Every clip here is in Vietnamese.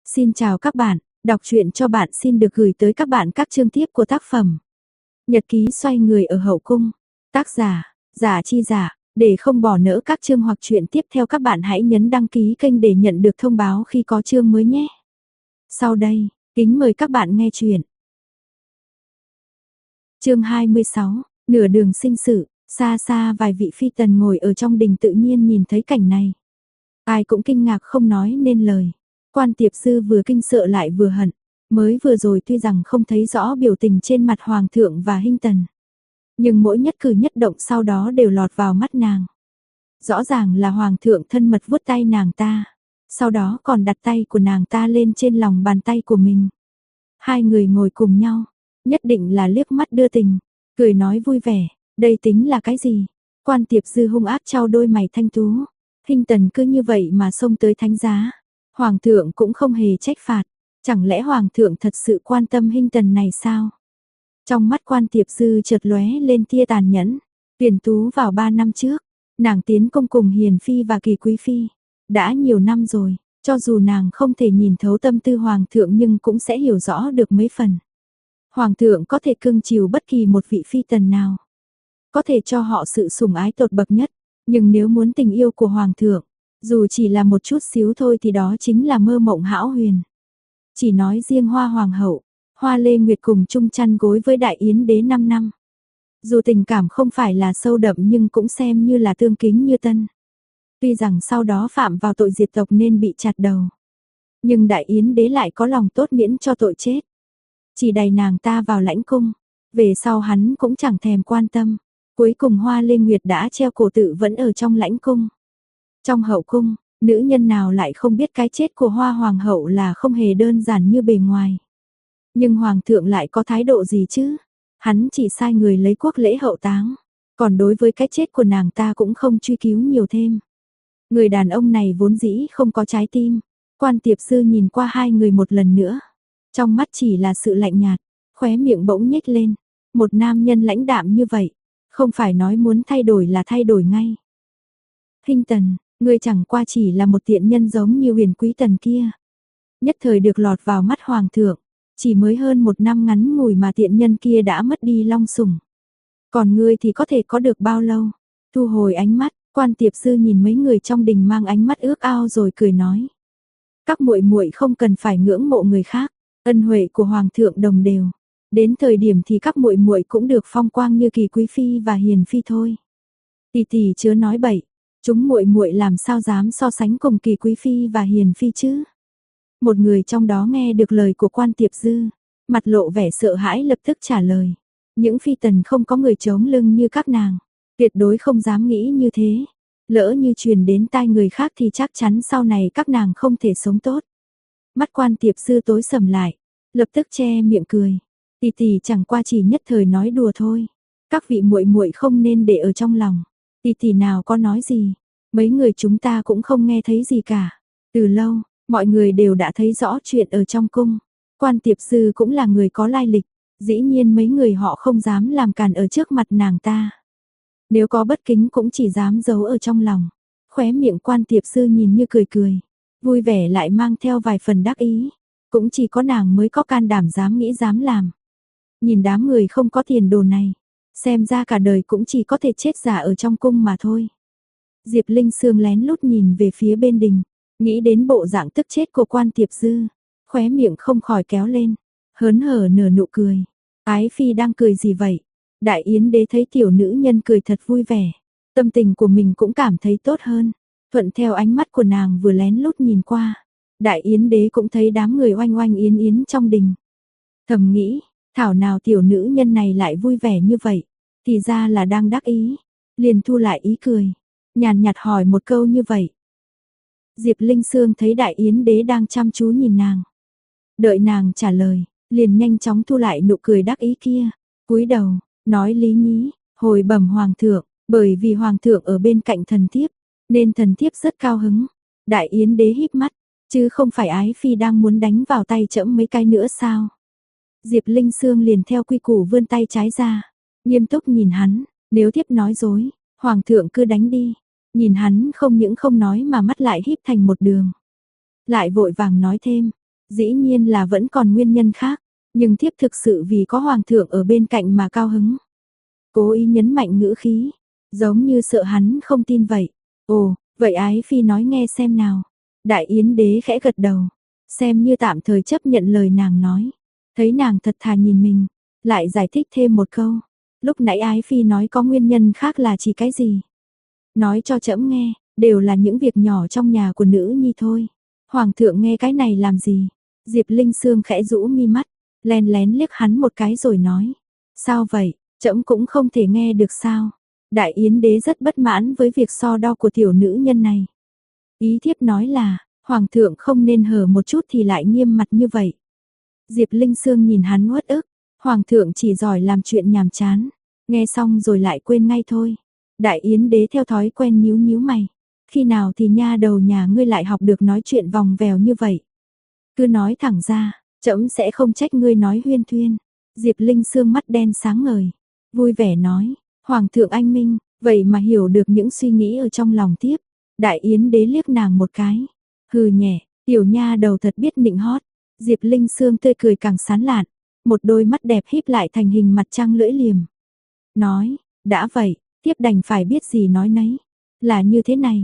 Xin chào các bạn, đọc truyện cho bạn xin được gửi tới các bạn các chương tiếp của tác phẩm Nhật ký xoay người ở hậu cung. Tác giả, Giả Chi Giả. Để không bỏ lỡ các chương hoặc truyện tiếp theo các bạn hãy nhấn đăng ký kênh để nhận được thông báo khi có chương mới nhé. Sau đây, kính mời các bạn nghe truyện. Chương 26, nửa đường sinh sự. Xa xa vài vị phi tần ngồi ở trong đình tự nhiên nhìn thấy cảnh này. Ai cũng kinh ngạc không nói nên lời. Quan Tiệp Dư vừa kinh sợ lại vừa hận. Mới vừa rồi tuy rằng không thấy rõ biểu tình trên mặt Hoàng thượng và Hinh Tần, nhưng mỗi nhất cử nhất động sau đó đều lọt vào mắt nàng. Rõ ràng là Hoàng thượng thân mật vuốt tay nàng ta, sau đó còn đặt tay của nàng ta lên trên lòng bàn tay của mình. Hai người ngồi cùng nhau, nhất định là liếc mắt đưa tình, cười nói vui vẻ, đây tính là cái gì? Quan Tiệp Dư hung ác trao đôi mày thanh tú, Hinh Tần cứ như vậy mà xông tới thánh giá. Hoàng thượng cũng không hề trách phạt, chẳng lẽ Hoàng thượng thật sự quan tâm Hinh Tần này sao? Trong mắt Quan Tiệp Dư chợt lóe lên tia tàn nhẫn. Tuyển tú vào 3 năm trước, nàng tiến công cùng Hiền Phi và Kỳ Quý Phi. Đã nhiều năm rồi, cho dù nàng không thể nhìn thấu tâm tư Hoàng thượng nhưng cũng sẽ hiểu rõ được mấy phần. Hoàng thượng có thể cưng chiều bất kỳ một vị phi tần nào, có thể cho họ sự sủng ái tột bậc nhất, nhưng nếu muốn tình yêu của Hoàng thượng, dù chỉ là một chút xíu thôi thì đó chính là mơ mộng hão huyền. Chỉ nói riêng Hoa Hoàng hậu, Hoa Lê Nguyệt cùng chung chăn gối với Đại Yến đế 5 năm. Dù tình cảm không phải là sâu đậm nhưng cũng xem như là tương kính như tân. Tuy rằng sau đó phạm vào tội diệt tộc nên bị chặt đầu, nhưng Đại Yến đế lại có lòng tốt miễn cho tội chết. Chỉ đày nàng ta vào lãnh cung, về sau hắn cũng chẳng thèm quan tâm. Cuối cùng Hoa Lê Nguyệt đã treo cổ tự vẫn ở trong lãnh cung. Trong hậu cung, nữ nhân nào lại không biết cái chết của Hoa Hoàng hậu là không hề đơn giản như bề ngoài. Nhưng Hoàng thượng lại có thái độ gì chứ? Hắn chỉ sai người lấy quốc lễ hậu táng, còn đối với cái chết của nàng ta cũng không truy cứu nhiều thêm. Người đàn ông này vốn dĩ không có trái tim. Quan Tiệp Dư nhìn qua hai người một lần nữa, trong mắt chỉ là sự lạnh nhạt, khóe miệng bỗng nhếch lên. Một nam nhân lãnh đạm như vậy, không phải nói muốn thay đổi là thay đổi ngay. Hinh Tần, ngươi chẳng qua chỉ là một tiện nhân giống như Huyền Quý Tần kia. Nhất thời được lọt vào mắt Hoàng thượng, chỉ mới hơn 1 năm ngắn ngủi mà tiện nhân kia đã mất đi long sủng. Còn ngươi thì có thể có được bao lâu? Thu hồi ánh mắt, Quan Tiệp Dư nhìn mấy người trong đình mang ánh mắt ước ao rồi cười nói. Các muội muội không cần phải ngưỡng mộ người khác, ân huệ của Hoàng thượng đồng đều. Đến thời điểm thì các muội muội cũng được phong quang như Kỳ Quý Phi và Hiền Phi thôi. Tỷ tỷ chớ nói bậy, chúng muội muội làm sao dám so sánh cùng Kỳ Quý Phi và Hiền Phi chứ? Một người trong đó nghe được lời của Quan Tiệp Dư, mặt lộ vẻ sợ hãi lập tức trả lời. Những phi tần không có người chống lưng như các nàng, tuyệt đối không dám nghĩ như thế. Lỡ như truyền đến tai người khác thì chắc chắn sau này các nàng không thể sống tốt. Mắt Quan Tiệp Dư tối sầm lại, lập tức che miệng cười. Tỷ tỷ chẳng qua chỉ nhất thời nói đùa thôi. Các vị muội muội không nên để ở trong lòng. Tỷ tỷ nào có nói gì, mấy người chúng ta cũng không nghe thấy gì cả. Từ lâu, mọi người đều đã thấy rõ chuyện ở trong cung. Quan Tiệp Dư cũng là người có lai lịch, dĩ nhiên mấy người họ không dám làm cản ở trước mặt nàng ta. Nếu có bất kính cũng chỉ dám giấu ở trong lòng. Khóe miệng Quan Tiệp Dư nhìn như cười cười, vui vẻ lại mang theo vài phần đắc ý. Cũng chỉ có nàng mới có can đảm dám nghĩ dám làm. Nhìn đám người không có tiền đồ này, xem ra cả đời cũng chỉ có thể chết giả ở trong cung mà thôi. Diệp Linh Sương lén lút nhìn về phía bên đình, nghĩ đến bộ dạng tức chết của Quan Tiệp Dư, khóe miệng không khỏi kéo lên, hớn hở nở nụ cười. Ái Phi đang cười gì vậy? Đại Yến đế thấy tiểu nữ nhân cười thật vui vẻ, tâm tình của mình cũng cảm thấy tốt hơn, thuận theo ánh mắt của nàng vừa lén lút nhìn qua. Đại Yến đế cũng thấy đám người oanh oanh yến yến trong đình. Thầm nghĩ, thảo nào tiểu nữ nhân này lại vui vẻ như vậy, thì ra là đang đắc ý, liền thu lại ý cười, nhàn nhạt hỏi một câu như vậy. Diệp Linh Sương thấy Đại Yến đế đang chăm chú nhìn nàng, đợi nàng trả lời, liền nhanh chóng thu lại nụ cười đắc ý kia, cúi đầu, nói lý nhí, hồi bẩm Hoàng thượng, bởi vì Hoàng thượng ở bên cạnh thần thiếp, nên thần thiếp rất cao hứng. Đại Yến đế híp mắt, chứ không phải Ái Phi đang muốn đánh vào tay trẫm mấy cái nữa sao? Diệp Linh Sương liền theo quy củ vươn tay trái ra, nghiêm túc nhìn hắn, nếu thiếp nói dối, Hoàng thượng cứ đánh đi. Nhìn hắn không những không nói mà mắt lại híp thành một đường. Lại vội vàng nói thêm, Dĩ nhiên là vẫn còn nguyên nhân khác, nhưng thiếp thực sự vì có hoàng thượng ở bên cạnh mà cao hứng. Cố ý nhấn mạnh ngữ khí, giống như sợ hắn không tin vậy. Ồ, vậy ái phi nói nghe xem nào. Đại yến đế khẽ gật đầu, xem như tạm thời chấp nhận lời nàng nói. Thấy nàng thật thà nhìn mình, lại giải thích thêm một câu. Lúc nãy ái phi nói có nguyên nhân khác là chỉ cái gì? Nói cho trẫm nghe, đều là những việc nhỏ trong nhà của nữ nhi thôi. Hoàng thượng nghe cái này làm gì? Diệp Linh Sương khẽ rũ mi mắt, lén lén liếc hắn một cái rồi nói. Sao vậy, trẫm cũng không thể nghe được sao? Đại yến đế rất bất mãn với việc so đo của tiểu nữ nhân này. Ý thiếp nói là, hoàng thượng không nên hở một chút thì lại nghiêm mặt như vậy. Diệp Linh Sương nhìn hắn uất ức, hoàng thượng chỉ giỏi làm chuyện nhàm chán, nghe xong rồi lại quên ngay thôi. Đại yến đế theo thói quen nhíu nhíu mày, khi nào thì nha đầu nhà ngươi lại học được nói chuyện vòng vèo như vậy. Cứ nói thẳng ra, trẫm sẽ không trách ngươi nói huyên thuyên. Diệp Linh Sương mắt đen sáng ngời, vui vẻ nói, hoàng thượng anh minh, vậy mà hiểu được những suy nghĩ ở trong lòng tiếp. Đại yến đế liếc nàng một cái, hừ nhẹ, tiểu nha đầu thật biết nịnh hót. Diệp Linh Sương tươi cười càng sán lạn, một đôi mắt đẹp híp lại thành hình mặt trăng lưỡi liềm. Nói, đã vậy, tiếp đành phải biết gì nói nấy, là như thế này.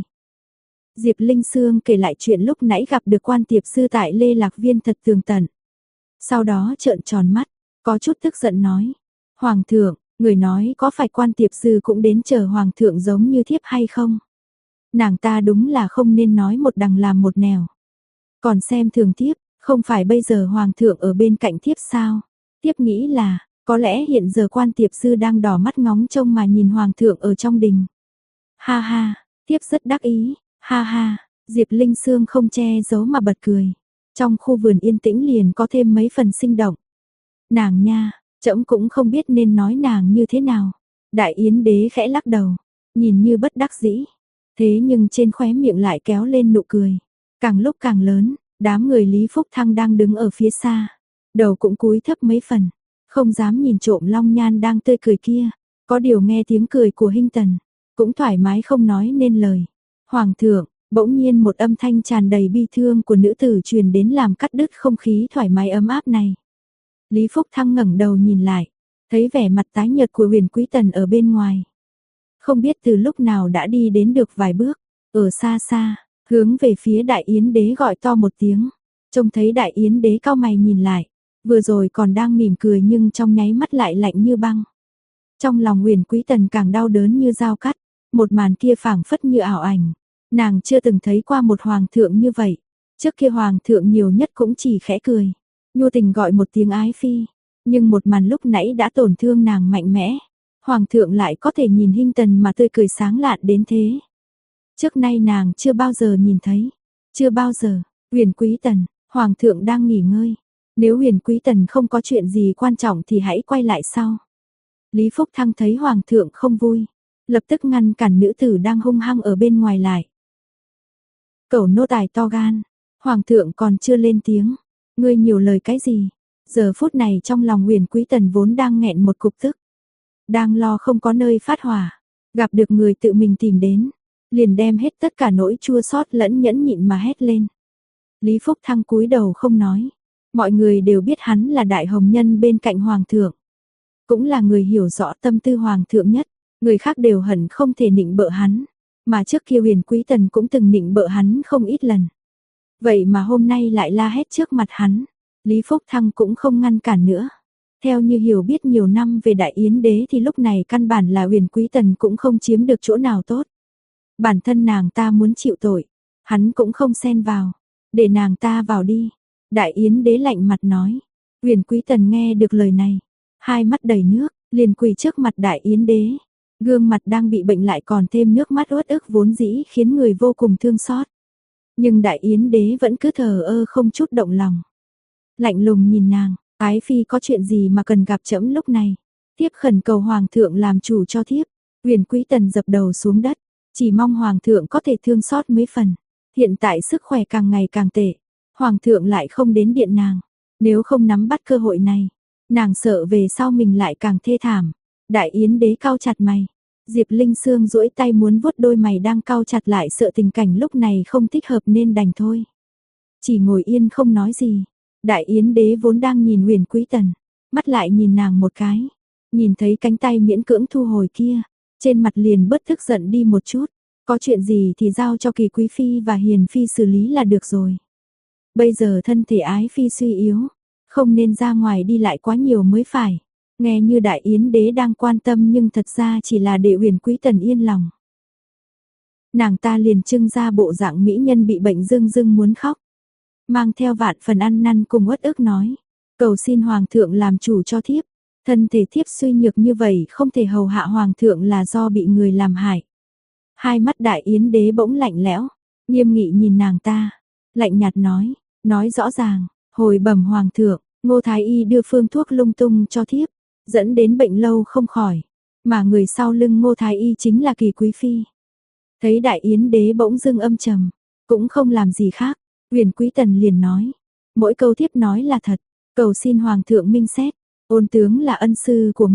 Diệp Linh Sương kể lại chuyện lúc nãy gặp được quan tiệp sư tại Lê Lạc Viên thật tường tận. Sau đó trợn tròn mắt, có chút tức giận nói, hoàng thượng, người nói có phải quan tiệp sư cũng đến chờ hoàng thượng giống như thiếp hay không? Nàng ta đúng là không nên nói một đằng làm một nẻo. Còn xem thường thiếp, không phải bây giờ hoàng thượng ở bên cạnh thiếp sao? Thiếp nghĩ là, có lẽ hiện giờ quan tiệp sư đang đỏ mắt ngóng trông mà nhìn hoàng thượng ở trong đình. Ha ha, thiếp rất đắc ý, ha ha, Diệp Linh Sương không che giấu mà bật cười. Trong khu vườn yên tĩnh liền có thêm mấy phần sinh động. Nàng nha, trẫm cũng không biết nên nói nàng như thế nào. Đại yến đế khẽ lắc đầu, nhìn như bất đắc dĩ. Thế nhưng trên khóe miệng lại kéo lên nụ cười. Càng lúc càng lớn, đám người Lý Phúc Thăng đang đứng ở phía xa. Đầu cũng cúi thấp mấy phần, không dám nhìn trộm Long Nhan đang tươi cười kia. Có điều nghe tiếng cười của Hinh Tần, cũng thoải mái không nói nên lời. Hoàng thượng, bỗng nhiên một âm thanh tràn đầy bi thương của nữ tử truyền đến làm cắt đứt không khí thoải mái ấm áp này. Lý Phúc Thăng ngẩng đầu nhìn lại, thấy vẻ mặt tái nhợt của Huyền Quý Tần ở bên ngoài. Không biết từ lúc nào đã đi đến được vài bước, ở xa xa, hướng về phía Đại Yến Đế gọi to một tiếng. Trông thấy Đại Yến Đế cau mày nhìn lại, vừa rồi còn đang mỉm cười nhưng trong nháy mắt lại lạnh như băng. Trong lòng Huyền Quý Tần càng đau đớn như dao cắt, một màn kia phảng phất như ảo ảnh. Nàng chưa từng thấy qua một hoàng thượng như vậy, trước kia hoàng thượng nhiều nhất cũng chỉ khẽ cười, nhu tình gọi một tiếng ái phi, nhưng một màn lúc nãy đã tổn thương nàng mạnh mẽ. Hoàng thượng lại có thể nhìn Hinh Tần mà tươi cười sáng lạn đến thế. Trước nay nàng chưa bao giờ nhìn thấy, chưa bao giờ. Huyền Quý Tần, hoàng thượng đang nghỉ ngơi, nếu Huyền Quý Tần không có chuyện gì quan trọng thì hãy quay lại sau. Lý Phúc Thăng thấy hoàng thượng không vui, lập tức ngăn cản nữ tử đang hung hăng ở bên ngoài lại. Cẩu nô tài to gan, hoàng thượng còn chưa lên tiếng, ngươi nhiều lời cái gì? Giờ phút này trong lòng Huyền Quý Tần vốn đang nghẹn một cục tức, đang lo không có nơi phát hỏa, gặp được người tự mình tìm đến, liền đem hết tất cả nỗi chua xót lẫn nhẫn nhịn mà hét lên. Lý Phúc Thăng cúi đầu không nói, mọi người đều biết hắn là đại hồng nhân bên cạnh hoàng thượng, cũng là người hiểu rõ tâm tư hoàng thượng nhất, người khác đều hận không thể nịnh bợ hắn, mà trước kia Huyền Quý Tần cũng từng nịnh bợ hắn không ít lần. Vậy mà hôm nay lại la hét trước mặt hắn, Lý Phúc Thăng cũng không ngăn cản nữa. Theo như hiểu biết nhiều năm về Đại Yến Đế thì lúc này căn bản là Huyền Quý Tần cũng không chiếm được chỗ nào tốt. Bản thân nàng ta muốn chịu tội, hắn cũng không xen vào, để nàng ta vào đi. Đại Yến Đế lạnh mặt nói. Huyền Quý Tần nghe được lời này, hai mắt đầy nước, liền quỳ trước mặt Đại Yến Đế. Gương mặt đang bị bệnh lại còn thêm nước mắt uất ức vốn dĩ khiến người vô cùng thương xót. Nhưng Đại Yến Đế vẫn cứ thờ ơ không chút động lòng. Lạnh lùng nhìn nàng, ái phi có chuyện gì mà cần gặp trẫm lúc này? Thiếp khẩn cầu hoàng thượng làm chủ cho thiếp. Huyền Quý Tần dập đầu xuống đất, chỉ mong hoàng thượng có thể thương xót mấy phần. Hiện tại sức khỏe càng ngày càng tệ, hoàng thượng lại không đến điện nàng, nếu không nắm bắt cơ hội này, nàng sợ về sau mình lại càng thê thảm. Đại Yến Đế cau chặt mày, Diệp Linh Sương duỗi tay muốn vuốt đôi mày đang cau chặt lại, sợ tình cảnh lúc này không thích hợp nên đành thôi. Chỉ ngồi yên không nói gì, Đại Yến đế vốn đang nhìn Huyền Quý Tần, mắt lại nhìn nàng một cái, nhìn thấy cánh tay miễn cưỡng thu hồi kia, trên mặt liền bớt tức giận đi một chút, có chuyện gì thì giao cho Kỳ quý phi và Hiền phi xử lý là được rồi. Bây giờ thân thể ái phi suy yếu, không nên ra ngoài đi lại quá nhiều mới phải. Nghe như Đại Yến đế đang quan tâm nhưng thật ra chỉ là để Huyền Quý Tần yên lòng. Nàng ta liền trưng ra bộ dạng mỹ nhân bị bệnh rưng rưng muốn khóc, mang theo vạn phần ăn năn cùng uất ức nói, cầu xin hoàng thượng làm chủ cho thiếp, thân thể thiếp suy nhược như vậy không thể hầu hạ hoàng thượng là do bị người làm hại. Hai mắt Đại Yến đế bỗng lạnh lẽo, nghiêm nghị nhìn nàng ta, lạnh nhạt nói rõ ràng, hồi bẩm hoàng thượng, Ngô thái y đưa phương thuốc lung tung cho thiếp, dẫn đến bệnh lâu không khỏi, mà người sau lưng Ngô thái y chính là Kỳ quý phi. Thấy Đại Yến đế bỗng dưng âm trầm, cũng không làm gì khác, Huyền Quý Tần liền nói, mỗi câu thiếp nói là thật, cầu xin hoàng thượng minh xét, ôn tướng là ân sư của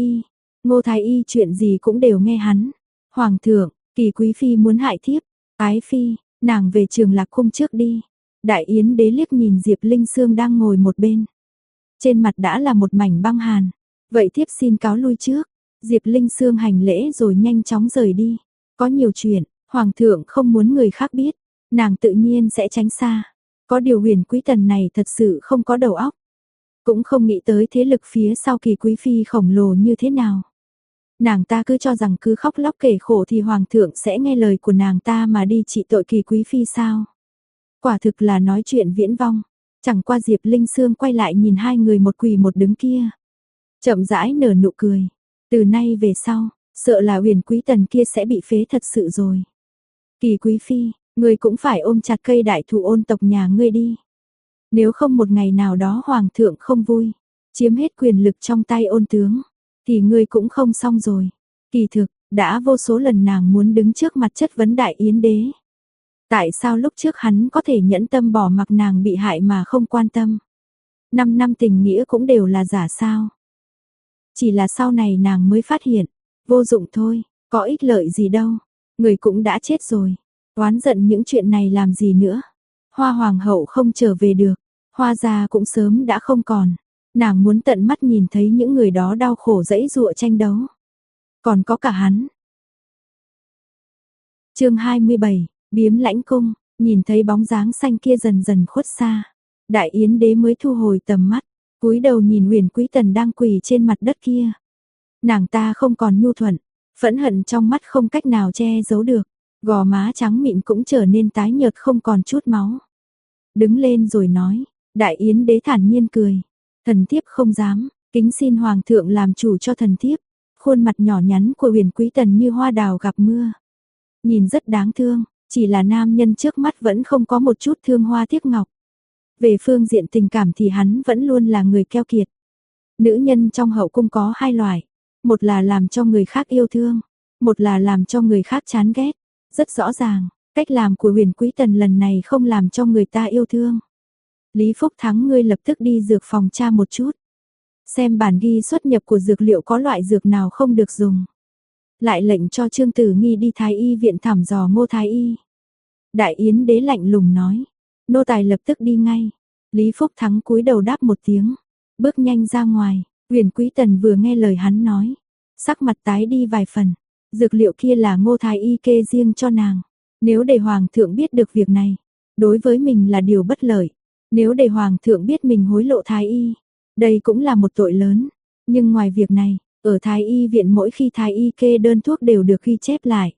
Ngô thái y chuyện gì cũng đều nghe hắn. Hoàng thượng, Kỳ quý phi muốn hại thiếp, ái phi, nàng về Trường Lạc cung trước đi. Đại Yến đế liếc nhìn Diệp Linh Sương đang ngồi một bên, trên mặt đã là một mảnh băng hàn. Vậy thiếp xin cáo lui trước. Diệp Linh Sương hành lễ rồi nhanh chóng rời đi. Có nhiều chuyện, hoàng thượng không muốn người khác biết, nàng tự nhiên sẽ tránh xa. Có điều Huyền Quý Tần này thật sự không có đầu óc, cũng không nghĩ tới thế lực phía sau Kỳ quý phi khổng lồ như thế nào. Nàng ta cứ cho rằng cứ khóc lóc kể khổ thì hoàng thượng sẽ nghe lời của nàng ta mà đi trị tội Kỳ quý phi sao? Quả thực là nói chuyện viễn vông. Chẳng qua Diệp Linh Sương quay lại nhìn hai người một quỳ một đứng kia, chậm rãi nở nụ cười. Từ nay về sau, sợ là Huyền Quý Tần kia sẽ bị phế thật sự rồi. Kỳ quý phi, ngươi cũng phải ôm chặt cây đại thụ ôn tộc nhà ngươi đi. Nếu không một ngày nào đó hoàng thượng không vui, chiếm hết quyền lực trong tay ôn tướng, thì ngươi cũng không xong rồi. Kỳ thực, đã vô số lần nàng muốn đứng trước mặt chất vấn Đại Yến đế. Tại sao lúc trước hắn có thể nhẫn tâm bỏ mặc nàng bị hại mà không quan tâm? 5 năm tình nghĩa cũng đều là giả sao? Chỉ là sau này nàng mới phát hiện, vô dụng thôi, có ích lợi gì đâu, người cũng đã chết rồi, oán giận những chuyện này làm gì nữa. Hoa hoàng hậu không trở về được, Hoa gia cũng sớm đã không còn, nàng muốn tận mắt nhìn thấy những người đó đau khổ giãy giụa tranh đấu. Còn có cả hắn. Chương 27, Biếm Lãnh cung, nhìn thấy bóng dáng xanh kia dần dần khuất xa, Đại Yến đế mới thu hồi tầm mắt, cúi đầu nhìn Huyền Quý Tần đang quỳ trên mặt đất kia. Nàng ta không còn nhu thuận, phẫn hận trong mắt không cách nào che giấu được, gò má trắng mịn cũng trở nên tái nhợt không còn chút máu. Đứng lên rồi nói, Đại Yến đế thản nhiên cười, thần thiếp không dám, kính xin hoàng thượng làm chủ cho thần thiếp. Khuôn mặt nhỏ nhắn của Huyền Quý Tần như hoa đào gặp mưa, nhìn rất đáng thương, chỉ là nam nhân trước mắt vẫn không có một chút thương hoa tiếc ngọc. Về phương diện tình cảm thì hắn vẫn luôn là người keo kiệt. Nữ nhân trong hậu cung có hai loại, một là làm cho người khác yêu thương, một là làm cho người khác chán ghét. Rất rõ ràng, cách làm của Huyền Quý Tần lần này không làm cho người ta yêu thương. Lý Phúc Thắng, ngươi lập tức đi dược phòng tra một chút, xem bản ghi xuất nhập của dược liệu có loại dược nào không được dùng. Lại lệnh cho Trương Tử Nghi đi Thái y viện thăm dò Ngô thái y. Đại Yến đế lạnh lùng nói, nô tài lập tức đi ngay. Lý Phúc Thắng cúi đầu đáp một tiếng, bước nhanh ra ngoài. Huyền Quý Tần vừa nghe lời hắn nói, sắc mặt tái đi vài phần. Dược liệu kia là Ngô thái y kê riêng cho nàng, nếu để hoàng thượng biết được việc này, đối với mình là điều bất lợi. Nếu để hoàng thượng biết mình hối lộ thái y, đây cũng là một tội lớn. Nhưng ngoài việc này, ở Thái y viện mỗi khi Thái y kê đơn thuốc đều được ghi chép lại.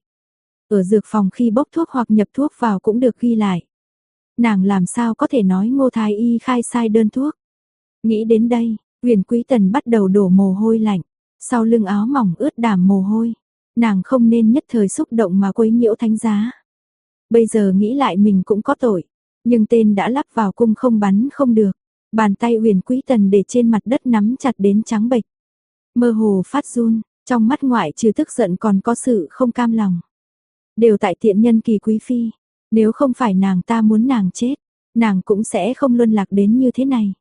Ở dược phòng khi bốc thuốc hoặc nhập thuốc vào cũng được ghi lại. Nàng làm sao có thể nói Ngô thái y khai sai đơn thuốc. Nghĩ đến đây, Huyền Quý Tần bắt đầu đổ mồ hôi lạnh, sau lưng áo mỏng ướt đẫm mồ hôi. Nàng không nên nhất thời xúc động mà quấy nhiễu thánh giá. Bây giờ nghĩ lại mình cũng có tội, nhưng tên đã lắp vào cung không bắn không được. Bàn tay Huyền Quý Tần để trên mặt đất nắm chặt đến trắng bệch, mơ hồ phát run, trong mắt ngoại trừ tức giận còn có sự không cam lòng. Đều tại tiện nhân Kỳ quý phi, nếu không phải nàng ta muốn nàng chết, nàng cũng sẽ không luân lạc đến như thế này.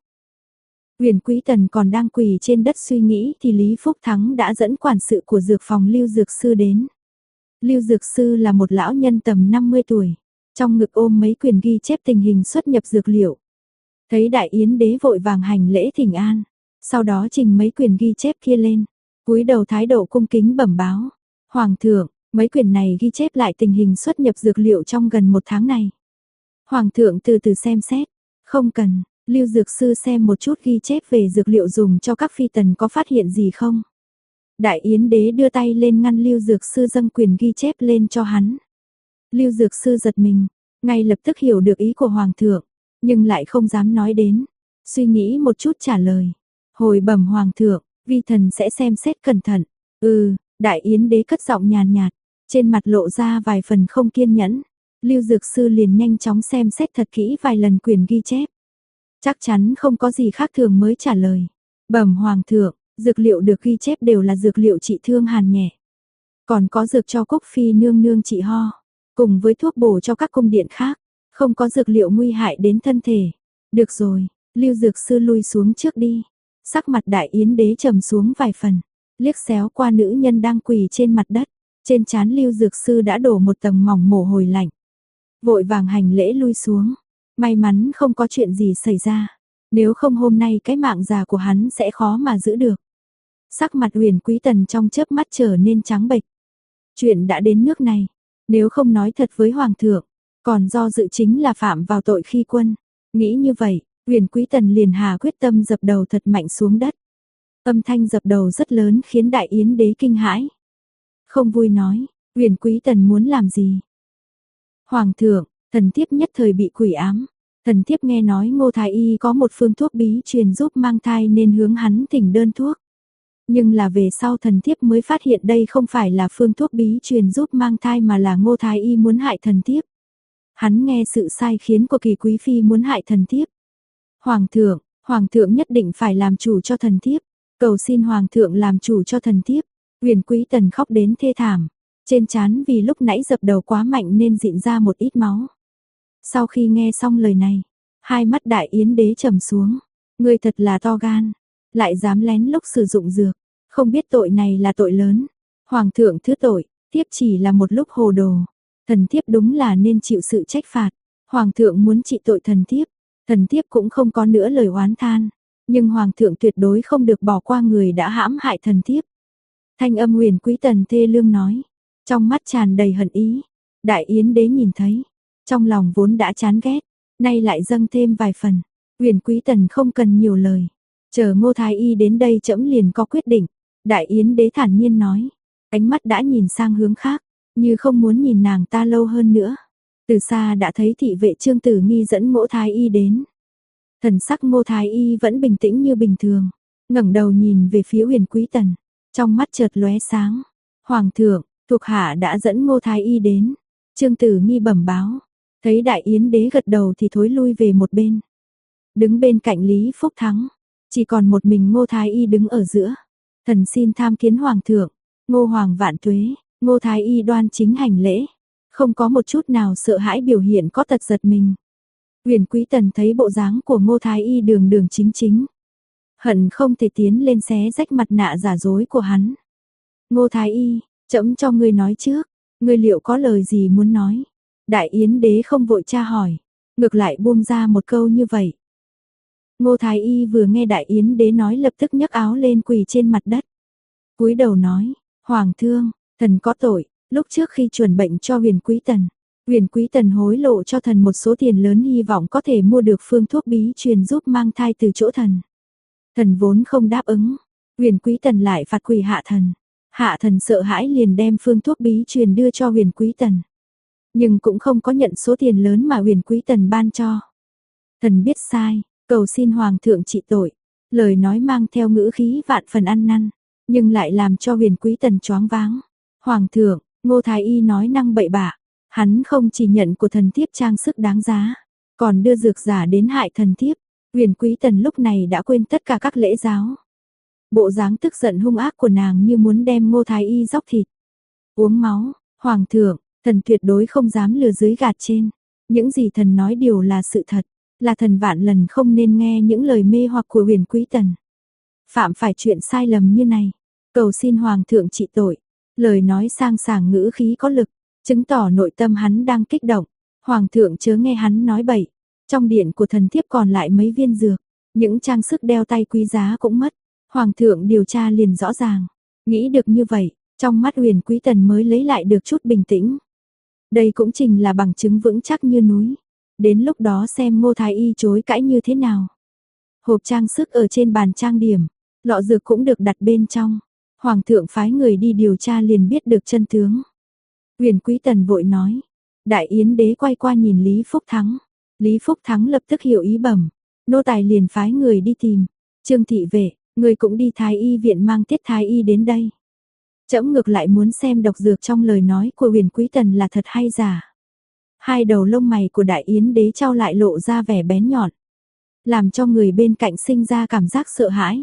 Huyền Quý Tần còn đang quỳ trên đất suy nghĩ thì Lý Phúc Thắng đã dẫn quản sự của dược phòng Lưu Dược Sư đến. Lưu Dược Sư là một lão nhân tầm 50 tuổi, trong ngực ôm mấy quyển ghi chép tình hình xuất nhập dược liệu. Thấy đại yến đế vội vàng hành lễ thỉnh an, sau đó trình mấy quyển ghi chép kia lên, cúi đầu thái độ cung kính bẩm báo. Hoàng thượng, mấy quyển này ghi chép lại tình hình xuất nhập dược liệu trong gần 1 tháng này. Hoàng thượng từ từ xem xét, không cần, Lưu dược sư xem một chút ghi chép về dược liệu dùng cho các phi tần có phát hiện gì không. Đại yến đế đưa tay lên ngăn Lưu dược sư dâng quyền ghi chép lên cho hắn. Lưu dược sư giật mình, ngay lập tức hiểu được ý của hoàng thượng, nhưng lại không dám nói đến, suy nghĩ một chút trả lời. Hồi bẩm hoàng thượng, vi thần sẽ xem xét cẩn thận. Đại yến đế cất giọng nhàn nhạt, trên mặt lộ ra vài phần không kiên nhẫn. Lưu dược sư liền nhanh chóng xem xét thật kỹ vài lần quyền ghi chép. Chắc chắn không có gì khác thường mới trả lời. Bẩm hoàng thượng, dược liệu được ghi chép đều là dược liệu trị thương hàn nhẹ. Còn có dược cho Cúc phi nương nương trị ho, cùng với thuốc bổ cho các cung điện khác, không có dược liệu nguy hại đến thân thể. Được rồi, Lưu dược sư lui xuống trước đi. Sắc mặt đại yến đế trầm xuống vài phần, liếc xéo qua nữ nhân đang quỳ trên mặt đất, trên trán Lưu dược sư đã đổ một tầng mỏng mồ hôi lạnh. Vội vàng hành lễ lui xuống, may mắn không có chuyện gì xảy ra, nếu không hôm nay cái mạng già của hắn sẽ khó mà giữ được. Sắc mặt Huyền Quý Tần trong chớp mắt trở nên trắng bệch. Chuyện đã đến nước này, nếu không nói thật với hoàng thượng, còn do dự chính là phạm vào tội khi quân. Nghĩ như vậy, Huyền Quý Tần liền hà quyết tâm dập đầu thật mạnh xuống đất. Âm thanh dập đầu rất lớn khiến đại yến đế kinh hãi. Không vui nói, Huyền Quý Tần muốn làm gì? Hoàng thượng, thần thiếp nhất thời bị quỷ ám. Thần thiếp nghe nói Ngô Thái Y có một phương thuốc bí truyền giúp mang thai nên hướng hắn thỉnh đơn thuốc. Nhưng là về sau thần thiếp mới phát hiện đây không phải là phương thuốc bí truyền giúp mang thai mà là Ngô Thái Y muốn hại thần thiếp. Hắn nghe sự sai khiến của Kỳ quý phi muốn hại thần thiếp. Hoàng thượng nhất định phải làm chủ cho thần thiếp. Cầu xin hoàng thượng làm chủ cho thần thiếp. Huyền Quý Tần khóc đến thê thảm, trên trán vì lúc nãy dập đầu quá mạnh nên rịn ra một ít máu. Sau khi nghe xong lời này, hai mắt đại yến đế trầm xuống. Ngươi thật là to gan, lại dám lén lút sử dụng dược, không biết tội này là tội lớn. Hoàng thượng thứ tội, thiếp chỉ là một lúc hồ đồ, thần thiếp đúng là nên chịu sự trách phạt. Hoàng thượng muốn trị tội thần thiếp cũng không có nữa lời oán than, nhưng hoàng thượng tuyệt đối không được bỏ qua người đã hãm hại thần thiếp. Thanh âm Huyền Quý Tần thê lương nói, trong mắt tràn đầy hận ý. Đại yến đế nhìn thấy, trong lòng vốn đã chán ghét, nay lại dâng thêm vài phần. Huyền Quý Tần không cần nhiều lời, chờ Ngô Thái Y đến đây trẫm liền có quyết định. Đại yến đế thản nhiên nói, ánh mắt đã nhìn sang hướng khác, như không muốn nhìn nàng ta lâu hơn nữa. Từ xa đã thấy thị vệ Trương Tử Nghi dẫn Ngô Thái Y đến. Thần sắc Ngô Thái Y vẫn bình tĩnh như bình thường, ngẩng đầu nhìn về phía Huyền Quý Tần, trong mắt chợt lóe sáng. Hoàng thượng, thuộc hạ đã dẫn Ngô Thái Y đến. Trương Tử Nghi bẩm báo, thấy đại yến đế gật đầu thì thối lui về một bên. Đứng bên cạnh Lý Phúc Thắng, chỉ còn một mình Ngô Thái Y đứng ở giữa. Thần xin tham kiến hoàng thượng. Ngô hoàng vạn tuế. Ngô Thái Y đoan chính hành lễ, không có một chút nào sợ hãi biểu hiện có tật giật mình. Huyền Quý Tần thấy bộ dáng của Ngô Thái Y đường đường chính chính, hận không thể tiến lên xé rách mặt nạ giả dối của hắn. Ngô Thái Y, trẫm cho ngươi nói trước, ngươi liệu có lời gì muốn nói? Đại yến đế không vội tra hỏi, ngược lại buông ra một câu như vậy. Ngô Thái Y vừa nghe đại yến đế nói lập tức nhấc áo lên quỳ trên mặt đất, cúi đầu nói, hoàng thương, thần có tội. Lúc trước khi chuẩn bệnh cho Huyền Quý Tần hối lộ cho thần một số tiền lớn hy vọng có thể mua được phương thuốc bí truyền giúp mang thai từ chỗ thần. Thần vốn không đáp ứng, Huyền Quý Tần lại phạt quỳ hạ thần. Hạ thần sợ hãi liền đem phương thuốc bí truyền đưa cho Huyền Quý Tần, nhưng cũng không có nhận số tiền lớn mà Huyền Quý Tần ban cho. Thần biết sai, cầu xin hoàng thượng trị tội. Lời nói mang theo ngữ khí vạn phần ăn năn, nhưng lại làm cho Huyền Quý Tần choáng váng. Hoàng thượng, Ngô Thái Y nói năng bậy bạ, hắn không chỉ nhận của thần thiếp trang sức đáng giá, còn đưa dược giả đến hại thần thiếp. Huyền Quý Tần lúc này đã quên tất cả các lễ giáo. Bộ dáng tức giận hung ác của nàng như muốn đem Ngô Thái Y dóc thịt, uống máu. Hoàng thượng, thần tuyệt đối không dám lừa dưới gạt trên. Những gì thần nói đều là sự thật, là thần vạn lần không nên nghe những lời mê hoặc của Huyền Quý Tần. Phạm phải chuyện sai lầm như này, cầu xin hoàng thượng trị tội. Lời nói sang sảng ngữ khí có lực, chứng tỏ nội tâm hắn đang kích động. Hoàng thượng chớ nghe hắn nói bậy, Trong điện của thần thiếp còn lại mấy viên dược, những trang sức đeo tay quý giá cũng mất. Hoàng thượng điều tra liền rõ ràng. Nghĩ được như vậy, trong mắt Huyền Quý Tần mới lấy lại được chút bình tĩnh. Đây cũng chính là bằng chứng vững chắc như núi. Đến lúc đó xem Ngô Thái Y chối cãi như thế nào. Hộp trang sức ở trên bàn trang điểm, lọ dược cũng được đặt bên trong. Hoàng thượng phái người đi điều tra liền biết được chân tướng. Huyền Quý Tần vội nói. Đại Yến đế quay qua nhìn Lý Phúc Thắng. Lý Phúc Thắng lập tức hiểu ý bẩm. Nô tài liền phái người đi tìm. Trương thị vệ, người cũng đi Thái Y viện mang Tiết Thái Y đến đây. Trẫm ngược lại muốn xem độc dược trong lời nói của Huyền Quý Tần là thật hay giả. Hai đầu lông mày của Đại Yến đế trao lại lộ ra vẻ bén nhọn, làm cho người bên cạnh sinh ra cảm giác sợ hãi.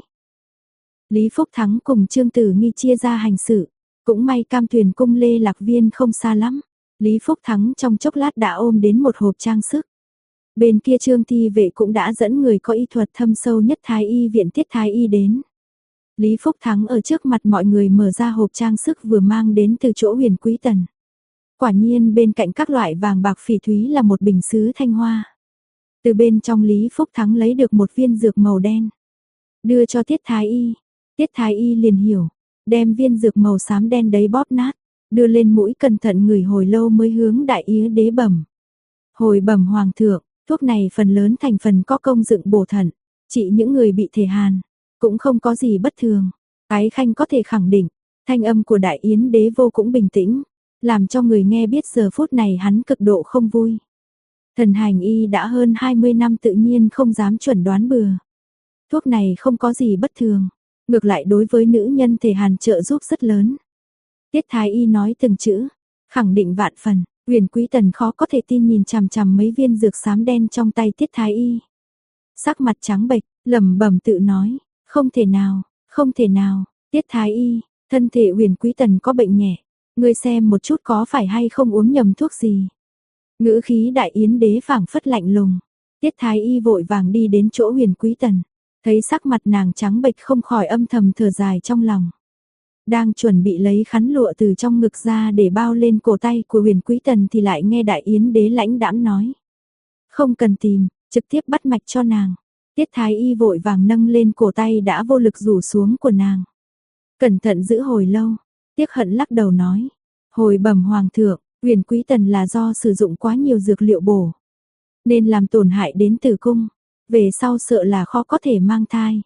Lý Phúc Thắng cùng Trương Tử Nghi chia ra hành sự, cũng may Cam Tuyền cung Lê Lạc Viên không xa lắm. Lý Phúc Thắng trong chốc lát đã ôm đến một hộp trang sức. Bên kia Trương Thi vệ cũng đã dẫn người có y thuật thâm sâu nhất Thái Y viện Tiết Thái Y đến. Lý Phúc Thắng ở trước mặt mọi người mở ra hộp trang sức vừa mang đến từ chỗ Huyền Quý Tần. Quả nhiên bên cạnh các loại vàng bạc phỉ thúy là một bình sứ thanh hoa. Từ bên trong Lý Phúc Thắng lấy được một viên dược màu đen, đưa cho Tiết Thái Y. Tiết Thái Y liền hiểu, đem viên dược màu xám đen đấy bóp nát, đưa lên mũi cẩn thận ngửi hồi lâu mới hướng Đại Yến đế bẩm. Hồi bẩm hoàng thượng, thuốc này phần lớn thành phần có công dụng bổ thận, trị những người bị thể hàn, cũng không có gì bất thường. Ái Khanh có thể khẳng định, thanh âm của Đại Yến đế vô cùng bình tĩnh, làm cho người nghe biết giờ phút này hắn cực độ không vui. Thần hành y đã hơn 20 năm tự nhiên không dám chuẩn đoán bừa. Thuốc này không có gì bất thường, ngược lại đối với nữ nhân thể hàn trợ giúp rất lớn. Tiết Thái Y nói từng chữ, khẳng định vạn phần. Huyền Quý Tần khó có thể tin nhìn chằm chằm mấy viên dược xám đen trong tay Tiết Thái Y. Sắc mặt trắng bệch, lẩm bẩm tự nói, không thể nào, không thể nào. Tiết Thái Y, thân thể Huyền Quý Tần có bệnh nhẹ, ngươi xem một chút có phải hay không uống nhầm thuốc gì. Ngữ khí Đại Yến đế phảng phất lạnh lùng. Tiết Thái Y vội vàng đi đến chỗ Huyền Quý Tần, thấy sắc mặt nàng trắng bệch không khỏi âm thầm thở dài trong lòng. Đang chuẩn bị lấy khăn lụa từ trong ngực ra để bao lên cổ tay của Huyền Quý Tần thì lại nghe Đại Yến đế lãnh đãng nói. Không cần tìm, trực tiếp bắt mạch cho nàng. Tiết Thái Y vội vàng nâng lên cổ tay đã vô lực rủ xuống của nàng. Cẩn thận giữ hồi lâu, tiếc hận lắc đầu nói. Hồi bẩm hoàng thượng, Huyền Quý Tần là do sử dụng quá nhiều dược liệu bổ, nên làm tổn hại đến tử cung, về sau sợ là khó có thể mang thai.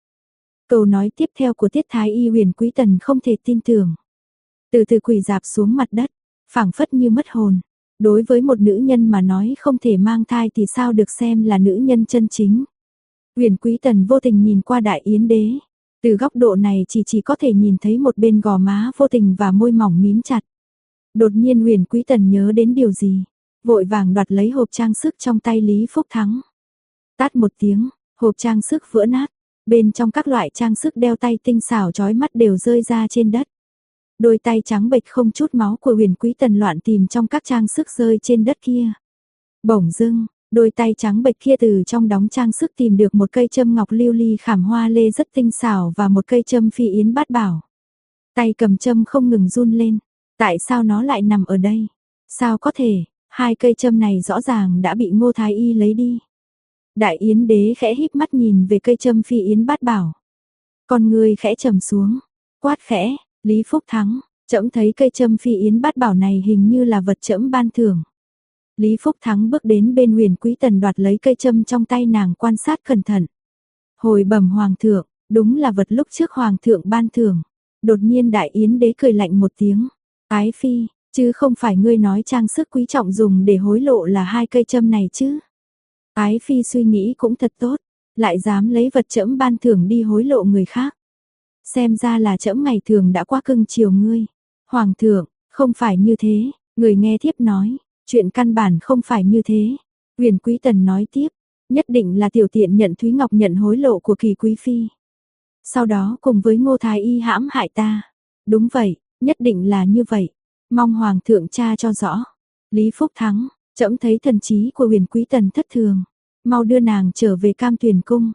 Câu nói tiếp theo của Tiết Thái Y Huyền Quý Tần không thể tin tưởng. Từ từ quỳ rạp xuống mặt đất, phảng phất như mất hồn. Đối với một nữ nhân mà nói không thể mang thai thì sao được xem là nữ nhân chân chính. Huyền Quý Tần vô tình nhìn qua Đại Yến đế. Từ góc độ này chỉ có thể nhìn thấy một bên gò má vô tình và môi mỏng mím chặt. Đột nhiên Huyền Quý Tần nhớ đến điều gì, vội vàng đoạt lấy hộp trang sức trong tay Lý Phúc Thắng. Tát một tiếng, hộp trang sức vỡ nát, bên trong các loại trang sức đeo tay tinh xảo chói mắt đều rơi ra trên đất. Đôi tay trắng bệch không chút máu của Huyền Quý Tần loạn tìm trong các trang sức rơi trên đất kia. Bỗng dưng, đôi tay trắng bệch kia từ trong đống trang sức tìm được một cây châm ngọc lưu ly khảm hoa lê rất tinh xảo và một cây châm phi yến bát bảo. Tay cầm châm không ngừng run lên. Tại sao nó lại nằm ở đây? Sao có thể? Hai cây châm này rõ ràng đã bị Ngô Thái Y lấy đi. Đại Yến đế khẽ híp mắt nhìn về cây châm phi yến bát bảo. Con người khẽ trầm xuống, quát khẽ, Lý Phúc Thắng, trẫm thấy cây châm phi yến bát bảo này hình như là vật trẫm ban thưởng. Lý Phúc Thắng bước đến bên Huyền Quý Tần đoạt lấy cây châm trong tay nàng quan sát cẩn thận. Hồi bẩm hoàng thượng, đúng là vật lúc trước hoàng thượng ban thưởng. Đột nhiên Đại Yến đế cười lạnh một tiếng. Ái phi, chứ không phải ngươi nói trang sức quý trọng dùng để hối lộ là hai cây châm này chứ? Ái phi suy nghĩ cũng thật tốt, lại dám lấy vật trẫm ban thưởng đi hối lộ người khác. Xem ra là trẫm ngày thường đã quá cưng chiều ngươi. Hoàng thượng, không phải như thế, người nghe thiếp nói, chuyện căn bản không phải như thế. Huyền Quý Tần nói tiếp, nhất định là tiểu tiện nhận Thúy Ngọc nhận hối lộ của Kỳ quý phi. Sau đó cùng với Ngô Thái Y hãm hại ta. Đúng vậy, nhất định là như vậy. Mong hoàng thượng tra cho rõ. Lý Phúc Thắng, trẫm thấy thần trí của Huyền Quý Tần thất thường, mau đưa nàng trở về Cam Tuyền cung.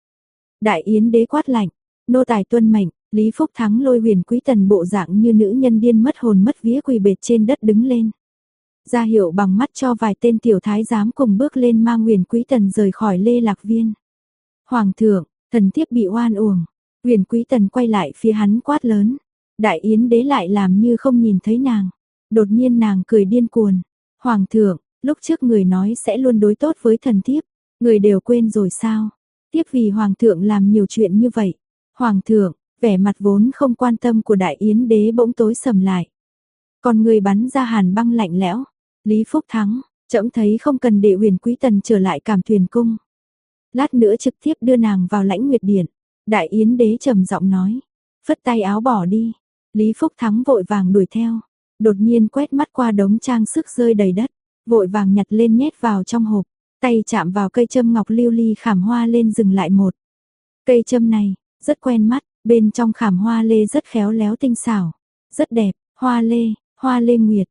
Đại Yến đế quát lạnh, nô tài tuân mệnh. Lý Phúc Thắng lôi Huyền Quý Tần bộ dạng như nữ nhân điên mất hồn mất vía quỳ bệt trên đất đứng lên. Ra hiệu bằng mắt cho vài tên tiểu thái giám cùng bước lên mang Huyền Quý Tần rời khỏi Lê Lạc Viên. Hoàng thượng, thần thiếp bị oan uổng. Huyền Quý Tần quay lại phía hắn quát lớn. Đại Yến đế lại làm như không nhìn thấy nàng. Đột nhiên nàng cười điên cuồng. Hoàng thượng, lúc trước người nói sẽ luôn đối tốt với thần thiếp, người đều quên rồi sao? Tiếp vì hoàng thượng làm nhiều chuyện như vậy. Hoàng thượng, vẻ mặt vốn không quan tâm của Đại Yến đế bỗng tối sầm lại. Còn người bắn ra hàn băng lạnh lẽo. Lý Phúc Thắng, trẫm thấy không cần để Huyền Quý Tần trở lại Cảm Thuyền cung. Lát nữa trực tiếp đưa nàng vào Lãnh Nguyệt Điện. Đại Yến đế trầm giọng nói. Phất tay áo bỏ đi. Lý Phúc Thắng vội vàng đuổi theo. Đột nhiên quét mắt qua đống trang sức rơi đầy đất. Vội vàng nhặt lên nhét vào trong hộp. Tay chạm vào cây châm ngọc lưu ly khảm hoa lên dừng lại một. Cây châm này, rất quen mắt. Bên trong khảm hoa lê rất khéo léo tinh xảo. Rất đẹp, hoa lê nguyệt.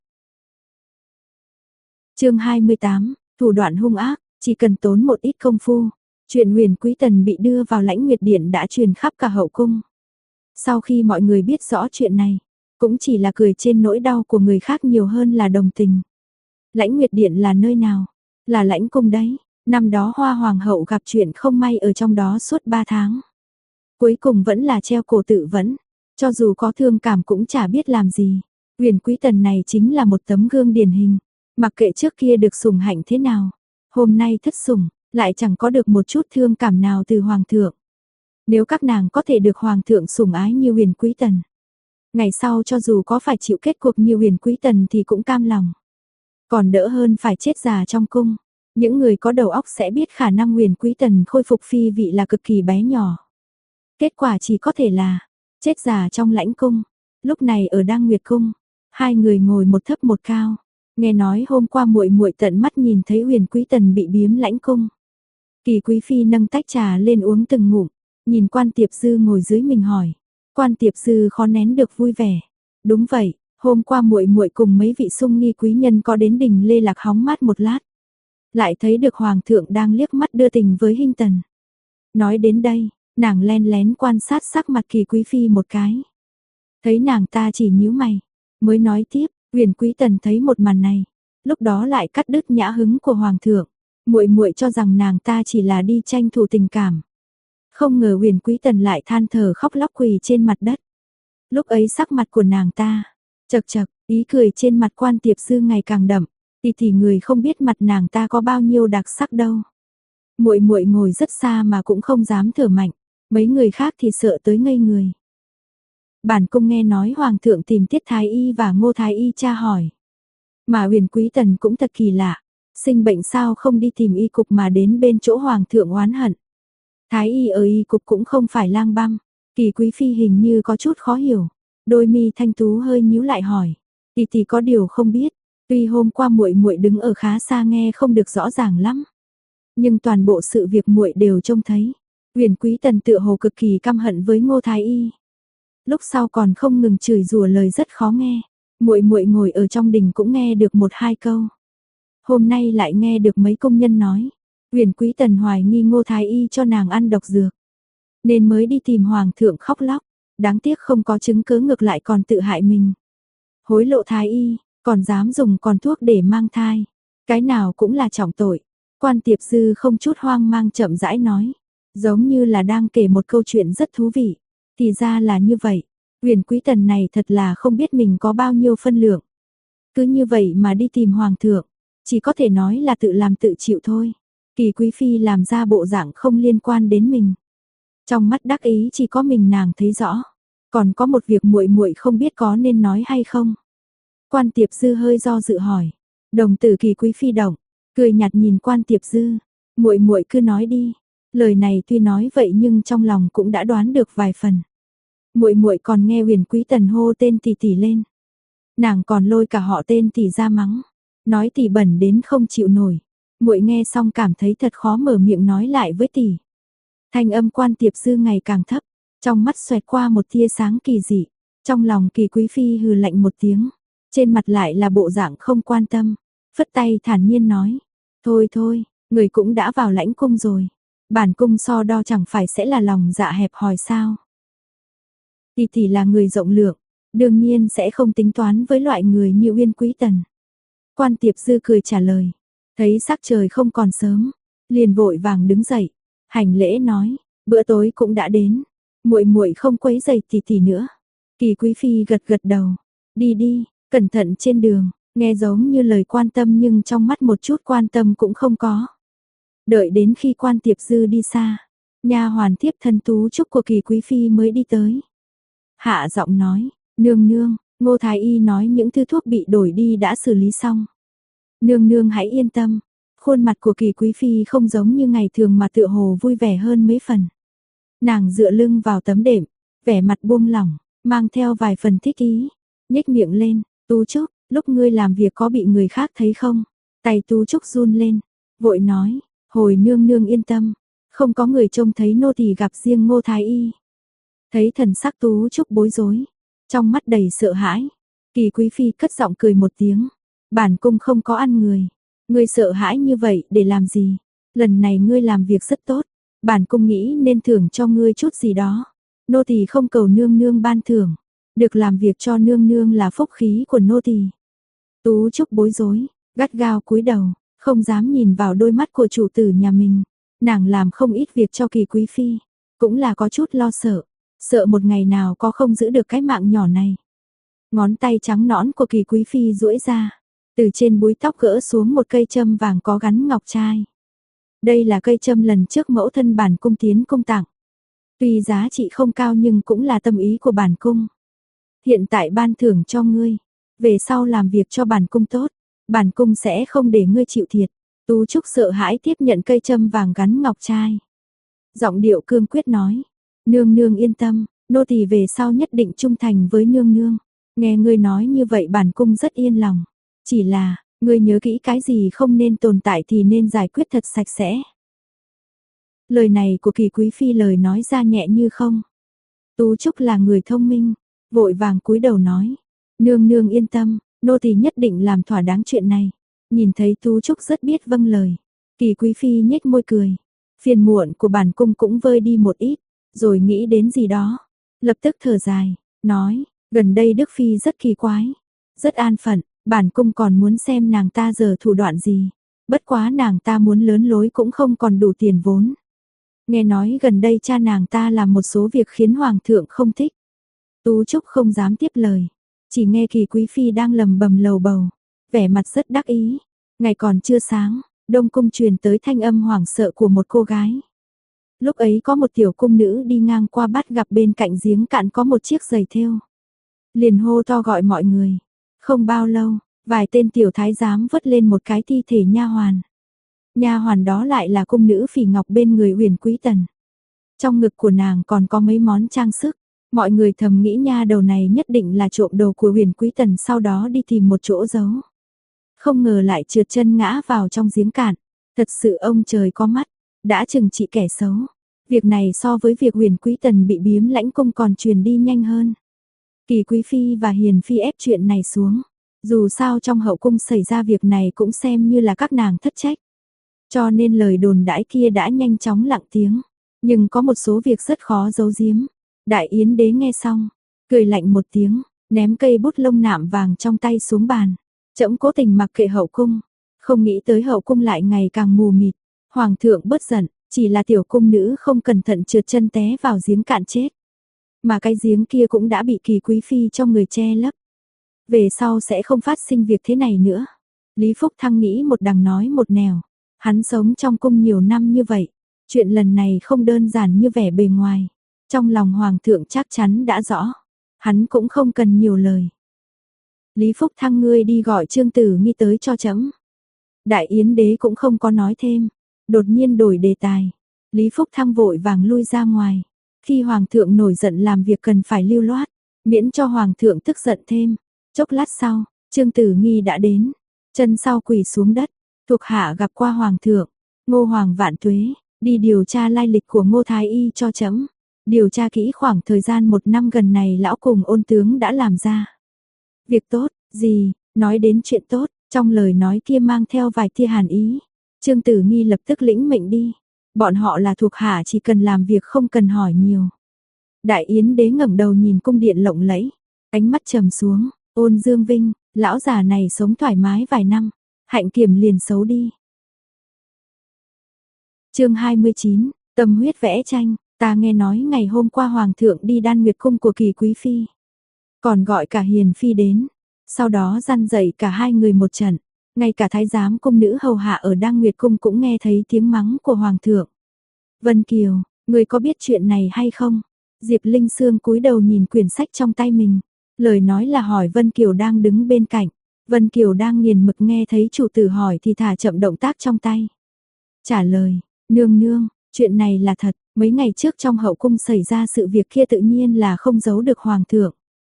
Chương 28, thủ đoạn hung ác, chỉ cần tốn một ít công phu. Chuyện Huyền Quý Tần bị đưa vào Lãnh Nguyệt Điện đã truyền khắp cả hậu cung. Sau khi mọi người biết rõ chuyện này, cũng chỉ là cười trên nỗi đau của người khác nhiều hơn là đồng tình. Lãnh Nguyệt Điện là nơi nào? Là lãnh cung đấy. Năm đó Hoa Hoàng hậu gặp chuyện không may ở trong đó suốt 3 tháng. Cuối cùng vẫn là treo cổ tự vẫn. Cho dù có thương cảm cũng chả biết làm gì. Huyền Quý Tần này chính là một tấm gương điển hình. Mặc kệ trước kia được sủng hạnh thế nào, hôm nay thất sủng, lại chẳng có được một chút thương cảm nào từ hoàng thượng. Nếu các nàng có thể được hoàng thượng sủng ái như Huyền Quý Tần, ngày sau cho dù có phải chịu kết cuộc như Huyền Quý Tần thì cũng cam lòng. Còn đỡ hơn phải chết già trong cung. Những người có đầu óc sẽ biết khả năng Huyền Quý Tần khôi phục phi vị là cực kỳ bé nhỏ. Kết quả chỉ có thể là chết già trong lãnh cung. Lúc này ở Đăng Nguyệt cung, hai người ngồi một thấp một cao. Nghe nói hôm qua muội muội tận mắt nhìn thấy Huyền Quý Tần bị biếm lãnh cung. Kỳ quý phi nâng tách trà lên uống từng ngụm, nhìn Quan Tiệp Dư ngồi dưới mình hỏi. Quan Tiệp Dư khó nén được vui vẻ. Đúng vậy, hôm qua muội muội cùng mấy vị sung nghi quý nhân có đến đình Lê Lạc hóng mát một lát, lại thấy được hoàng thượng đang liếc mắt đưa tình với Hinh Tần. Nói đến đây, nàng len lén quan sát sắc mặt Kỳ quý phi một cái. Thấy nàng ta chỉ nhíu mày, mới nói tiếp. Huyền Quý Tần thấy một màn này, lúc đó lại cắt đứt nhã hứng của hoàng thượng. Muội muội cho rằng nàng ta chỉ là đi tranh thủ tình cảm. Không ngờ Huyền Quý Tần lại than thở khóc lóc quỳ trên mặt đất. Lúc ấy sắc mặt của nàng ta, chật chật, ý cười trên mặt Quan Tiệp Dư ngày càng đậm, thì người không biết mặt nàng ta có bao nhiêu đặc sắc đâu. Muội muội ngồi rất xa mà cũng không dám thở mạnh, mấy người khác thì sợ tới ngây người. Bản cung nghe nói hoàng thượng tìm Tiết Thái Y và Ngô Thái Y tra hỏi. Mà Huyền Quý Tần cũng thật kỳ lạ, sinh bệnh sao không đi tìm y cục mà đến bên chỗ hoàng thượng oán hận. Thái Y ở y cục cũng không phải lang băm. Kỳ quý phi hình như có chút khó hiểu, đôi mi thanh tú hơi nhíu lại hỏi. Tỷ có điều không biết, tuy hôm qua muội muội đứng ở khá xa nghe không được rõ ràng lắm, nhưng toàn bộ sự việc muội đều trông thấy. Huyền Quý Tần tựa hồ cực kỳ căm hận với Ngô Thái Y. Lúc sau còn không ngừng chửi rủa lời rất khó nghe. Muội muội ngồi ở trong đình cũng nghe được 1-2 câu. Hôm nay lại nghe được mấy công nhân nói, Huyền Quý Tần hoài nghi Ngô Thái Y cho nàng ăn độc dược, nên mới đi tìm hoàng thượng khóc lóc. Đáng tiếc không có chứng cứ, ngược lại còn tự hại mình. Hối lộ Thái Y, còn dám dùng con thuốc để mang thai, cái nào cũng là trọng tội. Quan Tiệp Dư không chút hoang mang chậm rãi nói, giống như là đang kể một câu chuyện rất thú vị. Thì ra là như vậy, Huyền Quý Tần này thật là không biết mình có bao nhiêu phân lượng. Cứ như vậy mà đi tìm hoàng thượng, chỉ có thể nói là tự làm tự chịu thôi. Kỳ quý phi làm ra bộ dạng không liên quan đến mình. Trong mắt đắc ý chỉ có mình nàng thấy rõ. Còn có một việc muội muội không biết có nên nói hay không. Quan Tiệp Dư hơi do dự hỏi. Đồng tử Kỳ quý phi động, cười nhạt nhìn Quan Tiệp Dư. Muội muội cứ nói đi. Lời này tuy nói vậy nhưng trong lòng cũng đã đoán được vài phần. Muội muội còn nghe Huyền Quý Tần hô tên tỷ lên. Nàng còn lôi cả họ tên tỷ ra mắng, nói tỷ bẩn đến không chịu nổi. Muội nghe xong cảm thấy thật khó mở miệng nói lại với tỷ. Thanh âm Quan Tiệp Dư ngày càng thấp, trong mắt xoẹt qua một tia sáng kỳ dị. Trong lòng Kỳ quý phi hừ lạnh một tiếng, trên mặt lại là bộ dạng không quan tâm, phất tay thản nhiên nói: "Thôi, người cũng đã vào lãnh cung rồi, bản cung so đo chẳng phải sẽ là lòng dạ hẹp hòi sao? Tỷ là người rộng lượng, đương nhiên sẽ không tính toán với loại người như Uyên Quý Tần. Quan Tiệp Dư cười trả lời, thấy sắc trời không còn sớm, liền vội vàng đứng dậy, hành lễ nói, bữa tối cũng đã đến, muội muội không quấy rầy tỷ tỷ nữa. Kỳ Quý phi gật gật đầu, đi đi, cẩn thận trên đường, nghe giống như lời quan tâm nhưng trong mắt một chút quan tâm cũng không có. Đợi đến khi Quan Tiệp Dư đi xa, nha hoàn thiếp thân Tú Trúc của Kỳ Quý phi mới đi tới. Hạ giọng nói, nương nương, Ngô Thái Y nói những thứ thuốc bị đổi đi đã xử lý xong. Nương nương hãy yên tâm. Khuôn mặt của Kỳ Quý phi không giống như ngày thường mà tựa hồ vui vẻ hơn mấy phần. Nàng dựa lưng vào tấm đệm, vẻ mặt buông lỏng, mang theo vài phần thích ý, nhếch miệng lên, Tú Trúc, lúc ngươi làm việc có bị người khác thấy không? Tay Tú Trúc run lên, vội nói, hồi nương nương yên tâm, không có người trông thấy nô tỳ gặp riêng Ngô Thái Y. Thấy thần sắc Tú Trúc bối rối, trong mắt đầy sợ hãi, Kỳ Quý phi cất giọng cười một tiếng, bản cung không có ăn người, ngươi sợ hãi như vậy để làm gì? Lần này ngươi làm việc rất tốt, bản cung nghĩ nên thưởng cho ngươi chút gì đó. Nô tỳ không cầu nương nương ban thưởng, được làm việc cho nương nương là phúc khí của nô tỳ. Tú Trúc bối rối, gắt gao cúi đầu, không dám nhìn vào đôi mắt của chủ tử nhà mình. Nàng làm không ít việc cho Kỳ Quý phi, cũng là có chút lo sợ, sợ một ngày nào có không giữ được cái mạng nhỏ này. Ngón tay trắng nõn của Kỳ Quý phi duỗi ra, từ trên búi tóc gỡ xuống một cây châm vàng có gắn ngọc trai. Đây là cây châm lần trước mẫu thân bản cung tiến cung tặng. Tuy giá trị không cao nhưng cũng là tâm ý của bản cung. Hiện tại ban thưởng cho ngươi, về sau làm việc cho bản cung tốt, bản cung sẽ không để ngươi chịu thiệt. Tú Trúc sợ hãi tiếp nhận cây châm vàng gắn ngọc trai. Giọng điệu cương quyết nói, nương nương yên tâm, nô tỳ về sau nhất định trung thành với nương nương. Nghe ngươi nói như vậy bản cung rất yên lòng. Chỉ là, ngươi nhớ kỹ cái gì không nên tồn tại thì nên giải quyết thật sạch sẽ. Lời này của Kỳ Quý phi lời nói ra nhẹ như không. Tú Trúc là người thông minh, vội vàng cúi đầu nói, nương nương yên tâm, nô tỳ nhất định làm thỏa đáng chuyện này. Nhìn thấy Tú Trúc rất biết vâng lời, Kỳ Quý phi nhếch môi cười, phiền muộn của bản cung cũng vơi đi một ít, rồi nghĩ đến gì đó, lập tức thở dài, nói, gần đây Đức phi rất kỳ quái, rất an phận, bản cung còn muốn xem nàng ta giở thủ đoạn gì, bất quá nàng ta muốn lớn lối cũng không còn đủ tiền vốn. Nghe nói gần đây cha nàng ta làm một số việc khiến hoàng thượng không thích. Tú Trúc không dám tiếp lời, chỉ nghe Kỳ Quý phi đang lầm bầm lầu bầu, vẻ mặt rất đắc ý. Ngày còn chưa sáng, Đông cung truyền tới thanh âm hoảng sợ của một cô gái. Lúc ấy có một tiểu cung nữ đi ngang qua bắt gặp bên cạnh giếng cạn có một chiếc giày thêu. Liền hô to gọi mọi người. Không bao lâu, vài tên tiểu thái giám vớt lên một cái thi thể nha hoàn. Nha hoàn đó lại là cung nữ Phỉ Ngọc bên người Huyền Quý Tần. Trong ngực của nàng còn có mấy món trang sức. Mọi người thầm nghĩ nha đầu này nhất định là trộm đồ của Huyền Quý Tần sau đó đi tìm một chỗ giấu. Không ngờ lại trượt chân ngã vào trong giếng cạn. Thật sự ông trời có mắt, đã trừng trị kẻ xấu. Việc này so với việc Huyền Quý Tần bị biếm lãnh cung còn truyền đi nhanh hơn. Kỳ Quý phi và Hiền phi ép chuyện này xuống. Dù sao trong hậu cung xảy ra việc này cũng xem như là các nàng thất trách. Cho nên lời đồn đãi kia đã nhanh chóng lặng tiếng. Nhưng có một số việc rất khó giấu giếm. Đại Yến đế nghe xong, cười lạnh một tiếng, ném cây bút lông nạm vàng trong tay xuống bàn. Trẫm cố tình mặc kệ hậu cung, không nghĩ tới hậu cung lại ngày càng mù mịt. Hoàng thượng bớt giận, chỉ là tiểu cung nữ không cẩn thận trượt chân té vào giếng cạn chết. Mà cái giếng kia cũng đã bị Kỳ Quý phi cho người che lấp. Về sau sẽ không phát sinh việc thế này nữa. Lý Phúc Thăng nghĩ một đằng nói một nẻo. Hắn sống trong cung nhiều năm như vậy, chuyện lần này không đơn giản như vẻ bề ngoài. Trong lòng hoàng thượng chắc chắn đã rõ, hắn cũng không cần nhiều lời. Lý Phúc Thăng ngươi đi gọi Trương Tử Nghi tới cho trẫm. Đại Yến đế cũng không có nói thêm, đột nhiên đổi đề tài. Lý Phúc Thăng vội vàng lui ra ngoài. Khi hoàng thượng nổi giận làm việc cần phải lưu loát, miễn cho hoàng thượng tức giận thêm. Chốc lát sau, Trương Tử Nghi đã đến, chân sau quỳ xuống đất, thuộc hạ gặp qua hoàng thượng. Ngô hoàng vạn tuế, đi điều tra lai lịch của Ngô Thái Y cho trẫm. Điều tra kỹ khoảng thời gian 1 năm gần này lão cùng Ôn tướng đã làm ra. Việc tốt, gì, nói đến chuyện tốt, trong lời nói kia mang theo vài tia hàn ý. Trương Tử Nghi lập tức lĩnh mệnh đi. Bọn họ là thuộc hạ chỉ cần làm việc không cần hỏi nhiều. Đại Yến đế ngẩng đầu nhìn cung điện lộng lẫy, ánh mắt trầm xuống, Ôn Dương Vinh, Lão già này sống thoải mái vài năm, Hạnh Kiểm liền xấu đi. Chương 29, tâm huyết vẽ tranh, ta nghe nói ngày hôm qua hoàng thượng đi Đan Nguyệt cung của Kỳ quý phi, còn gọi cả hiền phi đến, sau đó răn dạy cả hai người một trận, ngay cả thái giám cung nữ hầu hạ ở Đan Nguyệt cung cũng nghe thấy tiếng mắng của hoàng thượng. Vân Kiều, người có biết chuyện này hay không? Diệp Linh Sương cúi đầu nhìn quyển sách trong tay mình, lời nói là hỏi Vân Kiều đang đứng bên cạnh. Vân Kiều đang nghiền mực nghe thấy chủ tử hỏi thì thả chậm động tác trong tay. Trả lời, nương nương, chuyện này là thật, mấy ngày trước trong hậu cung xảy ra sự việc kia tự nhiên là không giấu được hoàng thượng.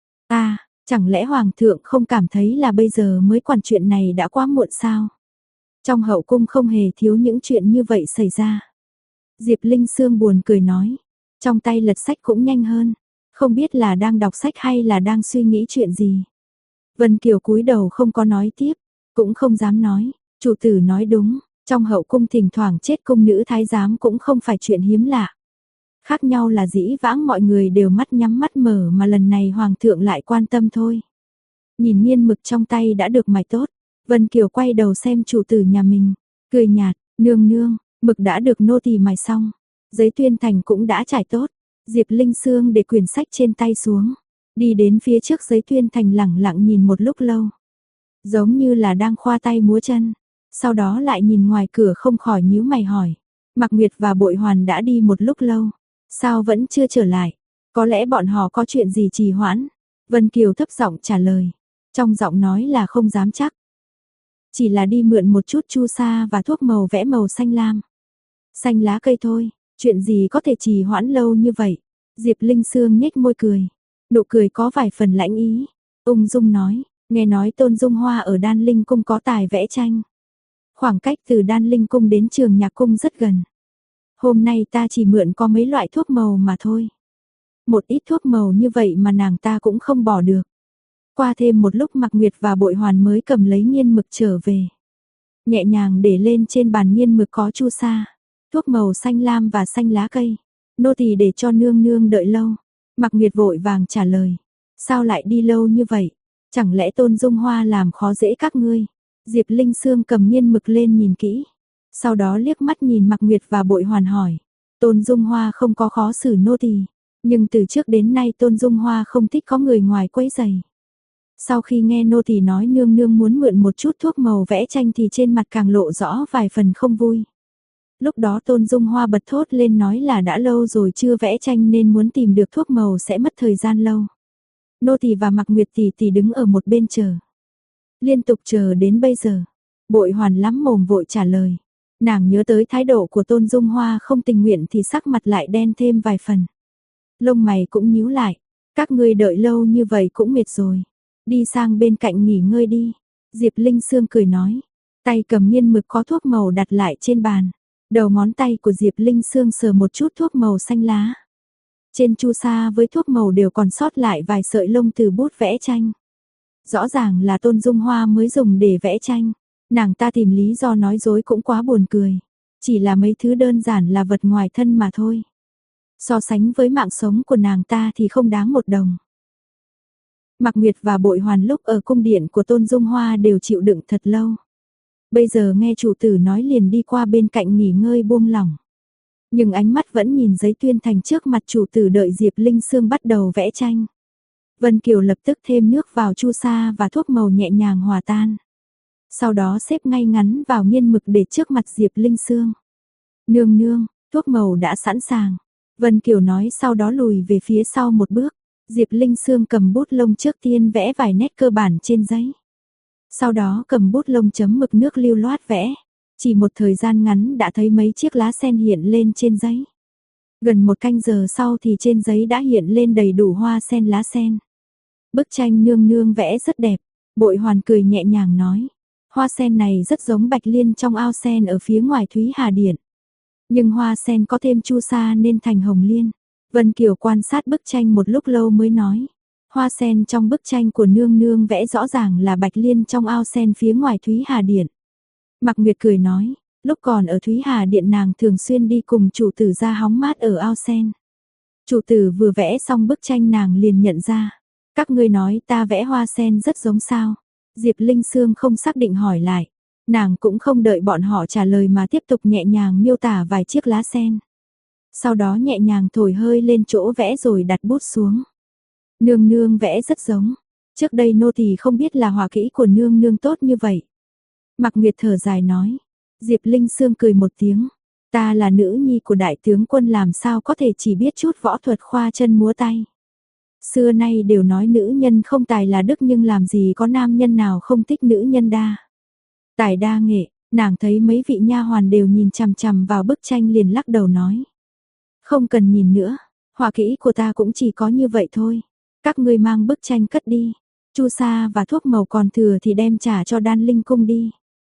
Chẳng lẽ hoàng thượng không cảm thấy là bây giờ mới quản chuyện này đã quá muộn sao? Trong hậu cung không hề thiếu những chuyện như vậy xảy ra. Diệp Linh Sương buồn cười nói, trong tay lật sách cũng nhanh hơn, không biết là đang đọc sách hay là đang suy nghĩ chuyện gì. Vân Kiều cúi đầu không có nói tiếp, cũng không dám nói, chủ tử nói đúng, trong hậu cung thỉnh thoảng chết cung nữ thái giám cũng không phải chuyện hiếm lạ. Khác nhau là dĩ vãng mọi người đều mắt nhắm mắt mở mà lần này hoàng thượng lại quan tâm thôi. Nhìn nghiên mực trong tay đã được mài tốt, Vân Kiều quay đầu xem chủ tử nhà mình, cười nhạt, nương nương, mực đã được nô tỳ mài xong, giấy tuyên thành cũng đã trải tốt. Diệp Linh Sương để quyển sách trên tay xuống, đi đến phía trước giấy tuyên thành lẳng lặng nhìn một lúc lâu, giống như là đang khoa tay múa chân, sau đó lại nhìn ngoài cửa không khỏi nhíu mày hỏi, Mạc Nguyệt và Bội Hoàn đã đi một lúc lâu, sao vẫn chưa trở lại? Có lẽ bọn họ có chuyện gì trì hoãn? Vân Kiều thấp giọng trả lời, trong giọng nói là không dám chắc. Chỉ là đi mượn một chút chu sa và thuốc màu vẽ màu xanh lam. Xanh lá cây thôi, chuyện gì có thể trì hoãn lâu như vậy? Diệp Linh Sương nhếch môi cười, nụ cười có vài phần lãnh ý. Ung dung nói, nghe nói Tôn Dung Hoa ở Đan Linh Cung có tài vẽ tranh. Khoảng cách từ Đan Linh Cung đến Trường Nhạc Cung rất gần. Hôm nay ta chỉ mượn có mấy loại thuốc màu mà thôi. Một ít thuốc màu như vậy mà nàng ta cũng không bỏ được. Qua thêm một lúc Mạc Nguyệt và Bội Hoàn mới cầm lấy nghiên mực trở về. Nhẹ nhàng để lên trên bàn nghiên mực có chu sa, thuốc màu xanh lam và xanh lá cây. Nô tỳ để cho nương nương đợi lâu. Mạc Nguyệt vội vàng trả lời. Sao lại đi lâu như vậy? Chẳng lẽ Tôn Dung Hoa làm khó dễ các ngươi? Diệp Linh Sương cầm nghiên mực lên nhìn kỹ. Sau đó liếc mắt nhìn Mạc Nguyệt và Bội Hoàn hỏi. Tôn Dung Hoa không có khó xử nô tỳ, nhưng từ trước đến nay Tôn Dung Hoa không thích có người ngoài quấy rầy. Sau khi nghe nô tỳ nói nương nương muốn mượn một chút thuốc màu vẽ tranh thì trên mặt càng lộ rõ vài phần không vui. Lúc đó Tôn Dung Hoa bật thốt lên nói là đã lâu rồi chưa vẽ tranh nên muốn tìm được thuốc màu sẽ mất thời gian lâu. Nô tỳ và Mạc Nguyệt tỷ tỷ đứng ở một bên chờ. Liên tục chờ đến bây giờ. Bội Hoàn lắm mồm vội trả lời. Nàng nhớ tới thái độ của Tôn Dung Hoa không tình nguyện thì sắc mặt lại đen thêm vài phần. Lông mày cũng nhíu lại. Các ngươi đợi lâu như vậy cũng mệt rồi. Đi sang bên cạnh nghỉ ngơi đi. Diệp Linh Sương cười nói. Tay cầm nghiên mực có thuốc màu đặt lại trên bàn. Đầu ngón tay của Diệp Linh Sương sờ một chút thuốc màu xanh lá. Trên chu sa với thuốc màu đều còn sót lại vài sợi lông từ bút vẽ tranh. Rõ ràng là Tôn Dung Hoa mới dùng để vẽ tranh. Nàng ta tìm lý do nói dối cũng quá buồn cười. Chỉ là mấy thứ đơn giản là vật ngoài thân mà thôi. So sánh với mạng sống của nàng ta thì không đáng một đồng. Mạc Nguyệt và Bội Hoàn lúc ở cung điện của Tôn Dung Hoa đều chịu đựng thật lâu. Bây giờ nghe chủ tử nói liền đi qua bên cạnh nghỉ ngơi buông lỏng. Nhưng ánh mắt vẫn nhìn giấy tuyên thành trước mặt chủ tử đợi Diệp Linh Sương bắt đầu vẽ tranh. Vân Kiều lập tức thêm nước vào chu sa và thuốc màu nhẹ nhàng hòa tan. Sau đó xếp ngay ngắn vào nghiên mực để trước mặt Diệp Linh Sương. Nương nương, thuốc màu đã sẵn sàng. Vân Kiều nói sau đó lùi về phía sau một bước. Diệp Linh Sương cầm bút lông trước tiên vẽ vài nét cơ bản trên giấy. Sau đó cầm bút lông chấm mực nước lưu loát vẽ. Chỉ một thời gian ngắn đã thấy mấy chiếc lá sen hiện lên trên giấy. Gần một canh giờ sau thì trên giấy đã hiện lên đầy đủ hoa sen lá sen. Bức tranh nương nương vẽ rất đẹp. Bội Hoàn cười nhẹ nhàng nói. Hoa sen này rất giống bạch liên trong ao sen ở phía ngoài Thúy Hà Điện. Nhưng hoa sen có thêm chu sa nên thành hồng liên. Vân Kiều quan sát bức tranh một lúc lâu mới nói. Hoa sen trong bức tranh của nương nương vẽ rõ ràng là bạch liên trong ao sen phía ngoài Thúy Hà Điện. Mạc Nguyệt cười nói, lúc còn ở Thúy Hà Điện nàng thường xuyên đi cùng chủ tử ra hóng mát ở ao sen. Chủ tử vừa vẽ xong bức tranh nàng liền nhận ra. Các ngươi nói ta vẽ hoa sen rất giống sao? Diệp Linh Sương không xác định hỏi lại. Nàng cũng không đợi bọn họ trả lời mà tiếp tục nhẹ nhàng miêu tả vài chiếc lá sen. Sau đó nhẹ nhàng thổi hơi lên chỗ vẽ rồi đặt bút xuống. Nương nương vẽ rất giống. Trước đây nô tỳ không biết là họa kỹ của nương nương tốt như vậy. Mạc Nguyệt thở dài nói. Diệp Linh Sương cười một tiếng. Ta là nữ nhi của đại tướng quân làm sao có thể chỉ biết chút võ thuật khoa chân múa tay. Xưa nay đều nói nữ nhân không tài là đức nhưng làm gì có nam nhân nào không thích nữ nhân đa. Tài đa nghệ, nàng thấy mấy vị nha hoàn đều nhìn chằm chằm vào bức tranh liền lắc đầu nói. Không cần nhìn nữa, họa kỹ của ta cũng chỉ có như vậy thôi. Các ngươi mang bức tranh cất đi. Chu sa và thuốc màu còn thừa thì đem trả cho Đan Linh cung đi.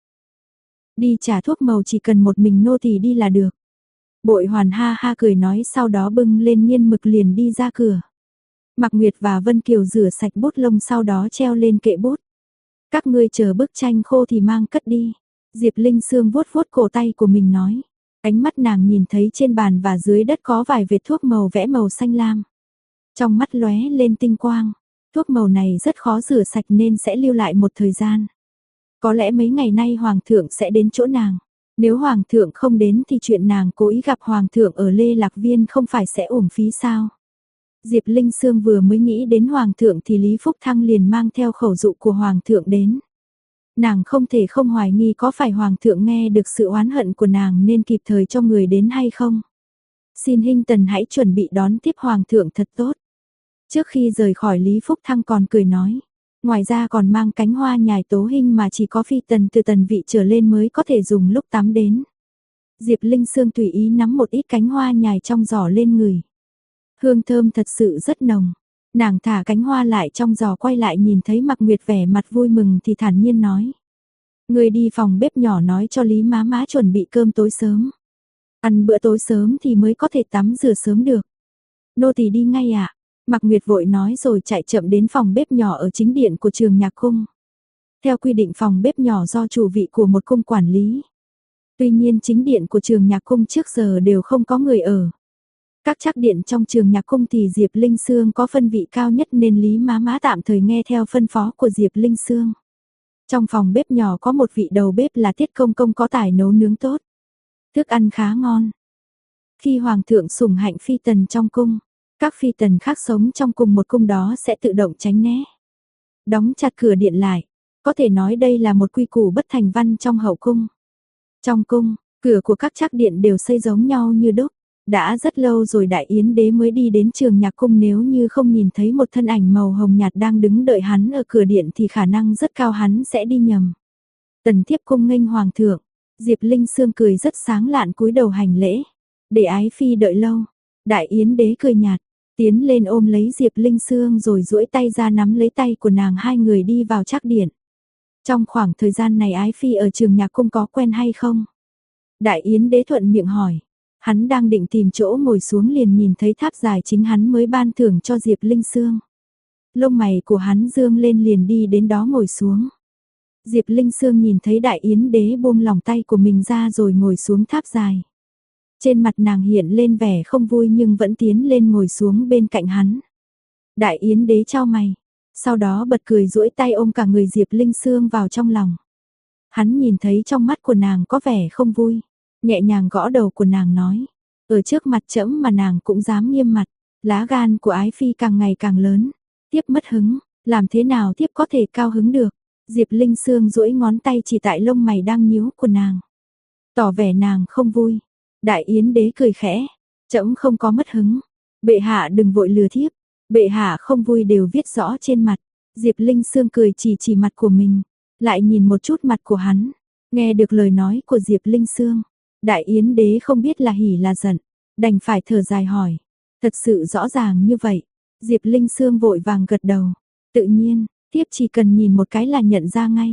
Đi trả thuốc màu chỉ cần một mình nô tỳ đi là được. Bội Hoàn ha ha cười nói sau đó bưng lên nghiên mực liền đi ra cửa. Mạc Nguyệt và Vân Kiều rửa sạch bút lông sau đó treo lên kệ bút. Các ngươi chờ bức tranh khô thì mang cất đi. Diệp Linh Sương vuốt vuốt cổ tay của mình nói. Ánh mắt nàng nhìn thấy trên bàn và dưới đất có vài vệt thuốc màu vẽ màu xanh lam. Trong mắt lóe lên tinh quang. Thuốc màu này rất khó rửa sạch nên sẽ lưu lại một thời gian. Có lẽ mấy ngày nay Hoàng thượng sẽ đến chỗ nàng. Nếu Hoàng thượng không đến thì chuyện nàng cố ý gặp Hoàng thượng ở Lê Lạc Viên không phải sẽ uổng phí sao? Diệp Linh Sương vừa mới nghĩ đến Hoàng thượng thì Lý Phúc Thăng liền mang theo khẩu dụ của Hoàng thượng đến. Nàng không thể không hoài nghi có phải Hoàng thượng nghe được sự oán hận của nàng nên kịp thời cho người đến hay không? Xin Hinh Tần hãy chuẩn bị đón tiếp Hoàng thượng thật tốt. Trước khi rời khỏi Lý Phúc Thăng còn cười nói. Ngoài ra còn mang cánh hoa nhài tố hình mà chỉ có phi tần từ tần vị trở lên mới có thể dùng lúc tắm đến. Diệp Linh Sương tùy ý nắm một ít cánh hoa nhài trong giỏ lên người. Hương thơm thật sự rất nồng. Nàng thả cánh hoa lại trong giỏ quay lại nhìn thấy Mạc Nguyệt vẻ mặt vui mừng thì thản nhiên nói. Người đi phòng bếp nhỏ nói cho Lý má má chuẩn bị cơm tối sớm. Ăn bữa tối sớm thì mới có thể tắm rửa sớm được. Nô tỳ đi ngay ạ. Mạc Nguyệt vội nói rồi chạy chậm đến phòng bếp nhỏ ở chính điện của Trường Nhạc Cung. Theo quy định phòng bếp nhỏ do chủ vị của một cung quản lý. Tuy nhiên chính điện của Trường Nhạc Cung trước giờ đều không có người ở. Các trác điện trong Trường Nhạc Cung thì Diệp Linh Sương có phân vị cao nhất nên Lý má má tạm thời nghe theo phân phó của Diệp Linh Sương. Trong phòng bếp nhỏ có một vị đầu bếp là Tiết Công Công có tài nấu nướng tốt. Thức ăn khá ngon. Khi Hoàng thượng sủng hạnh phi tần trong cung, các phi tần khác sống trong cùng một cung đó sẽ tự động tránh né. Đóng chặt cửa điện lại. Có thể nói đây là một quy củ bất thành văn trong hậu cung. Trong cung, cửa của các trác điện đều xây giống nhau như đúc. Đã rất lâu rồi Đại Yến Đế mới đi đến Trường Nhạc Cung, nếu như không nhìn thấy một thân ảnh màu hồng nhạt đang đứng đợi hắn ở cửa điện thì khả năng rất cao hắn sẽ đi nhầm. Tần thiếp cung nghênh Hoàng thượng. Diệp Linh Sương cười rất sáng lạn cúi đầu hành lễ. Để ái phi đợi lâu. Đại Yến Đế cười nhạt, tiến lên ôm lấy Diệp Linh Sương rồi duỗi tay ra nắm lấy tay của nàng, hai người đi vào trác điện. Trong khoảng thời gian này ái phi ở Trường Nhạc Cung có quen hay không? Đại Yến Đế thuận miệng hỏi. Hắn đang định tìm chỗ ngồi xuống liền nhìn thấy tháp dài chính hắn mới ban thưởng cho Diệp Linh Sương. Lông mày của hắn dương lên liền đi đến đó ngồi xuống. Diệp Linh Sương nhìn thấy Đại Yến Đế buông lỏng tay của mình ra rồi ngồi xuống tháp dài. Trên mặt nàng hiện lên vẻ không vui nhưng vẫn tiến lên ngồi xuống bên cạnh hắn. Đại Yến Đế chau mày, sau đó bật cười duỗi tay ôm cả người Diệp Linh Sương vào trong lòng. Hắn nhìn thấy trong mắt của nàng có vẻ không vui, nhẹ nhàng gõ đầu của nàng nói, ở trước mặt trẫm mà nàng cũng dám nghiêm mặt, lá gan của ái phi càng ngày càng lớn, tiếp mất hứng, làm thế nào tiếp có thể cao hứng được. Diệp Linh Sương duỗi ngón tay chỉ tại lông mày đang nhíu của nàng, tỏ vẻ nàng không vui. Đại Yến Đế cười khẽ, trẫm không có mất hứng, bệ hạ đừng vội lừa thiếp, bệ hạ không vui đều viết rõ trên mặt. Diệp Linh Sương cười chỉ mặt của mình, lại nhìn một chút mặt của hắn, nghe được lời nói của Diệp Linh Sương, Đại Yến Đế không biết là hỉ là giận, đành phải thở dài hỏi, thật sự rõ ràng như vậy. Diệp Linh Sương vội vàng gật đầu, tự nhiên, thiếp chỉ cần nhìn một cái là nhận ra ngay.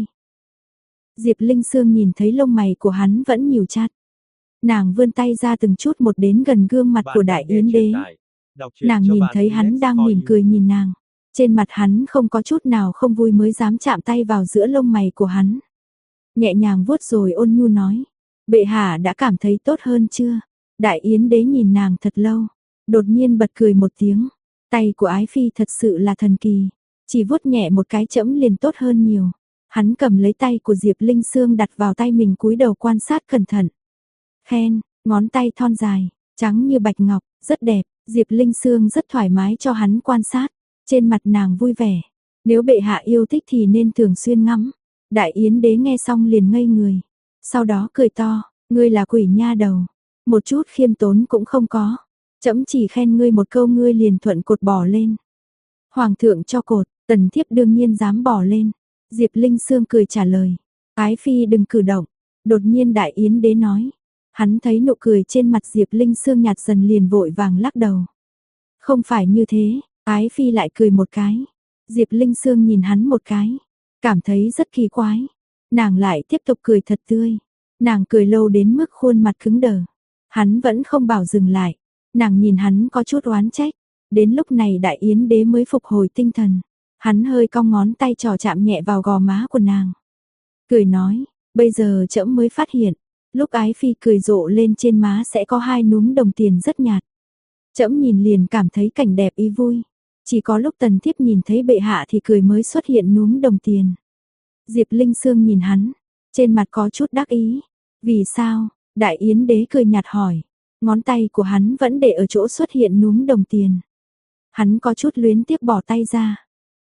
Diệp Linh Sương nhìn thấy lông mày của hắn vẫn nhíu chặt. Nàng vươn tay ra từng chút một đến gần gương mặt của Đại Yến Đế. Nàng nhìn thấy hắn đang mỉm cười nhìn nàng. Trên mặt hắn không có chút nào không vui mới dám chạm tay vào giữa lông mày của hắn. Nhẹ nhàng vuốt rồi ôn nhu nói. Bệ hạ đã cảm thấy tốt hơn chưa? Đại Yến Đế nhìn nàng thật lâu. Đột nhiên bật cười một tiếng. Tay của ái phi thật sự là thần kỳ. Chỉ vuốt nhẹ một cái trẫm liền tốt hơn nhiều. Hắn cầm lấy tay của Diệp Linh Sương đặt vào tay mình cúi đầu quan sát cẩn thận. Khen, ngón tay thon dài, trắng như bạch ngọc, rất đẹp. Diệp Linh Sương rất thoải mái cho hắn quan sát. Trên mặt nàng vui vẻ. Nếu bệ hạ yêu thích thì nên thường xuyên ngắm. Đại Yến đế nghe xong liền ngây người. Sau đó cười to, ngươi là quỷ nha đầu. Một chút khiêm tốn cũng không có. Trẫm chỉ khen ngươi một câu ngươi liền thuận cột bỏ lên. Hoàng thượng cho cột, tần thiếp đương nhiên dám bỏ lên. Diệp Linh Sương cười trả lời. Ái phi đừng cử động. Đột nhiên Đại Yến đế nói. Hắn thấy nụ cười trên mặt Diệp Linh Sương nhạt dần liền vội vàng lắc đầu. Không phải như thế, Ái phi lại cười một cái. Diệp Linh Sương nhìn hắn một cái, cảm thấy rất kỳ quái. Nàng lại tiếp tục cười thật tươi. Nàng cười lâu đến mức khuôn mặt cứng đờ. Hắn vẫn không bảo dừng lại. Nàng nhìn hắn có chút oán trách. Đến lúc này Đại Yến đế mới phục hồi tinh thần. Hắn hơi cong ngón tay trò chạm nhẹ vào gò má của nàng. Cười nói, bây giờ trẫm mới phát hiện. Lúc Ái phi cười rộ lên trên má sẽ có hai núm đồng tiền rất nhạt. Trẫm nhìn liền cảm thấy cảnh đẹp ý vui. Chỉ có lúc tần thiếp nhìn thấy bệ hạ thì cười mới xuất hiện núm đồng tiền. Diệp Linh Sương nhìn hắn, trên mặt có chút đắc ý. Vì sao? Đại Yến đế cười nhạt hỏi. Ngón tay của hắn vẫn để ở chỗ xuất hiện núm đồng tiền. Hắn có chút luyến tiếc bỏ tay ra.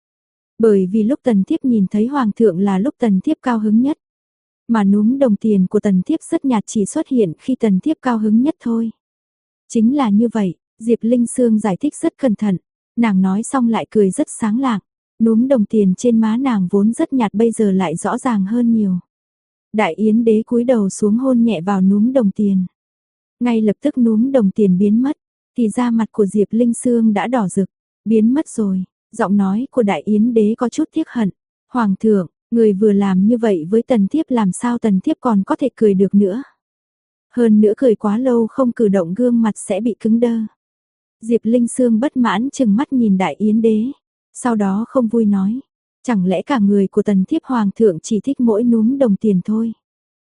Bởi vì lúc tần thiếp nhìn thấy hoàng thượng là lúc tần thiếp cao hứng nhất. Mà núm đồng tiền của tần thiếp rất nhạt chỉ xuất hiện khi tần thiếp cao hứng nhất thôi. Chính là như vậy, Diệp Linh Sương giải thích rất cẩn thận. Nàng nói xong lại cười rất sáng lạng. Núm đồng tiền trên má nàng vốn rất nhạt bây giờ lại rõ ràng hơn nhiều. Đại Yến đế cúi đầu xuống hôn nhẹ vào núm đồng tiền. Ngay lập tức núm đồng tiền biến mất. Thì da mặt của Diệp Linh Sương đã đỏ rực. Biến mất rồi. Giọng nói của Đại Yến đế có chút tiếc hận. Hoàng thượng, người vừa làm như vậy với tần thiếp làm sao tần thiếp còn có thể cười được nữa. Hơn nữa cười quá lâu không cử động gương mặt sẽ bị cứng đơ. Diệp Linh Sương bất mãn chừng mắt nhìn Đại Yến đế. Sau đó không vui nói. Chẳng lẽ cả người của tần thiếp hoàng thượng chỉ thích mỗi núm đồng tiền thôi.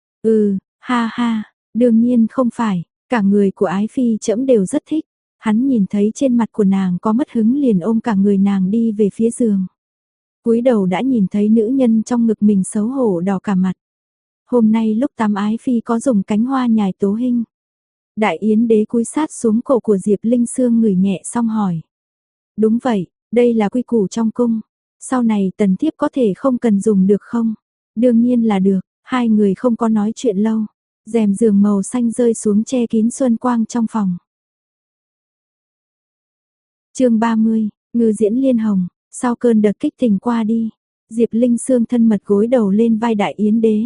Ha ha, đương nhiên không phải. Cả người của Ái phi trẫm đều rất thích. Hắn nhìn thấy trên mặt của nàng có mất hứng liền ôm cả người nàng đi về phía giường. Cúi đầu đã nhìn thấy nữ nhân trong ngực mình xấu hổ đỏ cả mặt. Hôm nay lúc tắm Ái phi có dùng cánh hoa nhài tố hình. Đại Yến đế cúi sát xuống cổ của Diệp Linh Sương ngửi nhẹ xong hỏi. Đúng vậy, đây là quy củ trong cung. Sau này tần thiếp có thể không cần dùng được không? Đương nhiên là được, hai người không có nói chuyện lâu. Rèm giường màu xanh rơi xuống che kín xuân quang trong phòng. Chương 30, ngư diễn liên hồng. Sau cơn đợt kích tình qua đi, Diệp Linh Sương thân mật gối đầu lên vai Đại Yến đế.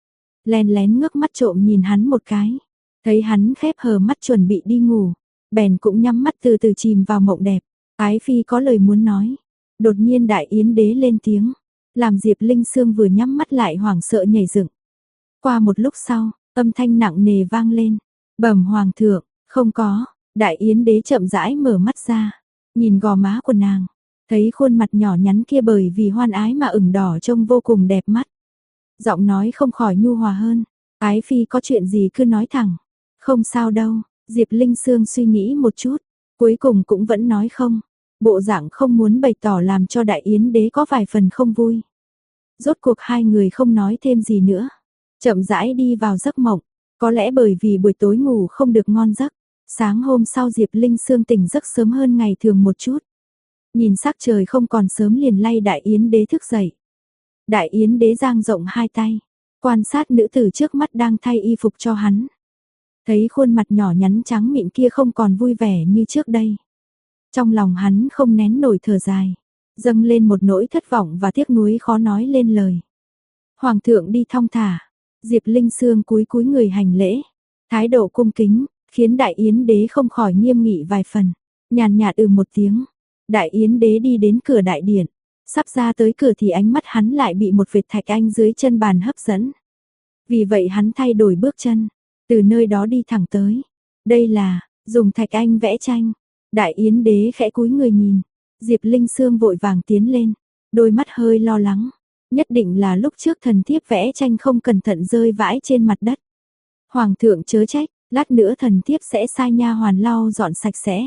Lén lén ngước mắt trộm nhìn hắn một cái. Thấy hắn khép hờ mắt chuẩn bị đi ngủ, bèn cũng nhắm mắt từ từ chìm vào mộng đẹp. Ái phi có lời muốn nói. Đột nhiên Đại Yến đế lên tiếng, làm Diệp Linh Sương vừa nhắm mắt lại hoảng sợ nhảy dựng. Qua một lúc sau, âm thanh nặng nề vang lên. Bẩm hoàng thượng, không có. Đại Yến đế chậm rãi mở mắt ra, nhìn gò má của nàng, thấy khuôn mặt nhỏ nhắn kia bởi vì hoan ái mà ửng đỏ trông vô cùng đẹp mắt. Giọng nói không khỏi nhu hòa hơn. Ái phi có chuyện gì cứ nói thẳng. Không sao đâu. Diệp Linh Sương suy nghĩ một chút, cuối cùng cũng vẫn nói không. Bộ dạng không muốn bày tỏ làm cho Đại Yến đế có vài phần không vui. Rốt cuộc hai người không nói thêm gì nữa, chậm rãi đi vào giấc mộng. Có lẽ bởi vì buổi tối ngủ không được ngon giấc, sáng hôm sau Diệp Linh Sương tỉnh giấc sớm hơn ngày thường một chút. Nhìn sắc trời không còn sớm liền lay Đại Yến đế thức dậy. Đại Yến đế dang rộng hai tay, quan sát nữ tử trước mắt đang thay y phục cho hắn. Thấy khuôn mặt nhỏ nhắn trắng mịn kia không còn vui vẻ như trước đây. Trong lòng hắn không nén nổi thở dài, dâng lên một nỗi thất vọng và tiếc nuối khó nói lên lời. Hoàng thượng đi thong thả, Diệp Linh Sương cúi cúi người hành lễ, thái độ cung kính, khiến Đại Yến đế không khỏi nghiêm nghị vài phần. Nhàn nhạt một tiếng, Đại Yến đế đi đến cửa đại điện, sắp ra tới cửa thì ánh mắt hắn lại bị một vệt thạch anh dưới chân bàn hấp dẫn. Vì vậy hắn thay đổi bước chân, từ nơi đó đi thẳng tới. Đây là, dùng thạch anh vẽ tranh. Đại Yến đế khẽ cúi người nhìn, Diệp Linh Sương vội vàng tiến lên, đôi mắt hơi lo lắng. Nhất định là lúc trước thần thiếp vẽ tranh không cẩn thận rơi vãi trên mặt đất. Hoàng thượng chớ trách, lát nữa thần thiếp sẽ sai nha hoàn lau dọn sạch sẽ.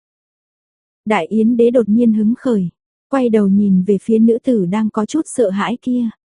Đại Yến đế đột nhiên hứng khởi, quay đầu nhìn về phía nữ tử đang có chút sợ hãi kia.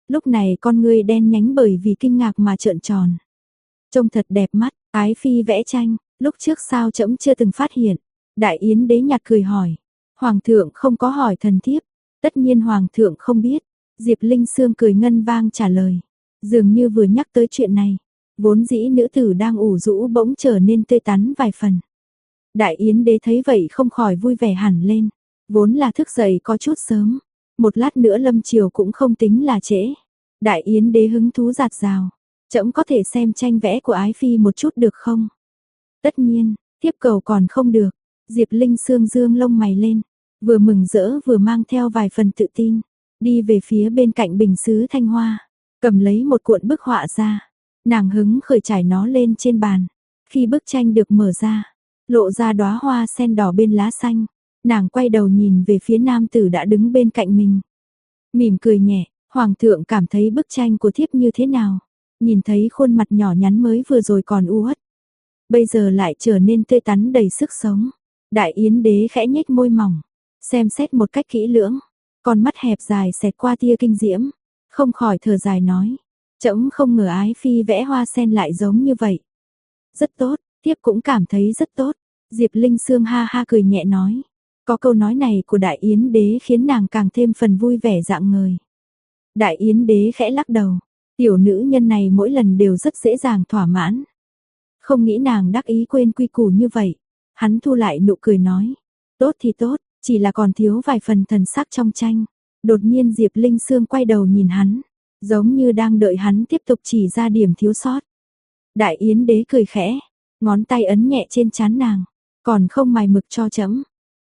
lúc này con ngươi đen nhánh bởi vì kinh ngạc mà trợn tròn. Trông thật đẹp mắt, Ái Phi vẽ tranh, lúc trước sao trẫm chưa từng phát hiện. Đại Yến đế nhạt cười hỏi. Hoàng thượng không có hỏi thần thiếp, tất nhiên Hoàng thượng không biết. Diệp Linh Sương cười ngân vang trả lời. Dường như vừa nhắc tới chuyện này, vốn dĩ nữ tử đang ủ rũ bỗng trở nên tươi tắn vài phần. Đại Yến đế thấy vậy không khỏi vui vẻ hẳn lên, vốn là thức dậy có chút sớm, một lát nữa lâm chiều cũng không tính là trễ. Đại Yến đế hứng thú rạt rào, trẫm có thể xem tranh vẽ của Ái Phi một chút được không? Tất nhiên, thiếp cầu còn không được. Diệp Linh Sương dương lông mày lên, vừa mừng rỡ vừa mang theo vài phần tự tin, đi về phía bên cạnh bình sứ thanh hoa, cầm lấy một cuộn bức họa ra, nàng hứng khởi trải nó lên trên bàn. Khi bức tranh được mở ra, lộ ra đóa hoa sen đỏ bên lá xanh, nàng quay đầu nhìn về phía nam tử đã đứng bên cạnh mình. Mỉm cười nhẹ, Hoàng thượng cảm thấy bức tranh của thiếp như thế nào? Nhìn thấy khuôn mặt nhỏ nhắn mới vừa rồi còn u uất, bây giờ lại trở nên tươi tắn đầy sức sống. Đại Yến đế khẽ nhếch môi mỏng, xem xét một cách kỹ lưỡng, con mắt hẹp dài xẹt qua tia kinh diễm, không khỏi thở dài nói, trẫm không ngờ Ái Phi vẽ hoa sen lại giống như vậy. Rất tốt, thiếp cũng cảm thấy rất tốt. Diệp Linh Sương ha ha cười nhẹ nói, có câu nói này của Đại Yến đế khiến nàng càng thêm phần vui vẻ rạng ngời. Đại Yến đế khẽ lắc đầu, tiểu nữ nhân này mỗi lần đều rất dễ dàng thỏa mãn. Không nghĩ nàng đắc ý quên quy củ như vậy. Hắn thu lại nụ cười nói, tốt thì tốt, chỉ là còn thiếu vài phần thần sắc trong tranh. Đột nhiên Diệp Linh Sương quay đầu nhìn hắn, giống như đang đợi hắn tiếp tục chỉ ra điểm thiếu sót. Đại Yến đế cười khẽ, ngón tay ấn nhẹ trên trán nàng, còn không mài mực cho trẫm.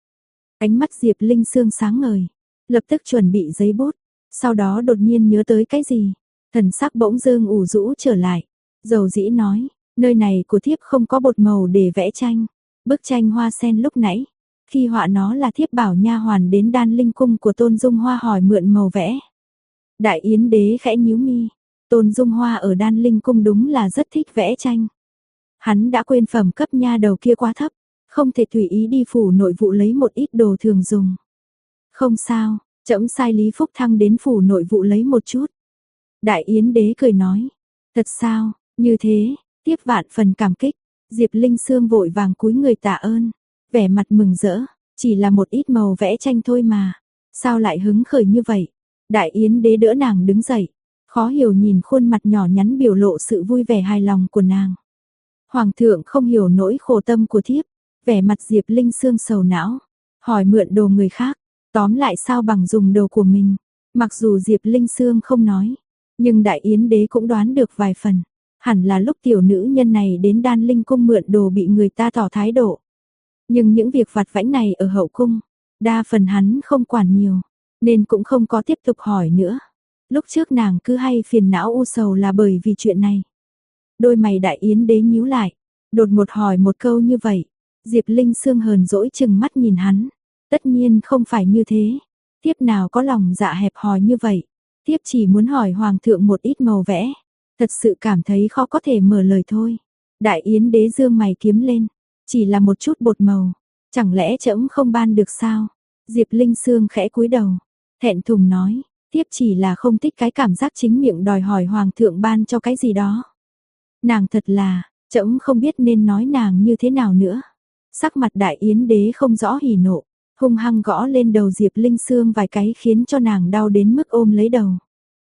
Ánh mắt Diệp Linh Sương sáng ngời, lập tức chuẩn bị giấy bút, sau đó đột nhiên nhớ tới cái gì, thần sắc bỗng dưng ủ rũ trở lại, dầu dĩ nói, nơi này của thiếp không có bột màu để vẽ tranh. Bức tranh hoa sen lúc nãy, khi họa nó là thiếp bảo nha hoàn đến Đan Linh cung của Tôn Dung Hoa hỏi mượn màu vẽ. Đại Yến đế khẽ nhíu mi, Tôn Dung Hoa ở Đan Linh cung đúng là rất thích vẽ tranh. Hắn đã quên phẩm cấp nha đầu kia quá thấp, không thể tùy ý đi phủ nội vụ lấy một ít đồ thường dùng. Không sao, trẫm sai Lý Phúc Thăng đến phủ nội vụ lấy một chút. Đại Yến đế cười nói, thật sao, như thế, tiếp vạn phần cảm kích. Diệp Linh Sương vội vàng cúi người tạ ơn, vẻ mặt mừng rỡ, chỉ là một ít màu vẽ tranh thôi mà, sao lại hứng khởi như vậy? Đại Yến đế đỡ nàng đứng dậy, khó hiểu nhìn khuôn mặt nhỏ nhắn biểu lộ sự vui vẻ hài lòng của nàng. Hoàng thượng không hiểu nỗi khổ tâm của thiếp, vẻ mặt Diệp Linh Sương sầu não, hỏi mượn đồ người khác, tóm lại sao bằng dùng đồ của mình. Mặc dù Diệp Linh Sương không nói, nhưng Đại Yến đế cũng đoán được vài phần. Hẳn là lúc tiểu nữ nhân này đến Đan Linh cung mượn đồ bị người ta tỏ thái độ. Nhưng những việc vặt vãnh này ở hậu cung, đa phần hắn không quản nhiều, nên cũng không có tiếp tục hỏi nữa. Lúc trước nàng cứ hay phiền não u sầu là bởi vì chuyện này. Đôi mày Đại Yến đế nhíu lại, đột ngột hỏi một câu như vậy. Diệp Linh Sương hờn dỗi chừng mắt nhìn hắn. Tất nhiên không phải như thế. Thiếp nào có lòng dạ hẹp hòi như vậy. Thiếp chỉ muốn hỏi hoàng thượng một ít màu vẽ. Thật sự cảm thấy khó có thể mở lời thôi. Đại Yến đế dương mày kiếm lên, chỉ là một chút bột màu, chẳng lẽ trẫm không ban được sao? Diệp Linh Sương khẽ cúi đầu, thẹn thùng nói, thiếp chỉ là không thích cái cảm giác chính miệng đòi hỏi hoàng thượng ban cho cái gì đó. Nàng thật là, trẫm không biết nên nói nàng như thế nào nữa. Sắc mặt Đại Yến đế không rõ hỉ nộ, hung hăng gõ lên đầu Diệp Linh Sương vài cái khiến cho nàng đau đến mức ôm lấy đầu.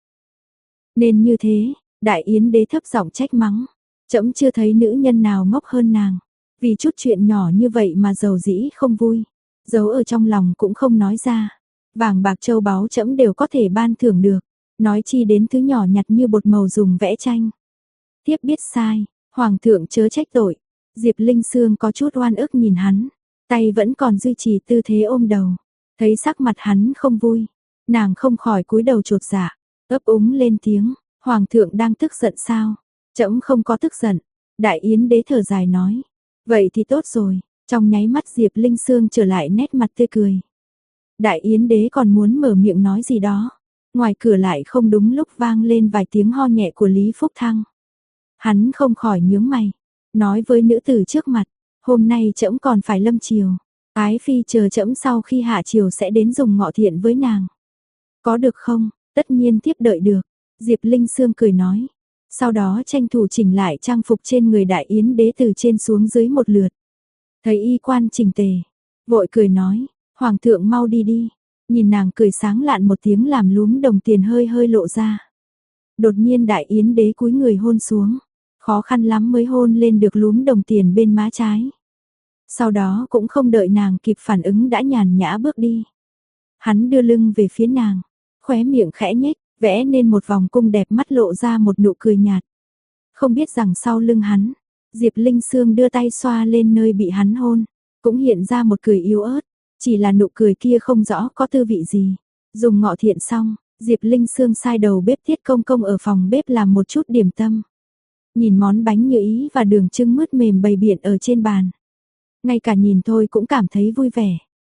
Nên như thế, Đại Yến đế thấp giọng trách mắng, trẫm chưa thấy nữ nhân nào ngốc hơn nàng, vì chút chuyện nhỏ như vậy mà giàu dĩ không vui, giấu ở trong lòng cũng không nói ra. Vàng bạc châu báu trẫm đều có thể ban thưởng được, nói chi đến thứ nhỏ nhặt như bột màu dùng vẽ tranh. Thiếp biết sai, hoàng thượng chớ trách tội. Diệp Linh Sương có chút oan ức nhìn hắn, tay vẫn còn duy trì tư thế ôm đầu, thấy sắc mặt hắn không vui, nàng không khỏi cúi đầu chột dạ, ấp úng lên tiếng. Hoàng thượng đang tức giận sao? Trẫm không có tức giận. Đại Yến đế thở dài nói. Vậy thì tốt rồi. Trong nháy mắt Diệp Linh Sương trở lại nét mặt tươi cười. Đại Yến đế còn muốn mở miệng nói gì đó. Ngoài cửa lại không đúng lúc vang lên vài tiếng ho nhẹ của Lý Phúc Thăng. Hắn không khỏi nhướng mày, nói với nữ tử trước mặt, hôm nay trẫm còn phải lâm triều. Ái phi chờ trẫm sau khi hạ triều sẽ đến dùng ngọ thiện với nàng. Có được không? Tất nhiên tiếp đợi được. Diệp Linh Sương cười nói. Sau đó tranh thủ chỉnh lại trang phục trên người đại yến đế từ trên xuống dưới một lượt. Thấy y quan chỉnh tề, vội cười nói, Hoàng thượng mau đi đi. Nhìn nàng cười sáng lạn một tiếng làm lúm đồng tiền hơi hơi lộ ra. Đột nhiên đại yến đế cúi người hôn xuống. Khó khăn lắm mới hôn lên được lúm đồng tiền bên má trái. Sau đó cũng không đợi nàng kịp phản ứng đã nhàn nhã bước đi. Hắn đưa lưng về phía nàng, khóe miệng khẽ nhếch, vẽ nên một vòng cung đẹp mắt lộ ra một nụ cười nhạt. Không biết rằng sau lưng hắn, Diệp Linh Sương đưa tay xoa lên nơi bị hắn hôn, cũng hiện ra một cười yếu ớt, chỉ là nụ cười kia không rõ có tư vị gì. Dùng ngọ thiện xong, Diệp Linh Sương sai đầu bếp Tiết Công Công ở phòng bếp làm một chút điểm tâm. Nhìn món bánh như ý và đường trưng mướt mềm bày biện ở trên bàn. Ngay cả nhìn thôi cũng cảm thấy vui vẻ.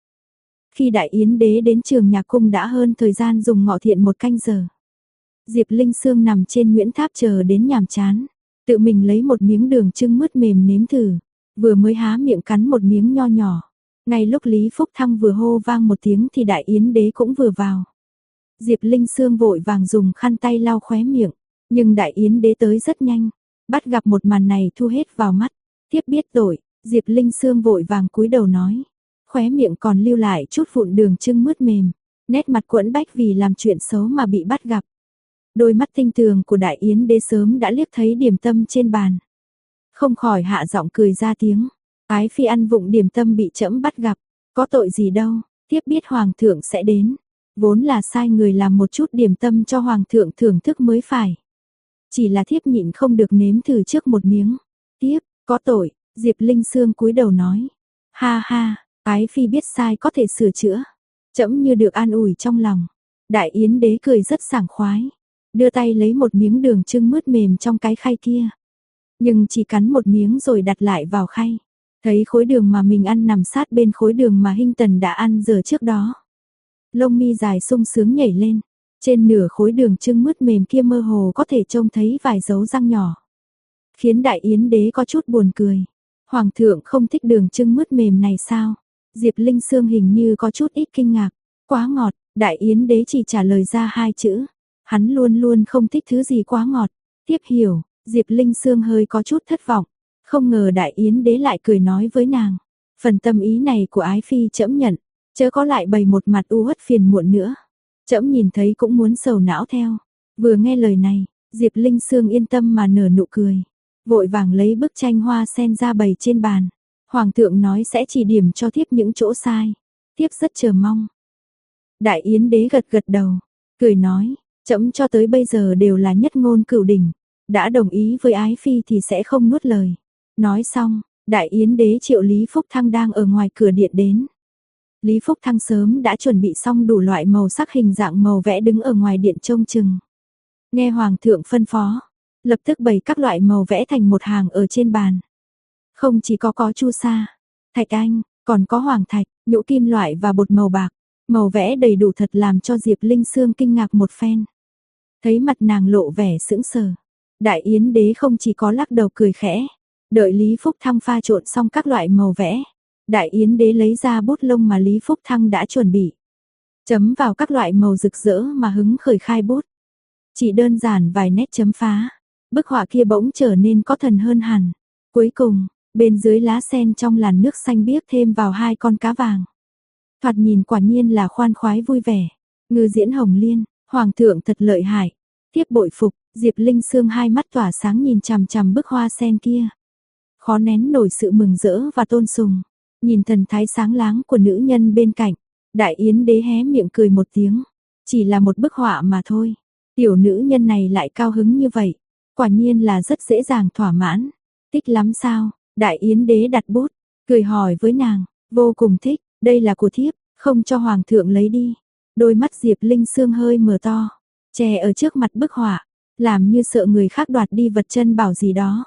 Khi đại yến đế đến Trường Nhạc Cung đã hơn thời gian dùng ngọ thiện 1 canh giờ. Diệp Linh Sương nằm trên Nguyễn Tháp chờ đến nhàm chán, tự mình lấy một miếng đường trưng mướt mềm nếm thử, vừa mới há miệng cắn một miếng nho nhỏ. Ngay lúc Lý Phúc Thăng vừa hô vang một tiếng thì đại yến đế cũng vừa vào. Diệp Linh Sương vội vàng dùng khăn tay lau khóe miệng, nhưng đại yến đế tới rất nhanh, bắt gặp một màn này thu hết vào mắt. Thiếp biết tội, Diệp Linh Sương vội vàng cúi đầu nói, khóe miệng còn lưu lại chút vụn đường trưng mướt mềm, nét mặt quẫn bách vì làm chuyện xấu mà bị bắt gặp. Đôi mắt tinh tường của đại yến đế sớm đã liếc thấy điểm tâm trên bàn, không khỏi hạ giọng cười ra tiếng. Ái phi ăn vụng điểm tâm bị trẫm bắt gặp, có tội gì đâu, thiếp biết hoàng thượng sẽ đến, vốn là sai người làm một chút điểm tâm cho hoàng thượng thưởng thức mới phải. Chỉ là thiếp nhịn không được nếm thử trước một miếng. Thiếp, có tội, Diệp Linh Sương cúi đầu nói. Ha ha, ái phi biết sai có thể sửa chữa. Trẫm như được an ủi trong lòng. Đại yến đế cười rất sảng khoái, đưa tay lấy một miếng đường trưng mướt mềm trong cái khay kia. Nhưng chỉ cắn một miếng rồi đặt lại vào khay. Thấy khối đường mà mình ăn nằm sát bên khối đường mà Hinh Tần đã ăn giờ trước đó. Lông mi dài sung sướng nhảy lên, trên nửa khối đường trưng mướt mềm kia mơ hồ có thể trông thấy vài dấu răng nhỏ. Khiến đại yến đế có chút buồn cười. Hoàng thượng không thích đường trưng mướt mềm này sao? Diệp Linh Sương hình như có chút ít kinh ngạc. Quá ngọt, đại yến đế chỉ trả lời ra 2 chữ. Hắn luôn luôn không thích thứ gì quá ngọt. Tiếp hiểu, Diệp Linh Sương hơi có chút thất vọng. Không ngờ đại yến đế lại cười nói với nàng. Phần tâm ý này của ái phi trẫm nhận, chớ có lại bày một mặt u uất phiền muộn nữa. Trẫm nhìn thấy cũng muốn sầu não theo. Vừa nghe lời này, Diệp Linh Sương yên tâm mà nở nụ cười. Vội vàng lấy bức tranh hoa sen ra bày trên bàn. Hoàng thượng nói sẽ chỉ điểm cho thiếp những chỗ sai. Thiếp rất chờ mong. Đại yến đế gật gật đầu, cười nói, trẫm cho tới bây giờ đều là nhất ngôn cửu đỉnh. Đã đồng ý với ái phi thì sẽ không nuốt lời. Nói xong, đại yến đế triệu Lý Phúc Thăng đang ở ngoài cửa điện đến. Lý Phúc Thăng sớm đã chuẩn bị xong đủ loại màu sắc hình dạng màu vẽ đứng ở ngoài điện trông chừng. Nghe hoàng thượng phân phó, lập tức bày các loại màu vẽ thành một hàng ở trên bàn. Không chỉ có chu sa, thạch anh, còn có hoàng thạch, nhũ kim loại và bột màu bạc. Màu vẽ đầy đủ thật làm cho Diệp Linh Sương kinh ngạc một phen. Thấy mặt nàng lộ vẻ sững sờ, đại yến đế không chỉ có lắc đầu cười khẽ. Đợi Lý Phúc Thăng pha trộn xong các loại màu vẽ, đại yến đế lấy ra bút lông mà Lý Phúc Thăng đã chuẩn bị. Chấm vào các loại màu rực rỡ mà hứng khởi khai bút. Chỉ đơn giản vài nét chấm phá, bức họa kia bỗng trở nên có thần hơn hẳn. Cuối cùng, bên dưới lá sen trong làn nước xanh biếc thêm vào 2 con cá vàng. Thoạt nhìn quả nhiên là khoan khoái vui vẻ. Ngư diễn hồng liên, hoàng thượng thật lợi hại. Tiếp bội phục, Diệp Linh Sương hai mắt tỏa sáng nhìn chằm chằm bức hoa sen kia. Khó nén nổi sự mừng rỡ và tôn sùng. Nhìn thần thái sáng láng của nữ nhân bên cạnh, đại yến đế hé miệng cười một tiếng. Chỉ là một bức họa mà thôi. Tiểu nữ nhân này lại cao hứng như vậy. Quả nhiên là rất dễ dàng thỏa mãn. Thích lắm sao? Đại yến đế đặt bút, cười hỏi với nàng. Vô cùng thích, đây là của thiếp, không cho hoàng thượng lấy đi. Đôi mắt Diệp Linh Sương hơi mở to, che ở trước mặt bức họa, làm như sợ người khác đoạt đi vật chân bảo gì đó.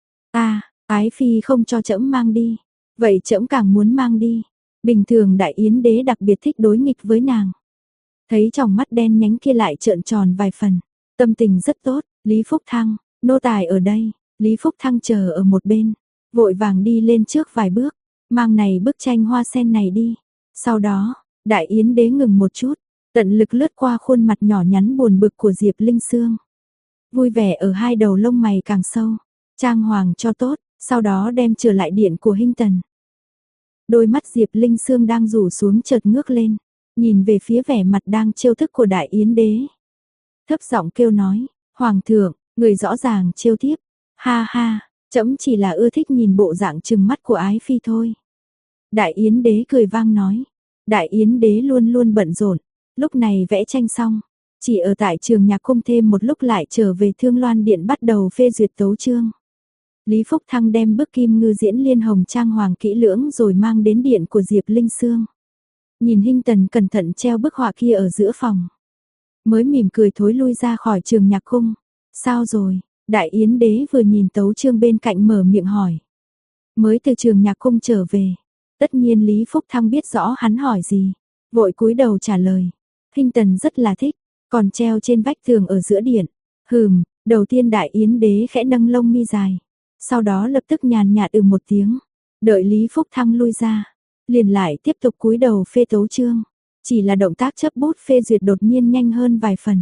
Ái phi không cho trẫm mang đi, vậy trẫm càng muốn mang đi. Bình thường đại yến đế đặc biệt thích đối nghịch với nàng. Thấy tròng mắt đen nhánh kia lại trợn tròn vài phần, tâm tình rất tốt. Lý Phúc Thăng, nô tài ở đây. Lý Phúc Thăng chờ ở một bên, vội vàng đi lên trước vài bước, mang này bức tranh hoa sen này đi. Sau đó, đại yến đế ngừng một chút, tận lực lướt qua khuôn mặt nhỏ nhắn buồn bực của Diệp Linh Sương. Vui vẻ ở hai đầu lông mày càng sâu, trang hoàng cho tốt, sau đó đem trở lại điện của Hinh Tần. Đôi mắt Diệp Linh Sương đang rủ xuống chợt ngước lên, nhìn về phía vẻ mặt đang trêu thức của Đại Yến đế. Thấp giọng kêu nói, Hoàng thượng, người rõ ràng trêu tiếp, ha ha, trẫm chỉ là ưa thích nhìn bộ dạng trừng mắt của ái phi thôi. Đại Yến đế cười vang nói, Đại Yến đế luôn luôn bận rộn, lúc này vẽ tranh xong, chỉ ở tại Trường Nhạc Cung thêm một lúc lại trở về Thương Loan Điện bắt đầu phê duyệt tấu chương. Lý Phúc Thăng đem bức kim ngư diễn liên hồng trang hoàng kỹ lưỡng rồi mang đến điện của Diệp Linh Sương. Nhìn Hinh Tần cẩn thận treo bức họa kia ở giữa phòng, mới mỉm cười thối lui ra khỏi Trường Nhạc Cung. Sao rồi? Đại Yến đế vừa nhìn tấu chương bên cạnh mở miệng hỏi. Mới từ Trường Nhạc Cung trở về. Tất nhiên Lý Phúc Thăng biết rõ hắn hỏi gì, vội cúi đầu trả lời. Hinh Tần rất là thích, còn treo trên vách tường ở giữa điện. Đầu tiên Đại Yến đế khẽ nâng lông mi dài, sau đó lập tức nhàn nhạt một tiếng. Đợi Lý Phúc Thăng lui ra, liền lại tiếp tục cúi đầu phê tấu chương, chỉ là động tác chấp bút phê duyệt đột nhiên nhanh hơn vài phần.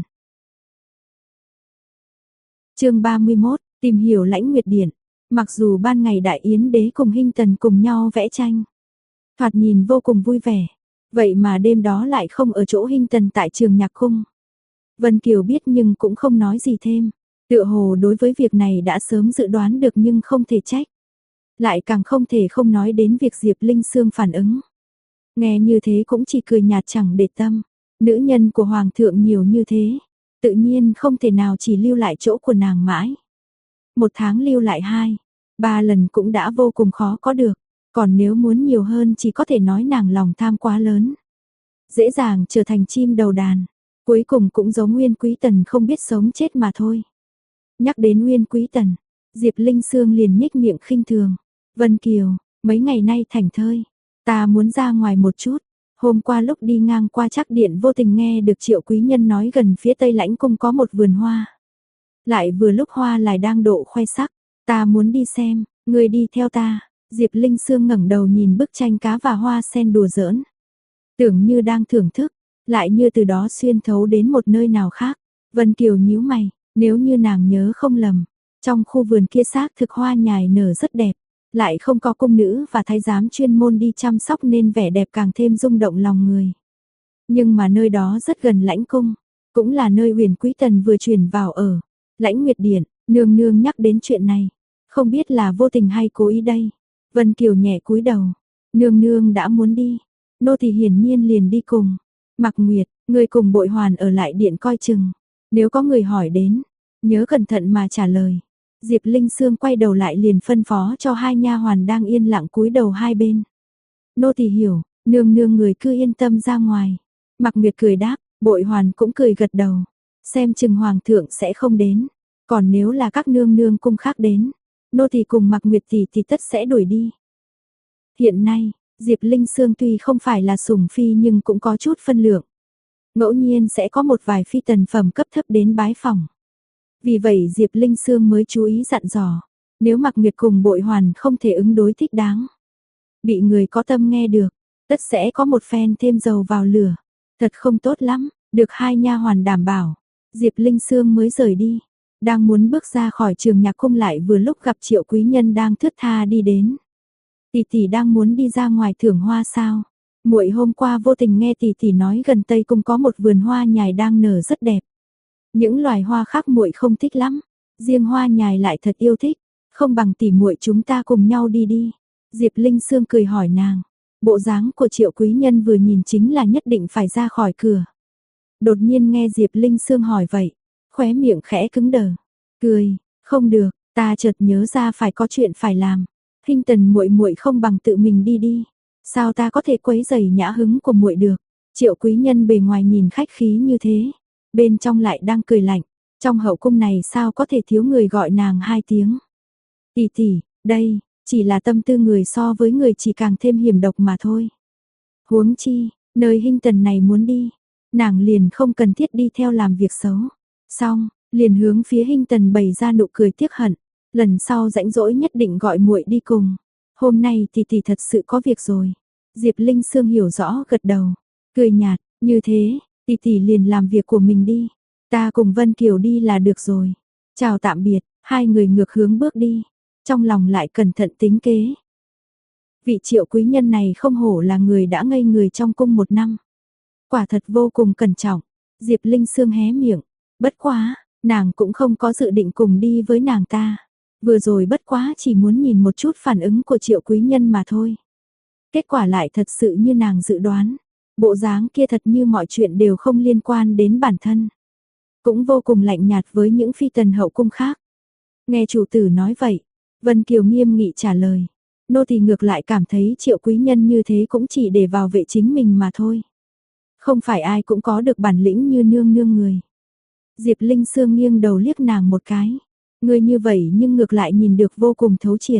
Chương 31, tìm hiểu Lãnh Nguyệt Điện. Mặc dù ban ngày Đại Yến đế cùng Hinh Tần cùng nhau vẽ tranh, thoạt nhìn vô cùng vui vẻ, vậy mà đêm đó lại không ở chỗ Hinh Tần tại Trường Nhạc Cung. Vân Kiều biết nhưng cũng không nói gì thêm, tựa hồ đối với việc này đã sớm dự đoán được nhưng không thể trách. Lại càng không thể không nói đến việc Diệp Linh Sương phản ứng. Nghe như thế cũng chỉ cười nhạt chẳng để tâm, nữ nhân của Hoàng thượng nhiều như thế, tự nhiên không thể nào chỉ lưu lại chỗ của nàng mãi. Một tháng lưu lại 2, 3 lần cũng đã vô cùng khó có được, còn nếu muốn nhiều hơn chỉ có thể nói nàng lòng tham quá lớn. Dễ dàng trở thành chim đầu đàn, cuối cùng cũng giống Nguyên Quý Tần không biết sống chết mà thôi. Nhắc đến Nguyên Quý Tần, Diệp Linh Sương liền nhếch miệng khinh thường. Vân Kiều, mấy ngày nay thảnh thơi, ta muốn ra ngoài một chút. Hôm qua lúc đi ngang qua Trác Điện vô tình nghe được Triệu quý nhân nói gần phía Tây Lãnh Cung có một vườn hoa. Lại vừa lúc hoa lại đang độ khoe sắc, ta muốn đi xem, ngươi đi theo ta. Diệp Linh Sương ngẩng đầu nhìn bức tranh cá và hoa sen đùa giỡn. Tưởng như đang thưởng thức, lại như từ đó xuyên thấu đến một nơi nào khác. Vân Kiều nhíu mày, nếu như nàng nhớ không lầm, trong khu vườn kia xác thực hoa nhài nở rất đẹp, lại không có cung nữ và thái giám chuyên môn đi chăm sóc nên vẻ đẹp càng thêm rung động lòng người. Nhưng mà nơi đó rất gần Lãnh Cung, cũng là nơi Huyền Quý Tần vừa chuyển vào ở. Lãnh Nguyệt Điện, nương nương nhắc đến chuyện này, không biết là vô tình hay cố ý đây. Vân Kiều nhẹ cúi đầu, nương nương đã muốn đi, nô tỳ hiển nhiên liền đi cùng. Mạc Nguyệt, người cùng Bội Hoàn ở lại điện coi chừng, nếu có người hỏi đến, nhớ cẩn thận mà trả lời. Diệp Linh Sương quay đầu lại liền phân phó cho hai nha hoàn đang yên lặng cúi đầu hai bên. Nô tỳ hiểu, nương nương người cứ yên tâm ra ngoài. Mạc Nguyệt cười đáp, Bội Hoàn cũng cười gật đầu. Xem chừng hoàng thượng sẽ không đến, còn nếu là các nương nương cung khác đến, nô tỳ cùng Mạc Nguyệt tỷ thì tất sẽ đuổi đi. Hiện nay, Diệp Linh Sương tuy không phải là sủng phi nhưng cũng có chút phân lượng. Ngẫu nhiên sẽ có một vài phi tần phẩm cấp thấp đến bái phòng. Vì vậy Diệp Linh Sương mới chú ý dặn dò, nếu Mạc Nguyệt cùng Bội Hoàn không thể ứng đối thích đáng, bị người có tâm nghe được, tất sẽ có một phen thêm dầu vào lửa, thật không tốt lắm. Được hai nha hoàn đảm bảo, Diệp Linh Sương mới rời đi, đang muốn bước ra khỏi Trường Nhạc Cung lại vừa lúc gặp Triệu quý nhân đang thướt tha đi đến. Tỷ tỷ đang muốn đi ra ngoài thưởng hoa sao? Muội hôm qua vô tình nghe tỷ tỷ nói gần Tây Cung có một vườn hoa nhài đang nở rất đẹp. Những loài hoa khác muội không thích lắm, riêng hoa nhài lại thật yêu thích, không bằng tỷ muội chúng ta cùng nhau đi đi. Diệp Linh Sương cười hỏi nàng, bộ dáng của Triệu quý nhân vừa nhìn chính là nhất định phải ra khỏi cửa. Đột nhiên nghe Diệp Linh Sương hỏi vậy, khóe miệng khẽ cứng đờ, cười, không được, ta chợt nhớ ra phải có chuyện phải làm. Hinh Tần muội muội không bằng tự mình đi đi, sao ta có thể quấy rầy nhã hứng của muội được. Triệu quý nhân bề ngoài nhìn khách khí như thế, bên trong lại đang cười lạnh, trong hậu cung này sao có thể thiếu người gọi nàng hai tiếng. Tỷ tỷ, đây, chỉ là tâm tư người so với người chỉ càng thêm hiểm độc mà thôi. Huống chi, nơi Hinh Tần này muốn đi, nàng liền không cần thiết đi theo làm việc xấu. Xong, liền hướng phía Hinh Tần bày ra nụ cười tiếc hận, lần sau rảnh rỗi nhất định gọi muội đi cùng. Hôm nay tỷ tỷ thật sự có việc rồi. Diệp Linh Sương hiểu rõ gật đầu, cười nhạt, như thế, tỷ tỷ liền làm việc của mình đi, ta cùng Vân Kiều đi là được rồi. Chào tạm biệt, hai người ngược hướng bước đi, trong lòng lại cẩn thận tính kế. Vị Triệu quý nhân này không hổ là người đã ngây người trong cung 1 năm. Quả thật vô cùng cẩn trọng. Diệp Linh Sương hé miệng, bất quá, nàng cũng không có dự định cùng đi với nàng ta. Vừa rồi bất quá chỉ muốn nhìn một chút phản ứng của Triệu quý nhân mà thôi. Kết quả lại thật sự như nàng dự đoán. Bộ dáng kia thật như mọi chuyện đều không liên quan đến bản thân. Cũng vô cùng lạnh nhạt với những phi tần hậu cung khác. Nghe chủ tử nói vậy, Vân Kiều nghiêm nghị trả lời. Nô tỳ ngược lại cảm thấy Triệu quý nhân như thế cũng chỉ để bảo vệ chính mình mà thôi. Không phải ai cũng có được bản lĩnh như nương nương người. Diệp Linh Sương nghiêng đầu liếc nàng một cái. Người như vậy nhưng ngược lại nhìn được vô cùng thấu triệt.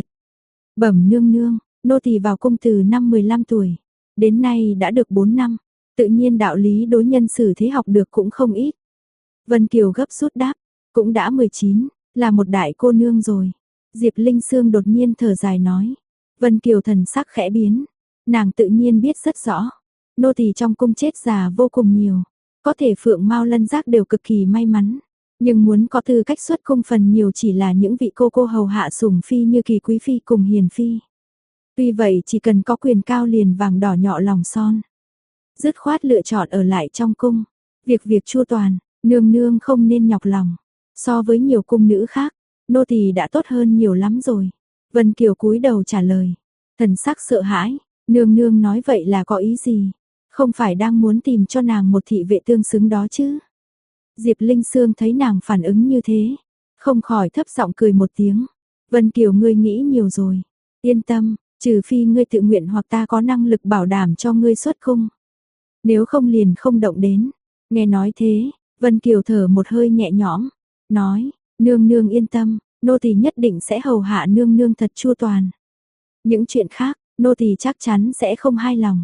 Bẩm nương nương, nô tỳ vào cung từ năm 15 tuổi. Đến nay đã được 4 năm. Tự nhiên đạo lý đối nhân xử thế học được cũng không ít. Vân Kiều gấp rút đáp. Cũng đã 19, là một đại cô nương rồi. Diệp Linh Sương đột nhiên thở dài nói. Vân Kiều thần sắc khẽ biến. Nàng tự nhiên biết rất rõ. Nô tỳ trong cung chết già vô cùng nhiều. Có thể Phượng Mao Lân Giác đều cực kỳ may mắn. Nhưng muốn có tư cách xuất cung phần nhiều chỉ là những vị cô hầu hạ sủng phi như Kỳ quý phi cùng Hiền phi. Tuy vậy chỉ cần có quyền cao liền vàng đỏ nhọ lòng son. Dứt khoát lựa chọn ở lại trong cung. Việc chu toàn, nương nương không nên nhọc lòng. So với nhiều cung nữ khác, nô tỳ đã tốt hơn nhiều lắm rồi. Vân Kiều cúi đầu trả lời. Thần sắc sợ hãi, nương nương nói vậy là có ý gì? Không phải đang muốn tìm cho nàng một thị vệ tương xứng đó chứ? Diệp Linh Sương thấy nàng phản ứng như thế, không khỏi thấp giọng cười một tiếng. Vân Kiều ngươi nghĩ nhiều rồi. Yên tâm, trừ phi ngươi tự nguyện hoặc ta có năng lực bảo đảm cho ngươi xuất cung. Nếu không liền không động đến. Nghe nói thế, Vân Kiều thở một hơi nhẹ nhõm, nói, nương nương yên tâm, nô tỳ nhất định sẽ hầu hạ nương nương thật chu toàn. Những chuyện khác, nô tỳ chắc chắn sẽ không hài lòng.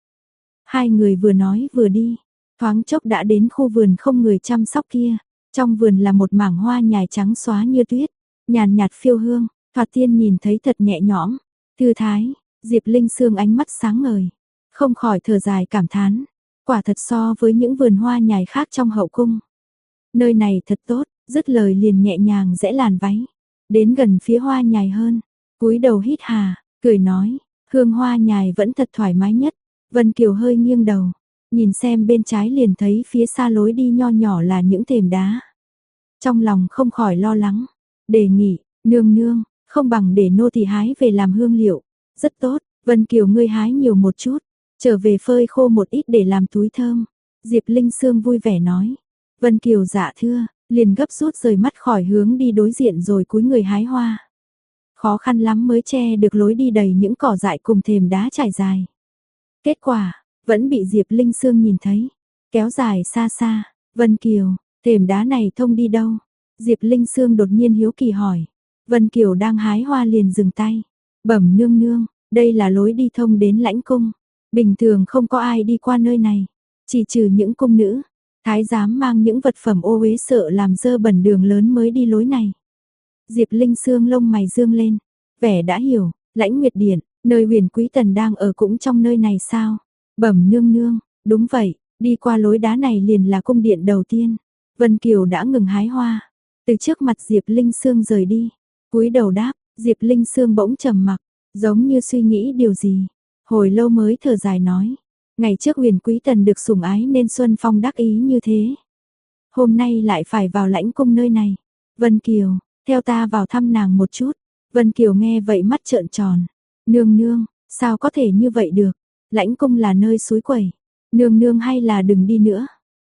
Hai người vừa nói vừa đi, thoáng chốc đã đến khu vườn không người chăm sóc kia. Trong vườn là một mảng hoa nhài trắng xóa như tuyết, nhàn nhạt phiêu hương, Thoạt Tiên nhìn thấy thật nhẹ nhõm, thư thái. Diệp Linh Sương ánh mắt sáng ngời, không khỏi thở dài cảm thán, quả thật so với những vườn hoa nhài khác trong hậu cung. Nơi này thật tốt, dứt lời liền nhẹ nhàng giãy làn váy, đến gần phía hoa nhài hơn, cúi đầu hít hà, cười nói, hương hoa nhài vẫn thật thoải mái nhất. Vân Kiều hơi nghiêng đầu, nhìn xem bên trái liền thấy phía xa lối đi nho nhỏ là những thềm đá. Trong lòng không khỏi lo lắng, đề nghị, nương nương, không bằng để nô tỳ hái về làm hương liệu. Rất tốt, Vân Kiều ngươi hái nhiều một chút, trở về phơi khô một ít để làm túi thơm. Diệp Linh Sương vui vẻ nói. Vân Kiều dạ thưa, liền gấp rút rời mắt khỏi hướng đi đối diện rồi cúi người hái hoa. Khó khăn lắm mới che được lối đi đầy những cỏ dại cùng thềm đá trải dài. Kết quả, vẫn bị Diệp Linh Sương nhìn thấy, kéo dài xa xa. Vân Kiều, thềm đá này thông đi đâu? Diệp Linh Sương đột nhiên hiếu kỳ hỏi. Vân Kiều đang hái hoa liền dừng tay. Bẩm nương nương, đây là lối đi thông đến lãnh cung. Bình thường không có ai đi qua nơi này, chỉ trừ những cung nữ. Thái giám mang những vật phẩm ô uế sợ làm dơ bẩn đường lớn mới đi lối này. Diệp Linh Sương lông mày dương lên, vẻ đã hiểu, Lãnh Nguyệt Điện, nơi Huyền Quý Tần đang ở cũng trong nơi này sao? Bẩm nương nương, đúng vậy, đi qua lối đá này liền là cung điện đầu tiên. Vân Kiều đã ngừng hái hoa, từ trước mặt Diệp Linh Sương rời đi, cúi đầu đáp. Diệp Linh Sương bỗng trầm mặc, giống như suy nghĩ điều gì, hồi lâu mới thở dài nói, ngày trước Huyền Quý Tần được sủng ái nên Xuân Phong đắc ý như thế. Hôm nay lại phải vào lãnh cung nơi này. Vân Kiều, theo ta vào thăm nàng một chút. Vân Kiều nghe vậy mắt trợn tròn. Nương nương, sao có thể như vậy được? Lãnh cung là nơi suối quẩy. Nương nương hay là đừng đi nữa.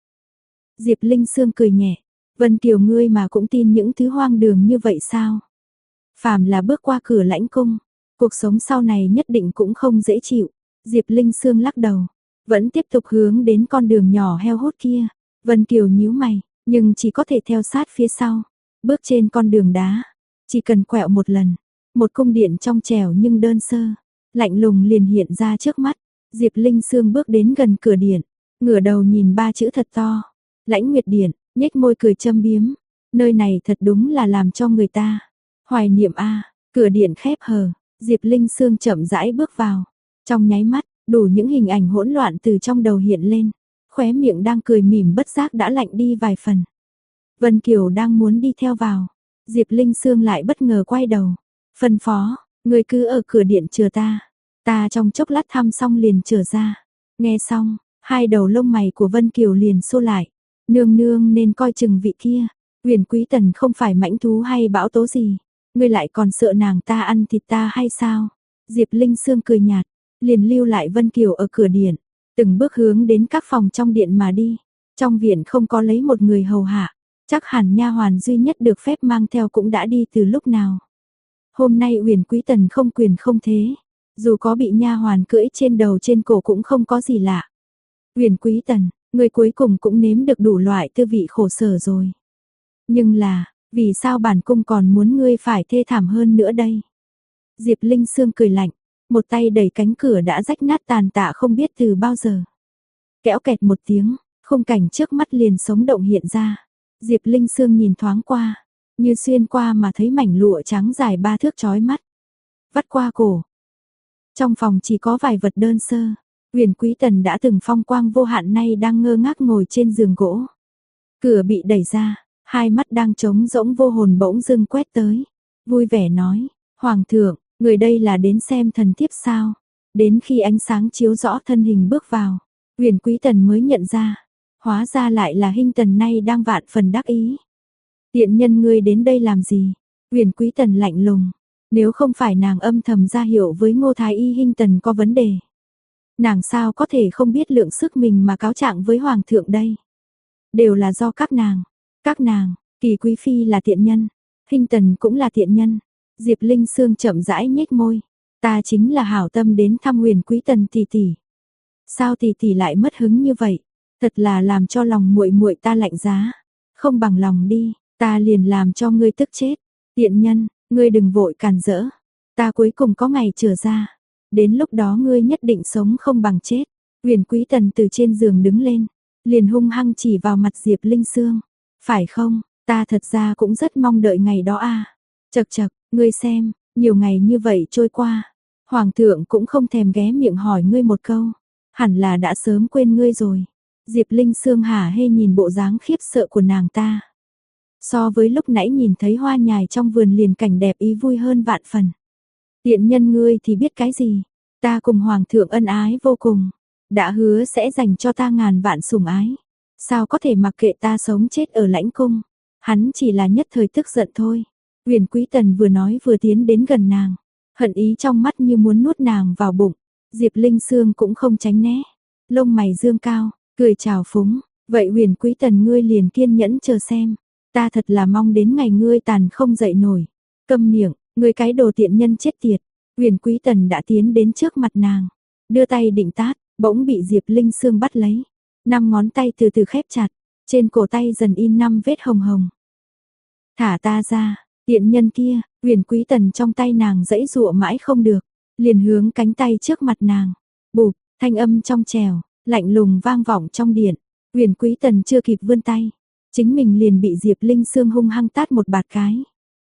Diệp Linh Sương cười nhẹ. Vân Kiều ngươi mà cũng tin những thứ hoang đường như vậy sao? Phàm là bước qua cửa lãnh cung, cuộc sống sau này nhất định cũng không dễ chịu. Diệp Linh Sương lắc đầu, vẫn tiếp tục hướng đến con đường nhỏ heo hút kia. Vân Kiều nhíu mày, nhưng chỉ có thể theo sát phía sau. Bước trên con đường đá, chỉ cần quẹo một lần, một cung điện trong trẻo nhưng đơn sơ, lạnh lùng liền hiện ra trước mắt. Diệp Linh Sương bước đến gần cửa điện, ngửa đầu nhìn ba chữ thật to, Lãnh Nguyệt Điện, nhếch môi cười châm biếm. Nơi này thật đúng là làm cho người ta hoài niệm a. Cửa điện khép hờ, Diệp Linh Sương chậm rãi bước vào. Trong nháy mắt, đủ những hình ảnh hỗn loạn từ trong đầu hiện lên, khóe miệng đang cười mỉm bất giác đã lạnh đi vài phần. Vân Kiều đang muốn đi theo vào, Diệp Linh Sương lại bất ngờ quay đầu, phân phó, ngươi cứ ở cửa điện chờ ta, ta trong chốc lát thăm xong liền trở ra. Nghe xong, hai đầu lông mày của Vân Kiều liền xô lại, nương nương nên coi chừng vị kia, Huyền Quý Tần không phải mãnh thú hay bão tố gì, ngươi lại còn sợ nàng ta ăn thịt ta hay sao? Diệp Linh Sương cười nhạt, liền lưu lại Vân Kiều ở cửa điện, từng bước hướng đến các phòng trong điện mà đi. Trong viện không có lấy một người hầu hạ, chắc hẳn nha hoàn duy nhất được phép mang theo cũng đã đi từ lúc nào. Hôm nay Huyền Quý Tần không quyền không thế, dù có bị nha hoàn cưỡi trên đầu trên cổ cũng không có gì lạ. Huyền Quý Tần, người cuối cùng cũng nếm được đủ loại tư vị khổ sở rồi. Nhưng là, vì sao bản cung còn muốn ngươi phải thê thảm hơn nữa đây? Diệp Linh Sương cười lạnh, một tay đẩy cánh cửa đã rách nát tàn tạ không biết từ bao giờ. Kéo kẹt một tiếng, khung cảnh trước mắt liền sống động hiện ra. Diệp Linh Sương nhìn thoáng qua, như xuyên qua mà thấy mảnh lụa trắng dài 3 thước chói mắt. Vắt qua cổ. Trong phòng chỉ có vài vật đơn sơ. Huyền Quý Tần đã từng phong quang vô hạn nay đang ngơ ngác ngồi trên giường gỗ. Cửa bị đẩy ra, hai mắt đang trống rỗng vô hồn bỗng dưng quét tới. Vui vẻ nói, Hoàng thượng, người đây là đến xem thần thiếp sao? Đến khi ánh sáng chiếu rõ thân hình bước vào, Huyền Quý Tần mới nhận ra, hóa ra lại là Hinh Tần nay đang vạn phần đắc ý. Tiện nhân ngươi đến đây làm gì? Huyền Quý Tần lạnh lùng, nếu không phải nàng âm thầm ra hiệu với Ngô Thái Y Hinh Tần có vấn đề, nàng sao có thể không biết lượng sức mình mà cáo trạng với Hoàng thượng đây? Đều là do các nàng, Kỳ Quý Phi là tiện nhân, Hinh Tần cũng là tiện nhân. Diệp Linh Sương chậm rãi nhếch môi, ta chính là hảo tâm đến thăm Huyền Quý Tần tỷ tỷ. Sao tỷ tỷ lại mất hứng như vậy? Thật là làm cho lòng muội muội ta lạnh giá. Không bằng lòng đi, ta liền làm cho ngươi tức chết. Tiện nhân, ngươi đừng vội càn rỡ. Ta cuối cùng có ngày trở ra. Đến lúc đó ngươi nhất định sống không bằng chết. Huyền Quý Tần từ trên giường đứng lên, liền hung hăng chỉ vào mặt Diệp Linh Sương. Phải không, ta thật ra cũng rất mong đợi ngày đó a. Chậc chậc, ngươi xem, nhiều ngày như vậy trôi qua, Hoàng thượng cũng không thèm ghé miệng hỏi ngươi một câu, hẳn là đã sớm quên ngươi rồi. Diệp Linh Sương hả hê nhìn bộ dáng khiếp sợ của nàng ta. So với lúc nãy nhìn thấy hoa nhài trong vườn liền cảnh đẹp ý vui hơn vạn phần. Tiện nhân ngươi thì biết cái gì, ta cùng Hoàng thượng ân ái vô cùng, đã hứa sẽ dành cho ta ngàn vạn sủng ái. Sao có thể mặc kệ ta sống chết ở lãnh cung, hắn chỉ là nhất thời tức giận thôi. Huyền Quý Tần vừa nói vừa tiến đến gần nàng, hận ý trong mắt như muốn nuốt nàng vào bụng. Diệp Linh Sương cũng không tránh né, lông mày dương cao, cười chào phúng, vậy Huyền Quý Tần ngươi liền kiên nhẫn chờ xem, ta thật là mong đến ngày ngươi tàn không dậy nổi. Câm miệng, ngươi cái đồ tiện nhân chết tiệt. Huyền Quý Tần đã tiến đến trước mặt nàng, đưa tay định tát, bỗng bị Diệp Linh Sương bắt lấy, 5 ngón tay từ từ khép chặt, trên cổ tay dần in 5 vết hồng hồng. Thả ta ra. Tiện nhân kia, Huyền Quý Tần trong tay nàng giãy giụa mãi không được, liền hướng cánh tay trước mặt nàng. Bụp, thanh âm trong trẻo, lạnh lùng vang vọng trong điện. Huyền Quý Tần chưa kịp vươn tay, chính mình liền bị Diệp Linh Sương hung hăng tát một bạt cái.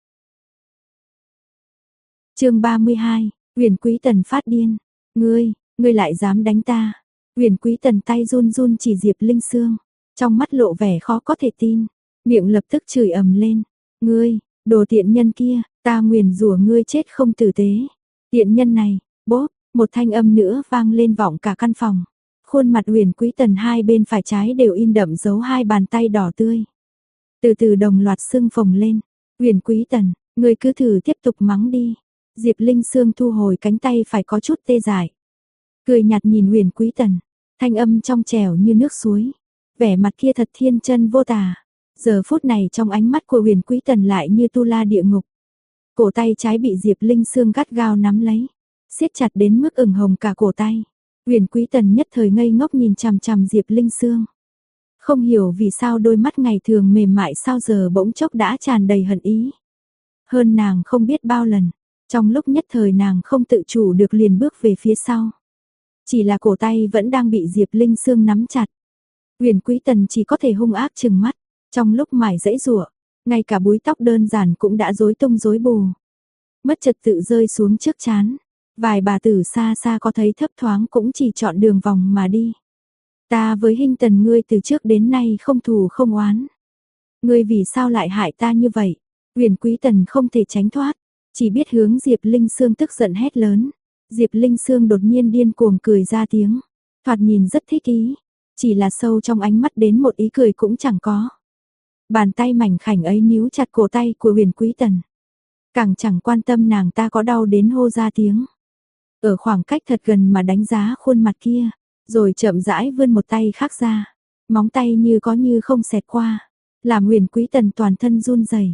Chương 32, Huyền Quý Tần phát điên, ngươi lại dám đánh ta? Huyền Quý Tần tay run run chỉ Diệp Linh Sương, trong mắt lộ vẻ khó có thể tin, miệng lập tức chửi ầm lên, ngươi đồ tiện nhân kia, ta nguyền rủa ngươi chết không tử tế. Tiện nhân này, bốp, một thanh âm nữa vang lên vọng cả căn phòng. Khuôn mặt Huyền Quý Tần hai bên phải trái đều in đậm dấu hai bàn tay đỏ tươi. Từ từ đồng loạt sưng phồng lên. Huyền Quý Tần, ngươi cứ thử tiếp tục mắng đi. Diệp Linh Sương thu hồi cánh tay phải có chút tê dại. Cười nhạt nhìn Huyền Quý Tần, thanh âm trong trẻo như nước suối. Vẻ mặt kia thật thiên chân vô tà. Giờ phút này trong ánh mắt của Huyền Quý Tần lại như tu la địa ngục. Cổ tay trái bị Diệp Linh Sương gắt gao nắm lấy, siết chặt đến mức ửng hồng cả cổ tay. Huyền Quý Tần nhất thời ngây ngốc nhìn chằm chằm Diệp Linh Sương. Không hiểu vì sao đôi mắt ngày thường mềm mại sao giờ bỗng chốc đã tràn đầy hận ý. Hơn nàng không biết bao lần, trong lúc nhất thời nàng không tự chủ được liền bước về phía sau. Chỉ là cổ tay vẫn đang bị Diệp Linh Sương nắm chặt. Huyền Quý Tần chỉ có thể hung ác trừng mắt. Trong lúc mải giãy giụa, ngay cả búi tóc đơn giản cũng đã rối tung rối bù. Mất trật tự rơi xuống trước trán. Vài bà tử xa xa có thấy thấp thoáng cũng chỉ chọn đường vòng mà đi. Ta với Hinh Tần ngươi từ trước đến nay không thù không oán. Ngươi vì sao lại hại ta như vậy? Huyền Quý Tần không thể tránh thoát, chỉ biết hướng Diệp Linh Sương tức giận hét lớn. Diệp Linh Sương đột nhiên điên cuồng cười ra tiếng, thoạt nhìn rất thích ý, chỉ là sâu trong ánh mắt đến một ý cười cũng chẳng có. Bàn tay mảnh khảnh ấy níu chặt cổ tay của Huyền Quý Tần, càng chẳng quan tâm nàng ta có đau đến hô ra tiếng. Ở khoảng cách thật gần mà đánh giá khuôn mặt kia, rồi chậm rãi vươn một tay khác ra, móng tay như có như không xẹt qua, làm Huyền Quý Tần toàn thân run rẩy.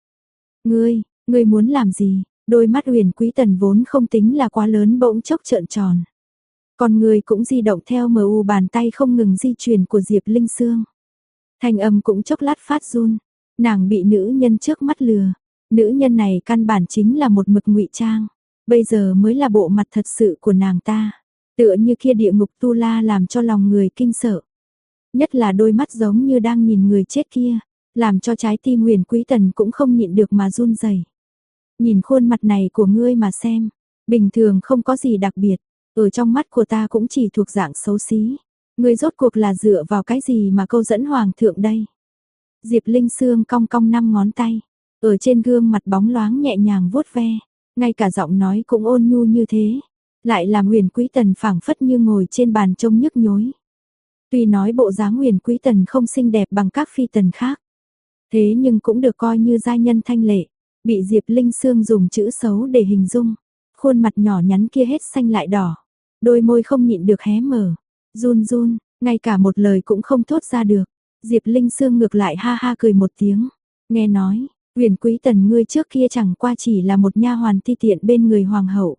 Ngươi muốn làm gì? Đôi mắt Huyền Quý Tần vốn không tính là quá lớn bỗng chốc trợn tròn. Còn người cũng di động theo MU bàn tay không ngừng di chuyển của Diệp Linh Sương. Thanh âm cũng chốc lát phát run, nàng bị nữ nhân trước mắt lừa. Nữ nhân này căn bản chính là một mực ngụy trang, bây giờ mới là bộ mặt thật sự của nàng ta. Tựa như kia địa ngục tu la làm cho lòng người kinh sợ. Nhất là đôi mắt giống như đang nhìn người chết kia, làm cho trái tim Huyền Quý Tần cũng không nhịn được mà run rẩy. Nhìn khuôn mặt này của ngươi mà xem, bình thường không có gì đặc biệt, ở trong mắt của ta cũng chỉ thuộc dạng xấu xí. Ngươi rốt cuộc là dựa vào cái gì mà câu dẫn hoàng thượng đây? Diệp Linh Sương cong cong 5 ngón tay, ở trên gương mặt bóng loáng nhẹ nhàng vuốt ve, ngay cả giọng nói cũng ôn nhu như thế, lại làm Huyền Quý Tần phảng phất như ngồi trên bàn trông nhức nhối. Tuy nói bộ dáng Huyền Quý Tần không xinh đẹp bằng các phi tần khác, thế nhưng cũng được coi như giai nhân thanh lệ, bị Diệp Linh Sương dùng chữ xấu để hình dung. Khuôn mặt nhỏ nhắn kia hết xanh lại đỏ, đôi môi không nhịn được hé mở, run run, ngay cả một lời cũng không thốt ra được. Diệp Linh Sương ngược lại ha ha cười một tiếng, nghe nói, Huyền Quý Tần ngươi trước kia chẳng qua chỉ là một nha hoàn ti tiện bên người hoàng hậu.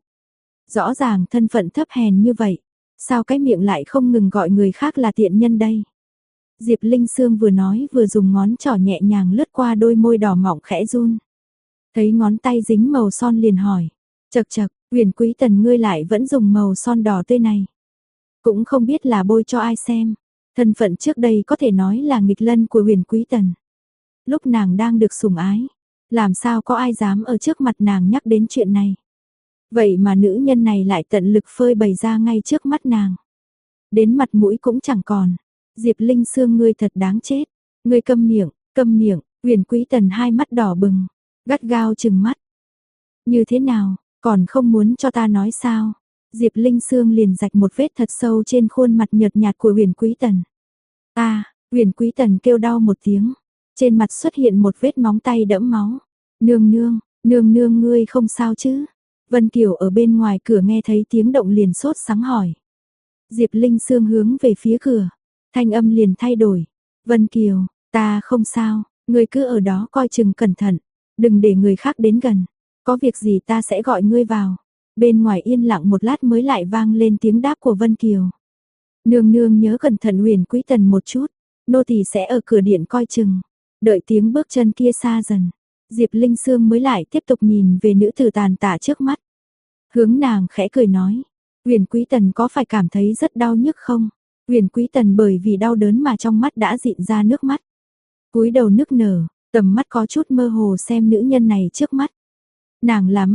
Rõ ràng thân phận thấp hèn như vậy, sao cái miệng lại không ngừng gọi người khác là tiện nhân đây? Diệp Linh Sương vừa nói vừa dùng ngón trỏ nhẹ nhàng lướt qua đôi môi đỏ mọng khẽ run. Thấy ngón tay dính màu son liền hỏi, chậc chậc, Huyền Quý Tần ngươi lại vẫn dùng màu son đỏ tươi này. Cũng không biết là bôi cho ai xem. Thân phận trước đây có thể nói là nghịch lân của Huyền Quý Tần. Lúc nàng đang được sủng ái, làm sao có ai dám ở trước mặt nàng nhắc đến chuyện này. Vậy mà nữ nhân này lại tận lực phơi bày ra ngay trước mắt nàng. Đến mặt mũi cũng chẳng còn. Diệp Linh Sương ngươi thật đáng chết. Ngươi câm miệng, Huyền Quý Tần hai mắt đỏ bừng, gắt gao trừng mắt. Như thế nào, còn không muốn cho ta nói sao? Diệp Linh Sương liền rạch một vết thật sâu trên khuôn mặt nhợt nhạt của Huyền Quý Tần. Huyền Quý Tần kêu đau một tiếng, trên mặt xuất hiện một vết móng tay đẫm máu. Nương nương ngươi không sao chứ? Vân Kiều ở bên ngoài cửa nghe thấy tiếng động liền sốt sắng hỏi. Diệp Linh Sương hướng về phía cửa, thanh âm liền thay đổi. Vân Kiều, ta không sao, ngươi cứ ở đó coi chừng cẩn thận, đừng để người khác đến gần. Có việc gì ta sẽ gọi ngươi vào. Bên ngoài yên lặng một lát mới lại vang lên tiếng đáp của Vân Kiều. Nương nhớ cẩn thận Huyền Quý Tần một chút, nô tỳ sẽ ở cửa điện coi chừng. Đợi tiếng bước chân kia xa dần, Diệp Linh Sương mới lại tiếp tục nhìn về nữ tử tàn tạ trước mắt. Hướng nàng khẽ cười nói, Huyền Quý Tần có phải cảm thấy rất đau nhức không? Huyền Quý Tần bởi vì đau đớn mà trong mắt đã dịn ra nước mắt. Cúi đầu nức nở, tầm mắt có chút mơ hồ xem nữ nhân này trước mắt. Nàng là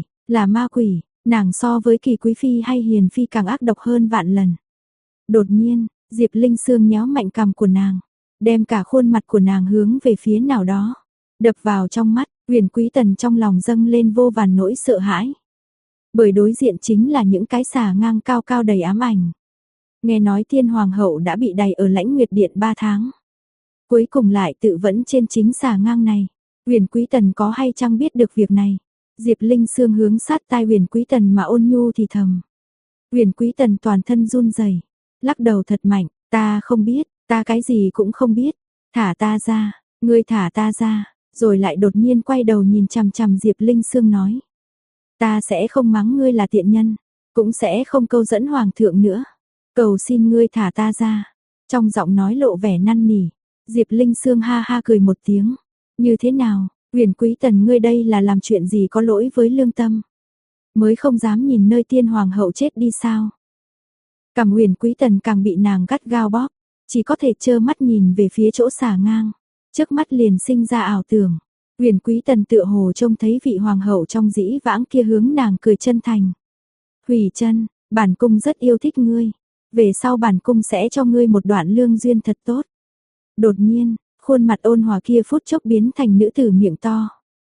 ma quỷ, nàng so với Kỳ Quý Phi hay Hiền Phi càng ác độc hơn vạn lần. Đột nhiên, Diệp Linh Sương nhéo mạnh cằm của nàng, đem cả khuôn mặt của nàng hướng về phía nào đó, đập vào trong mắt. Huyền Quý Tần trong lòng dâng lên vô vàn nỗi sợ hãi. Bởi đối diện chính là những cái xà ngang cao cao đầy ám ảnh. Nghe nói Tiên Hoàng hậu đã bị đày ở Lãnh Nguyệt Điện 3 tháng. Cuối cùng lại tự vẫn trên chính xà ngang này. Huyền Quý Tần có hay chăng biết được việc này? Diệp Linh Sương hướng sát tai Huyền Quý Tần mà ôn nhu thì thầm. Huyền Quý Tần toàn thân run rẩy, lắc đầu thật mạnh, ta không biết, ta cái gì cũng không biết, thả ta ra, ngươi thả ta ra, rồi lại đột nhiên quay đầu nhìn chằm chằm Diệp Linh Sương nói. Ta sẽ không mắng ngươi là tiện nhân, cũng sẽ không câu dẫn hoàng thượng nữa, cầu xin ngươi thả ta ra. Trong giọng nói lộ vẻ năn nỉ, Diệp Linh Sương ha ha cười một tiếng, như thế nào? Huyền Quý Tần ngươi đây là làm chuyện gì có lỗi với lương tâm? Mới không dám nhìn nơi Tiên Hoàng hậu chết đi sao? Cằm Huyền Quý Tần càng bị nàng gắt gao bóp, chỉ có thể trơ mắt nhìn về phía chỗ xà ngang, trước mắt liền sinh ra ảo tưởng. Huyền Quý Tần tựa hồ trông thấy vị hoàng hậu trong dĩ vãng kia hướng nàng cười chân thành. Hủy Chân, bản cung rất yêu thích ngươi, về sau bản cung sẽ cho ngươi một đoạn lương duyên thật tốt. Đột nhiên, khuôn mặt ôn hòa kia phút chốc biến thành nữ tử miệng to.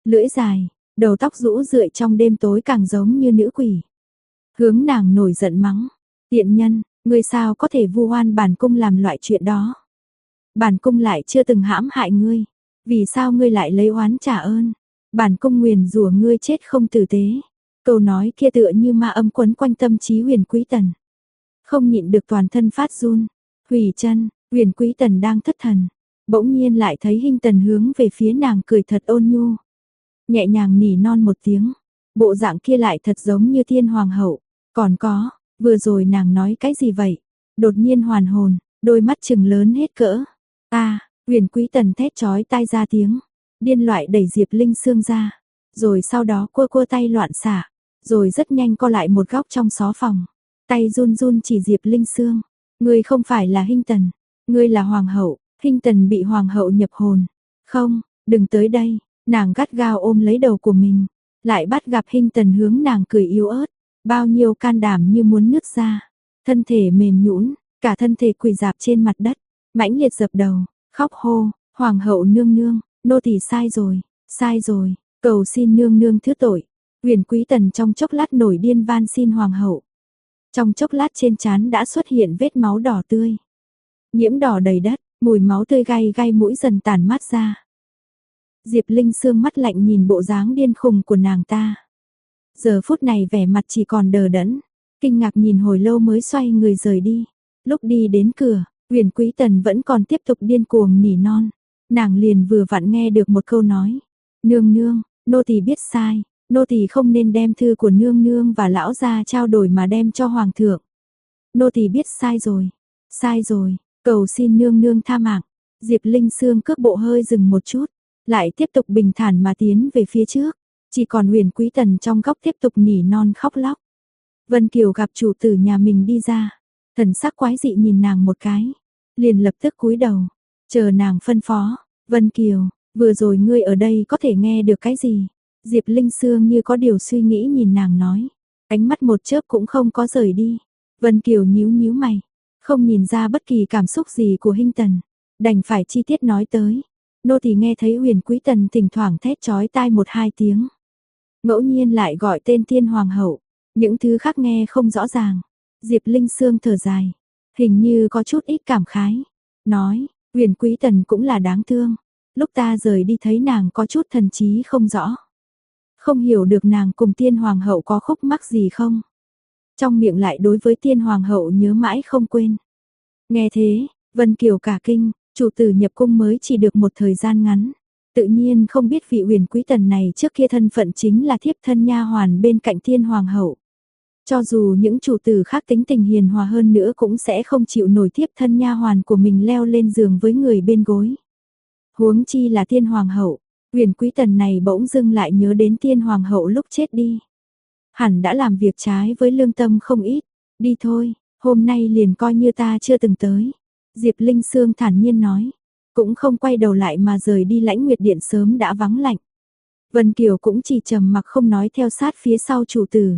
lưỡi dài, đầu tóc rũ rượi trong đêm tối càng giống như nữ quỷ. Hướng nàng nổi giận mắng, tiện nhân, ngươi sao có thể vu oan bản cung làm loại chuyện đó. Bản cung lại chưa từng hãm hại ngươi, vì sao ngươi lại lấy oán trả ơn? Bản cung nguyền rủa ngươi chết không tử tế. Câu nói kia tựa như ma âm quấn quanh tâm trí Huyền Quý Tần. Không nhịn được toàn thân phát run. Hủy chân, Huyền Quý Tần đang thất thần, bỗng nhiên lại thấy Hinh Tần hướng về phía nàng cười thật ôn nhu. Nhẹ nhàng nỉ non một tiếng, bộ dạng kia lại thật giống như thiên hoàng hậu. Còn có, vừa rồi nàng nói cái gì vậy? Đột nhiên hoàn hồn, đôi mắt trừng lớn hết cỡ. Huyền Quý Tần thét chói tai ra tiếng, điên loại đẩy Diệp Linh Sương ra, rồi sau đó cua cua tay loạn xả, rồi rất nhanh co lại một góc trong xó phòng, tay run run chỉ Diệp Linh Sương, ngươi không phải là Hinh Tần, ngươi là hoàng hậu. Hinh Tần bị hoàng hậu nhập hồn. Không, đừng tới đây, nàng gắt gao ôm lấy đầu của mình, lại bắt gặp Hinh Tần hướng nàng cười yếu ớt, bao nhiêu can đảm như muốn nứt ra, thân thể mềm nhũn, cả thân thể quỳ rạp trên mặt đất, mãnh liệt dập đầu, khóc hô, hoàng hậu nương nương, nô tỳ sai rồi, cầu xin nương nương thứ tội. Huyền Quý Tần trong chốc lát nổi điên van xin hoàng hậu. Trong chốc lát trên trán đã xuất hiện vết máu đỏ tươi, nhiễm đỏ đầy đất, mùi máu tươi gai gai mũi dần tản mát ra. Diệp Linh Sương mắt lạnh nhìn bộ dáng điên khùng của nàng ta. Giờ phút này vẻ mặt chỉ còn đờ đẫn, kinh ngạc nhìn hồi lâu mới xoay người rời đi. Lúc đi đến cửa, Huyền Quý Tần vẫn còn tiếp tục điên cuồng nỉ non. Nàng liền vừa vặn nghe được một câu nói. Nương nương, nô tỳ biết sai, nô tỳ không nên đem thư của nương nương và lão gia trao đổi mà đem cho hoàng thượng. Nô tỳ biết sai rồi, cầu xin nương nương tha mạng. Diệp Linh Sương cước bộ hơi dừng một chút, lại tiếp tục bình thản mà tiến về phía trước. Chỉ còn Huyền Quý Tần trong góc tiếp tục nỉ non khóc lóc. Vân Kiều gặp chủ tử nhà mình đi ra, thần sắc quái dị nhìn nàng một cái, liền lập tức cúi đầu, chờ nàng phân phó. Vân Kiều, vừa rồi ngươi ở đây có thể nghe được cái gì? Diệp Linh Sương như có điều suy nghĩ nhìn nàng nói, ánh mắt một chớp cũng không có rời đi. Vân Kiều nhíu nhíu mày, không nhìn ra bất kỳ cảm xúc gì của Hinh Tần, đành phải chi tiết nói tới. Nô tỳ nghe thấy Huyền Quý Tần thỉnh thoảng thét chói tai một hai tiếng, ngẫu nhiên lại gọi tên Tiên Hoàng hậu, những thứ khác nghe không rõ ràng. Diệp Linh Sương thở dài, hình như có chút ít cảm khái, nói, Huyền Quý Tần cũng là đáng thương, lúc ta rời đi thấy nàng có chút thần trí không rõ. Không hiểu được nàng cùng Tiên Hoàng hậu có khúc mắc gì không? Trong miệng lại đối với Tiên Hoàng hậu nhớ mãi không quên. Nghe thế, Vân Kiều cả kinh, chủ tử nhập cung mới chỉ được một thời gian ngắn, tự nhiên không biết vị Huyền Quý Tần này trước kia thân phận chính là thiếp thân nha hoàn bên cạnh Tiên Hoàng hậu. Cho dù những chủ tử khác tính tình hiền hòa hơn nữa cũng sẽ không chịu nổi thiếp thân nha hoàn của mình leo lên giường với người bên gối. Huống chi là Tiên Hoàng hậu, Huyền Quý Tần này bỗng dưng lại nhớ đến Tiên Hoàng hậu lúc chết đi. Hẳn đã làm việc trái với lương tâm không ít, đi thôi, hôm nay liền coi như ta chưa từng tới. Diệp Linh Sương thản nhiên nói, cũng không quay đầu lại mà rời đi. Lãnh Nguyệt Điện sớm đã vắng lạnh. Vân Kiều cũng chỉ trầm mặc không nói theo sát phía sau chủ tử.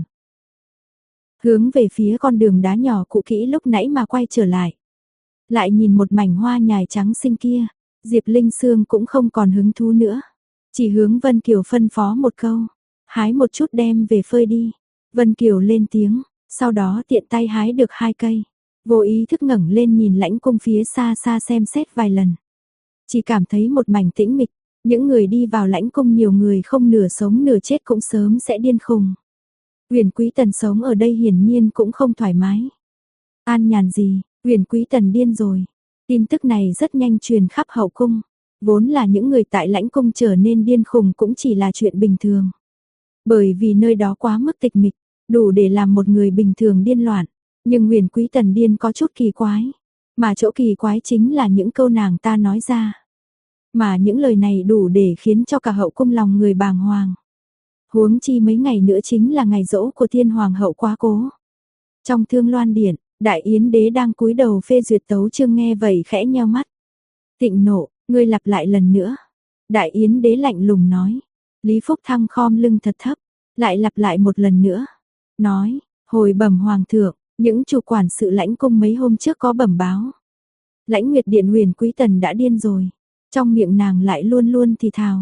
Hướng về phía con đường đá nhỏ cũ kỹ lúc nãy mà quay trở lại. Lại nhìn một mảnh hoa nhài trắng xinh kia, Diệp Linh Sương cũng không còn hứng thú nữa. Chỉ hướng Vân Kiều phân phó một câu, hái một chút đem về phơi đi. Vân Kiều lên tiếng, sau đó tiện tay hái được 2 cây. Vô ý thức ngẩng lên nhìn lãnh cung phía xa xa xem xét vài lần. Chỉ cảm thấy một mảnh tĩnh mịch, những người đi vào lãnh cung nhiều người không nửa sống nửa chết cũng sớm sẽ điên khùng. Huyền Quý Tần sống ở đây hiển nhiên cũng không thoải mái. An nhàn gì, Huyền Quý Tần điên rồi. Tin tức này rất nhanh truyền khắp hậu cung. Vốn là những người tại lãnh cung trở nên điên khùng cũng chỉ là chuyện bình thường. Bởi vì nơi đó quá mức tịch mịch, đủ để làm một người bình thường điên loạn. Nhưng Huyền Quý Tần điên có chút kỳ quái. Mà chỗ kỳ quái chính là những câu nàng ta nói ra. Mà những lời này đủ để khiến cho cả hậu cung lòng người bàng hoàng. Huống chi mấy ngày nữa chính là ngày giỗ của Thiên Hoàng hậu quá cố. Trong Thương Loan Điện, Đại Yến Đế đang cúi đầu phê duyệt tấu chương nghe vậy khẽ nheo mắt. Tịnh nộ, ngươi lặp lại lần nữa. Đại Yến Đế lạnh lùng nói. Lý Phúc Thăng khom lưng thật thấp, lại lặp lại một lần nữa. Nói, hồi bẩm Hoàng thượng, những chủ quản sự lãnh cung mấy hôm trước có bẩm báo. Lãnh Nguyệt Điện Huyền Quý Tần đã điên rồi. Trong miệng nàng lại luôn luôn thì thào.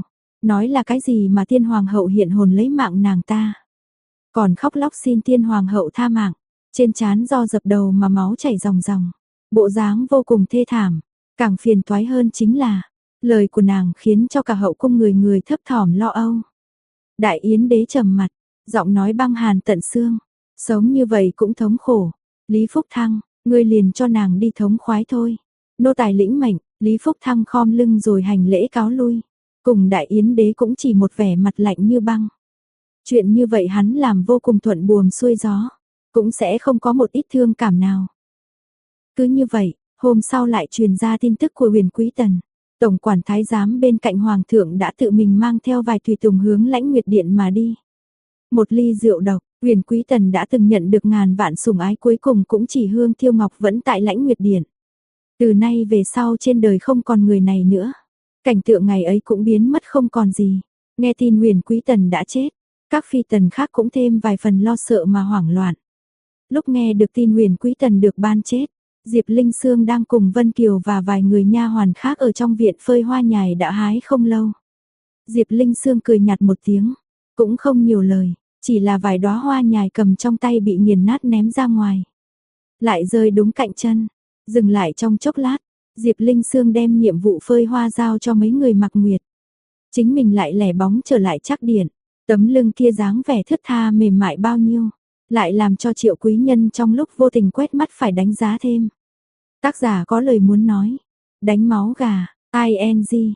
Nói là cái gì mà tiên hoàng hậu hiện hồn lấy mạng nàng ta. Còn khóc lóc xin tiên hoàng hậu tha mạng. Trên trán do dập đầu mà máu chảy ròng ròng. Bộ dáng vô cùng thê thảm. Càng phiền toái hơn chính là lời của nàng khiến cho cả hậu cung người người thấp thỏm lo âu. Đại Yến đế trầm mặt, giọng nói băng hàn tận xương. Sống như vậy cũng thống khổ. Lý Phúc Thăng, ngươi liền cho nàng đi thống khoái thôi. Nô tài lĩnh mệnh, Lý Phúc Thăng khom lưng rồi hành lễ cáo lui. Cùng Đại Yến đế cũng chỉ một vẻ mặt lạnh như băng. Chuyện như vậy hắn làm vô cùng thuận buồm xuôi gió, cũng sẽ không có một ít thương cảm nào. Cứ như vậy, hôm sau lại truyền ra tin tức của Huyền Quý Tần. Tổng quản thái giám bên cạnh hoàng thượng đã tự mình mang theo vài tùy tùng hướng Lãnh Nguyệt Điện mà đi. Một ly rượu độc, Huyền Quý Tần đã từng nhận được ngàn vạn sủng ái, cuối cùng cũng chỉ Hương Thiêu Ngọc vẫn tại Lãnh Nguyệt Điện. Từ nay về sau trên đời không còn người này nữa. Cảnh tượng ngày ấy cũng biến mất không còn gì. Nghe tin Huyền Quý Tần đã chết, các phi tần khác cũng thêm vài phần lo sợ mà hoảng loạn. Lúc nghe được tin Huyền Quý Tần được ban chết, Diệp Linh Sương đang cùng Vân Kiều và vài người nha hoàn khác ở trong viện phơi hoa nhài đã hái không lâu. Diệp Linh Sương cười nhạt một tiếng, cũng không nhiều lời, chỉ là vài đóa hoa nhài cầm trong tay bị nghiền nát ném ra ngoài. Lại rơi đúng cạnh chân, dừng lại trong chốc lát, Diệp Linh Sương đem nhiệm vụ phơi hoa giao cho mấy người Mặc Nguyệt. Chính mình lại lẻ bóng trở lại Trác Điện, tấm lưng kia dáng vẻ thướt tha mềm mại bao nhiêu, lại làm cho Triệu Quý Nhân trong lúc vô tình quét mắt phải đánh giá thêm. Tác giả có lời muốn nói, đánh máu gà, ING.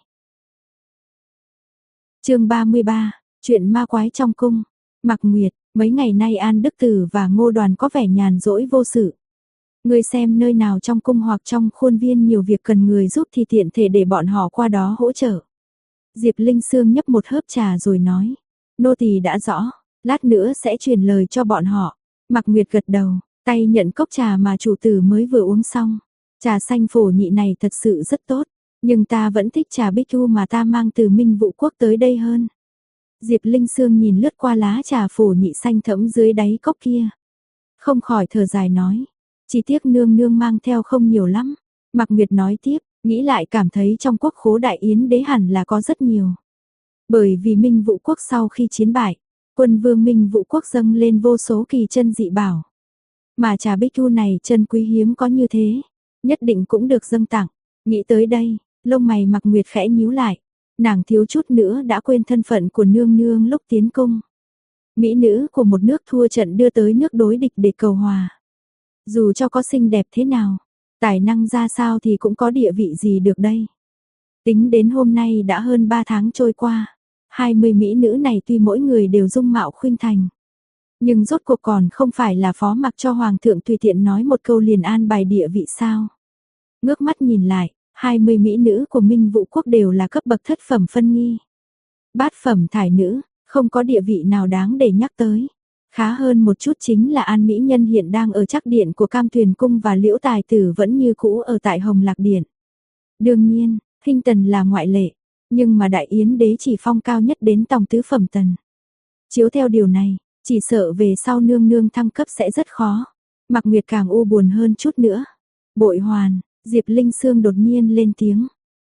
Chương 33, chuyện ma quái trong cung. Mặc Nguyệt, mấy ngày nay An Đức Tử và Ngô Đoàn có vẻ nhàn rỗi vô sự. Ngươi xem nơi nào trong cung hoặc trong khuôn viên nhiều việc cần người giúp thì tiện thể để bọn họ qua đó hỗ trợ. Diệp Linh Sương nhấp một hớp trà rồi nói, nô tỳ đã rõ, lát nữa sẽ truyền lời cho bọn họ. Mặc Nguyệt gật đầu, tay nhận cốc trà mà chủ tử mới vừa uống xong. Trà xanh phổ nhị này thật sự rất tốt, nhưng ta vẫn thích trà Bích Thu mà ta mang từ Minh Vũ Quốc tới đây hơn. Diệp Linh Sương nhìn lướt qua lá trà phổ nhị xanh thẫm dưới đáy cốc kia, không khỏi thở dài nói, chỉ tiếc nương nương mang theo không nhiều lắm. Mặc Nguyệt nói tiếp, nghĩ lại cảm thấy trong quốc khố Đại Yến đế hẳn là có rất nhiều. Bởi vì Minh Vũ Quốc sau khi chiến bại, quân vương Minh Vũ Quốc dâng lên vô số kỳ chân dị bảo. Mà trà Bích Thu này chân quý hiếm có như thế, nhất định cũng được dâng tặng. Nghĩ tới đây, lông mày Mặc Nguyệt khẽ nhíu lại, nàng thiếu chút nữa đã quên thân phận của nương nương lúc tiến cung. Mỹ nữ của một nước thua trận đưa tới nước đối địch để cầu hòa. Dù cho có xinh đẹp thế nào, tài năng ra sao thì cũng có địa vị gì được đây. Tính đến hôm nay đã hơn 3 tháng trôi qua, 20 mỹ nữ này tuy mỗi người đều dung mạo khuynh thành, nhưng rốt cuộc còn không phải là phó mặc cho hoàng thượng tùy tiện nói một câu liền an bài địa vị sao. Ngước mắt nhìn lại, 20 mỹ nữ của Minh Vũ Quốc đều là cấp bậc thất phẩm phân nghi. Bát phẩm thải nữ, không có địa vị nào đáng để nhắc tới. Khá hơn một chút chính là An Mỹ Nhân hiện đang ở Trác Điện của Cam Tuyền Cung và Liễu Tài Tử vẫn như cũ ở tại Hồng Lạc Điện. Đương nhiên, Hinh Tần là ngoại lệ, nhưng mà Đại Yến đế chỉ phong cao nhất đến tòng tứ phẩm tần. Chiếu theo điều này, chỉ sợ về sau nương nương thăng cấp sẽ rất khó. Mặc Nguyệt càng u buồn hơn chút nữa. Bội Hoàn, Diệp Linh Sương đột nhiên lên tiếng.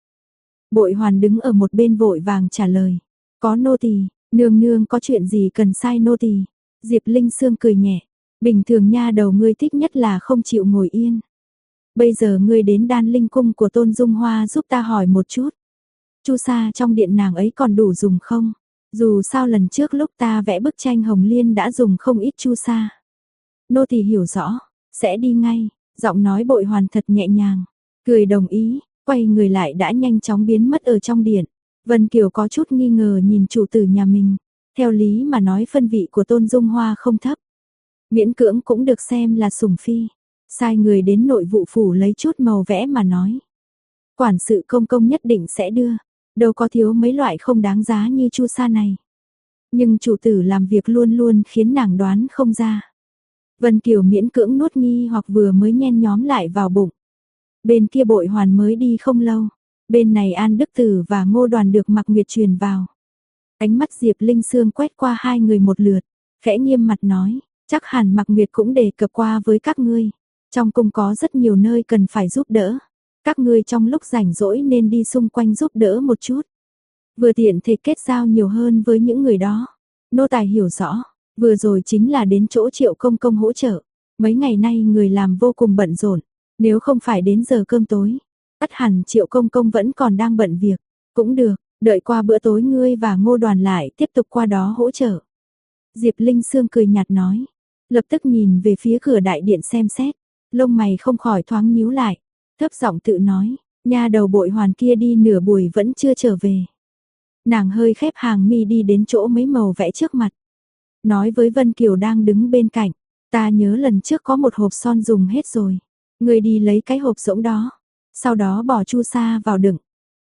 Bội Hoàn đứng ở một bên vội vàng trả lời, có nô tỳ, nương nương có chuyện gì cần sai nô tỳ. Diệp Linh Sương cười nhẹ, bình thường nha đầu ngươi thích nhất là không chịu ngồi yên. Bây giờ ngươi đến Đan Linh cung của Tôn Dung Hoa giúp ta hỏi một chút. Chu sa trong điện nàng ấy còn đủ dùng không? Dù sao lần trước lúc ta vẽ bức tranh Hồng Liên đã dùng không ít chu sa. Nô tỳ hiểu rõ, sẽ đi ngay. Giọng nói Bội Hoàn thật nhẹ nhàng, cười đồng ý, quay người lại đã nhanh chóng biến mất ở trong điện. Vân Kiều có chút nghi ngờ nhìn chủ tử nhà mình. Theo lý mà nói phân vị của Tôn Dung Hoa không thấp, miễn cưỡng cũng được xem là sủng phi. Sai người đến nội vụ phủ lấy chút màu vẽ mà nói, quản sự công công nhất định sẽ đưa, đâu có thiếu mấy loại không đáng giá như chu sa này. Nhưng chủ tử làm việc luôn luôn khiến nàng đoán không ra. Vân Kiều miễn cưỡng nuốt nghi hoặc vừa mới nhen nhóm lại vào bụng. Bên kia Bội Hoàn mới đi không lâu, bên này An Đức Tử và Ngô Đoàn được Mặc Nguyệt truyền vào. Ánh mắt Diệp Linh Sương quét qua hai người một lượt, khẽ nghiêm mặt nói, chắc hẳn Mặc Nguyệt cũng đề cập qua với các ngươi. Trong cung có rất nhiều nơi cần phải giúp đỡ. Các ngươi trong lúc rảnh rỗi nên đi xung quanh giúp đỡ một chút. vừa tiện thể kết giao nhiều hơn với những người đó. Nô tài hiểu rõ, vừa rồi chính là đến chỗ Triệu công công hỗ trợ. Mấy ngày nay người làm vô cùng bận rộn, nếu không phải đến giờ cơm tối, ắt hẳn Triệu công công vẫn còn đang bận việc. Cũng được, đợi qua bữa tối ngươi và Ngô Đoàn lại tiếp tục qua đó hỗ trợ. Diệp Linh Sương cười nhạt nói, lập tức nhìn về phía cửa đại điện xem xét, lông mày không khỏi thoáng nhíu lại, thấp giọng tự nói, nha đầu Bội Hoàn kia đi nửa buổi vẫn chưa trở về. Nàng hơi khép hàng mi đi đến chỗ mấy màu vẽ trước mặt, nói với Vân Kiều đang đứng bên cạnh, ta nhớ lần trước có một hộp son dùng hết rồi, ngươi đi lấy cái hộp rỗng đó, sau đó bỏ chu sa vào đựng.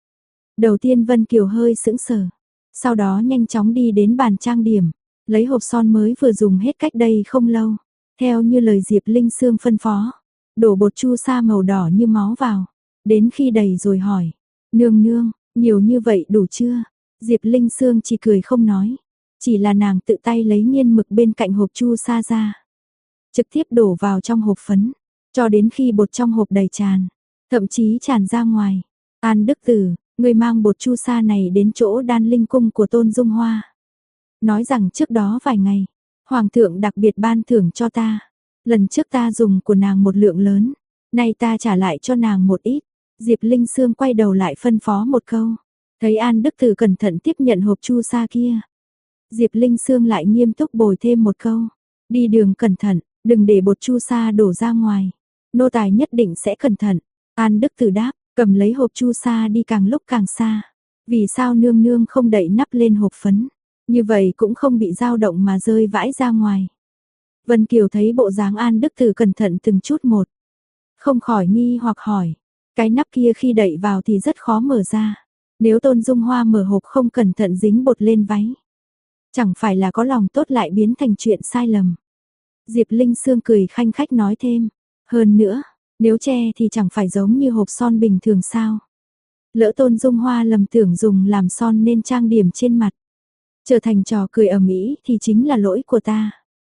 Đầu tiên Vân Kiều hơi sững sờ, sau đó nhanh chóng đi đến bàn trang điểm, lấy hộp son mới vừa dùng hết cách đây không lâu, theo như lời Diệp Linh Sương phân phó, đổ bột chu sa màu đỏ như máu vào, đến khi đầy rồi hỏi, nương nương, nhiều như vậy đủ chưa? Diệp Linh Sương chỉ cười không nói, chỉ là nàng tự tay lấy nghiên mực bên cạnh hộp chu sa ra, trực tiếp đổ vào trong hộp phấn, cho đến khi bột trong hộp đầy tràn, thậm chí tràn ra ngoài. An Đức Tử, người mang bột chu sa này đến chỗ Đan Linh cung của Tôn Dung Hoa. Nói rằng trước đó vài ngày, Hoàng thượng đặc biệt ban thưởng cho ta. Lần trước ta dùng của nàng một lượng lớn, nay ta trả lại cho nàng một ít. Diệp Linh Sương quay đầu lại phân phó một câu. Thấy An Đức Tử cẩn thận tiếp nhận hộp chu sa kia. Diệp Linh Sương lại nghiêm túc bồi thêm một câu. Đi đường cẩn thận, đừng để bột chu sa đổ ra ngoài. Nô tài nhất định sẽ cẩn thận. An Đức Tử đáp, cầm lấy hộp chu sa đi càng lúc càng xa. Vì sao nương nương không đậy nắp lên hộp phấn? Như vậy cũng không bị dao động mà rơi vãi ra ngoài. Vân Kiều thấy bộ dáng An Đức Tử cẩn thận từng chút một. Không khỏi nghi hoặc hỏi, cái nắp kia khi đậy vào thì rất khó mở ra. Nếu Tôn Dung Hoa mở hộp không cẩn thận dính bột lên váy, chẳng phải là có lòng tốt lại biến thành chuyện sai lầm. Diệp Linh Sương cười khanh khách nói thêm, hơn nữa, nếu che thì chẳng phải giống như hộp son bình thường sao. Lỡ Tôn Dung Hoa lầm tưởng dùng làm son nên trang điểm trên mặt, trở thành trò cười ầm ĩ thì chính là lỗi của ta.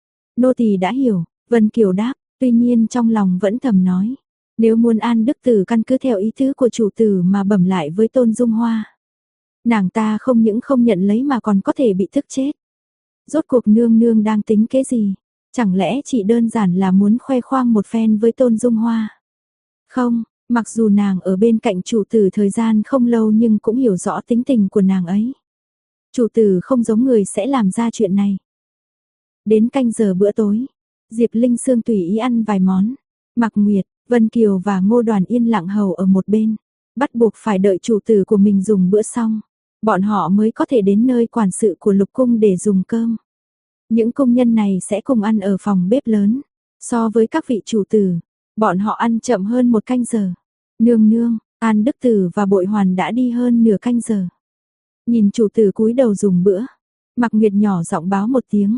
Nô tỳ đã hiểu, Vân Kiều đáp, tuy nhiên trong lòng vẫn thầm nói, nếu muốn An Đức Tử căn cứ theo ý tứ của chủ tử mà bẩm lại với Tôn Dung Hoa, nàng ta không những không nhận lấy mà còn có thể bị thức chết. Rốt cuộc nương nương đang tính kế gì? Chẳng lẽ chỉ đơn giản là muốn khoe khoang một phen với Tôn Dung Hoa? Không, mặc dù nàng ở bên cạnh chủ tử thời gian không lâu nhưng cũng hiểu rõ tính tình của nàng ấy. Chủ tử không giống người sẽ làm ra chuyện này. Đến canh giờ bữa tối, Diệp Linh Sương tùy ý ăn vài món. Mạc Nguyệt, Vân Kiều và Ngô Đoàn yên lặng hầu ở một bên, bắt buộc phải đợi chủ tử của mình dùng bữa xong, bọn họ mới có thể đến nơi quản sự của Lục cung để dùng cơm. Những công nhân này sẽ cùng ăn ở phòng bếp lớn. So với các vị chủ tử, bọn họ ăn chậm hơn một canh giờ. Nương nương, An Đức Tử và Bội Hoàn đã đi hơn nửa canh giờ. Nhìn chủ tử cúi đầu dùng bữa, Mạc Nguyệt nhỏ giọng báo một tiếng.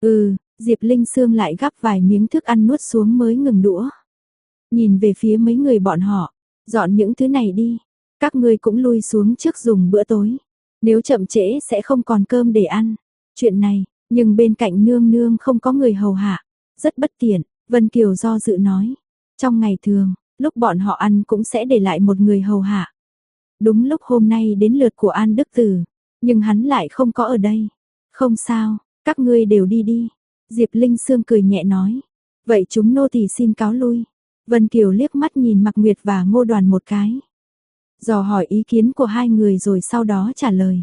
Diệp Linh Sương lại gắp vài miếng thức ăn nuốt xuống mới ngừng đũa. Nhìn về phía mấy người bọn họ, dọn những thứ này đi, các ngươi cũng lui xuống trước dùng bữa tối. Nếu chậm trễ sẽ không còn cơm để ăn. Chuyện này, nhưng bên cạnh nương nương không có người hầu hạ, rất bất tiện, Vân Kiều do dự nói. Trong ngày thường, lúc bọn họ ăn cũng sẽ để lại một người hầu hạ. Đúng lúc hôm nay đến lượt của An Đức Tử, nhưng hắn lại không có ở đây. Không sao, các ngươi đều đi đi. Diệp Linh Sương cười nhẹ nói. Vậy chúng nô tỳ xin cáo lui. Vân Kiều liếc mắt nhìn Mạc Nguyệt và Ngô Đoàn một cái. Dò hỏi ý kiến của hai người rồi sau đó trả lời.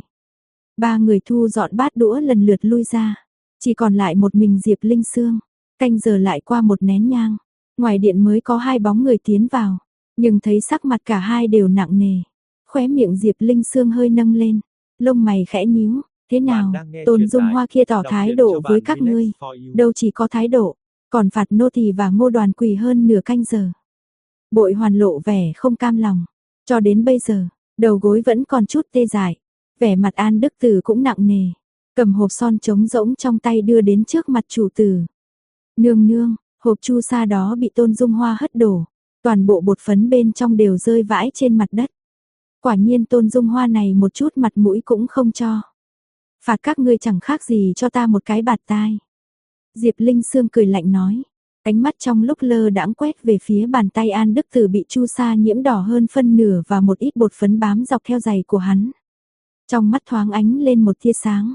Ba người thu dọn bát đũa lần lượt lui ra. Chỉ còn lại một mình Diệp Linh Sương. Canh giờ lại qua một nén nhang. Ngoài điện mới có hai bóng người tiến vào. Nhưng thấy sắc mặt cả hai đều nặng nề. Khóe miệng Diệp Linh Sương hơi nâng lên. Lông mày khẽ nhíu. Thế nào, Tôn Dung Hoa kia tỏ thái độ với các ngươi. Đâu chỉ có thái độ, còn phạt nô tỳ và Ngô Đoàn quỳ hơn nửa canh giờ. Bội Hoàn lộ vẻ không cam lòng. Cho đến bây giờ, đầu gối vẫn còn chút tê dại. Vẻ mặt An Đức Tử cũng nặng nề. Cầm hộp son trống rỗng trong tay đưa đến trước mặt chủ tử. Nương nương, hộp chu sa đó bị Tôn Dung Hoa hất đổ. Toàn bộ bột phấn bên trong đều rơi vãi trên mặt đất. Quả nhiên Tôn Dung Hoa này một chút mặt mũi cũng không cho. Phạt các ngươi chẳng khác gì cho ta một cái bạt tai. Diệp Linh Sương cười lạnh nói. Ánh mắt trong lúc lơ đãng quét về phía bàn tay An Đức Tử bị chu sa nhiễm đỏ hơn phân nửa và một ít bột phấn bám dọc theo giày của hắn. trong mắt thoáng ánh lên một tia sáng.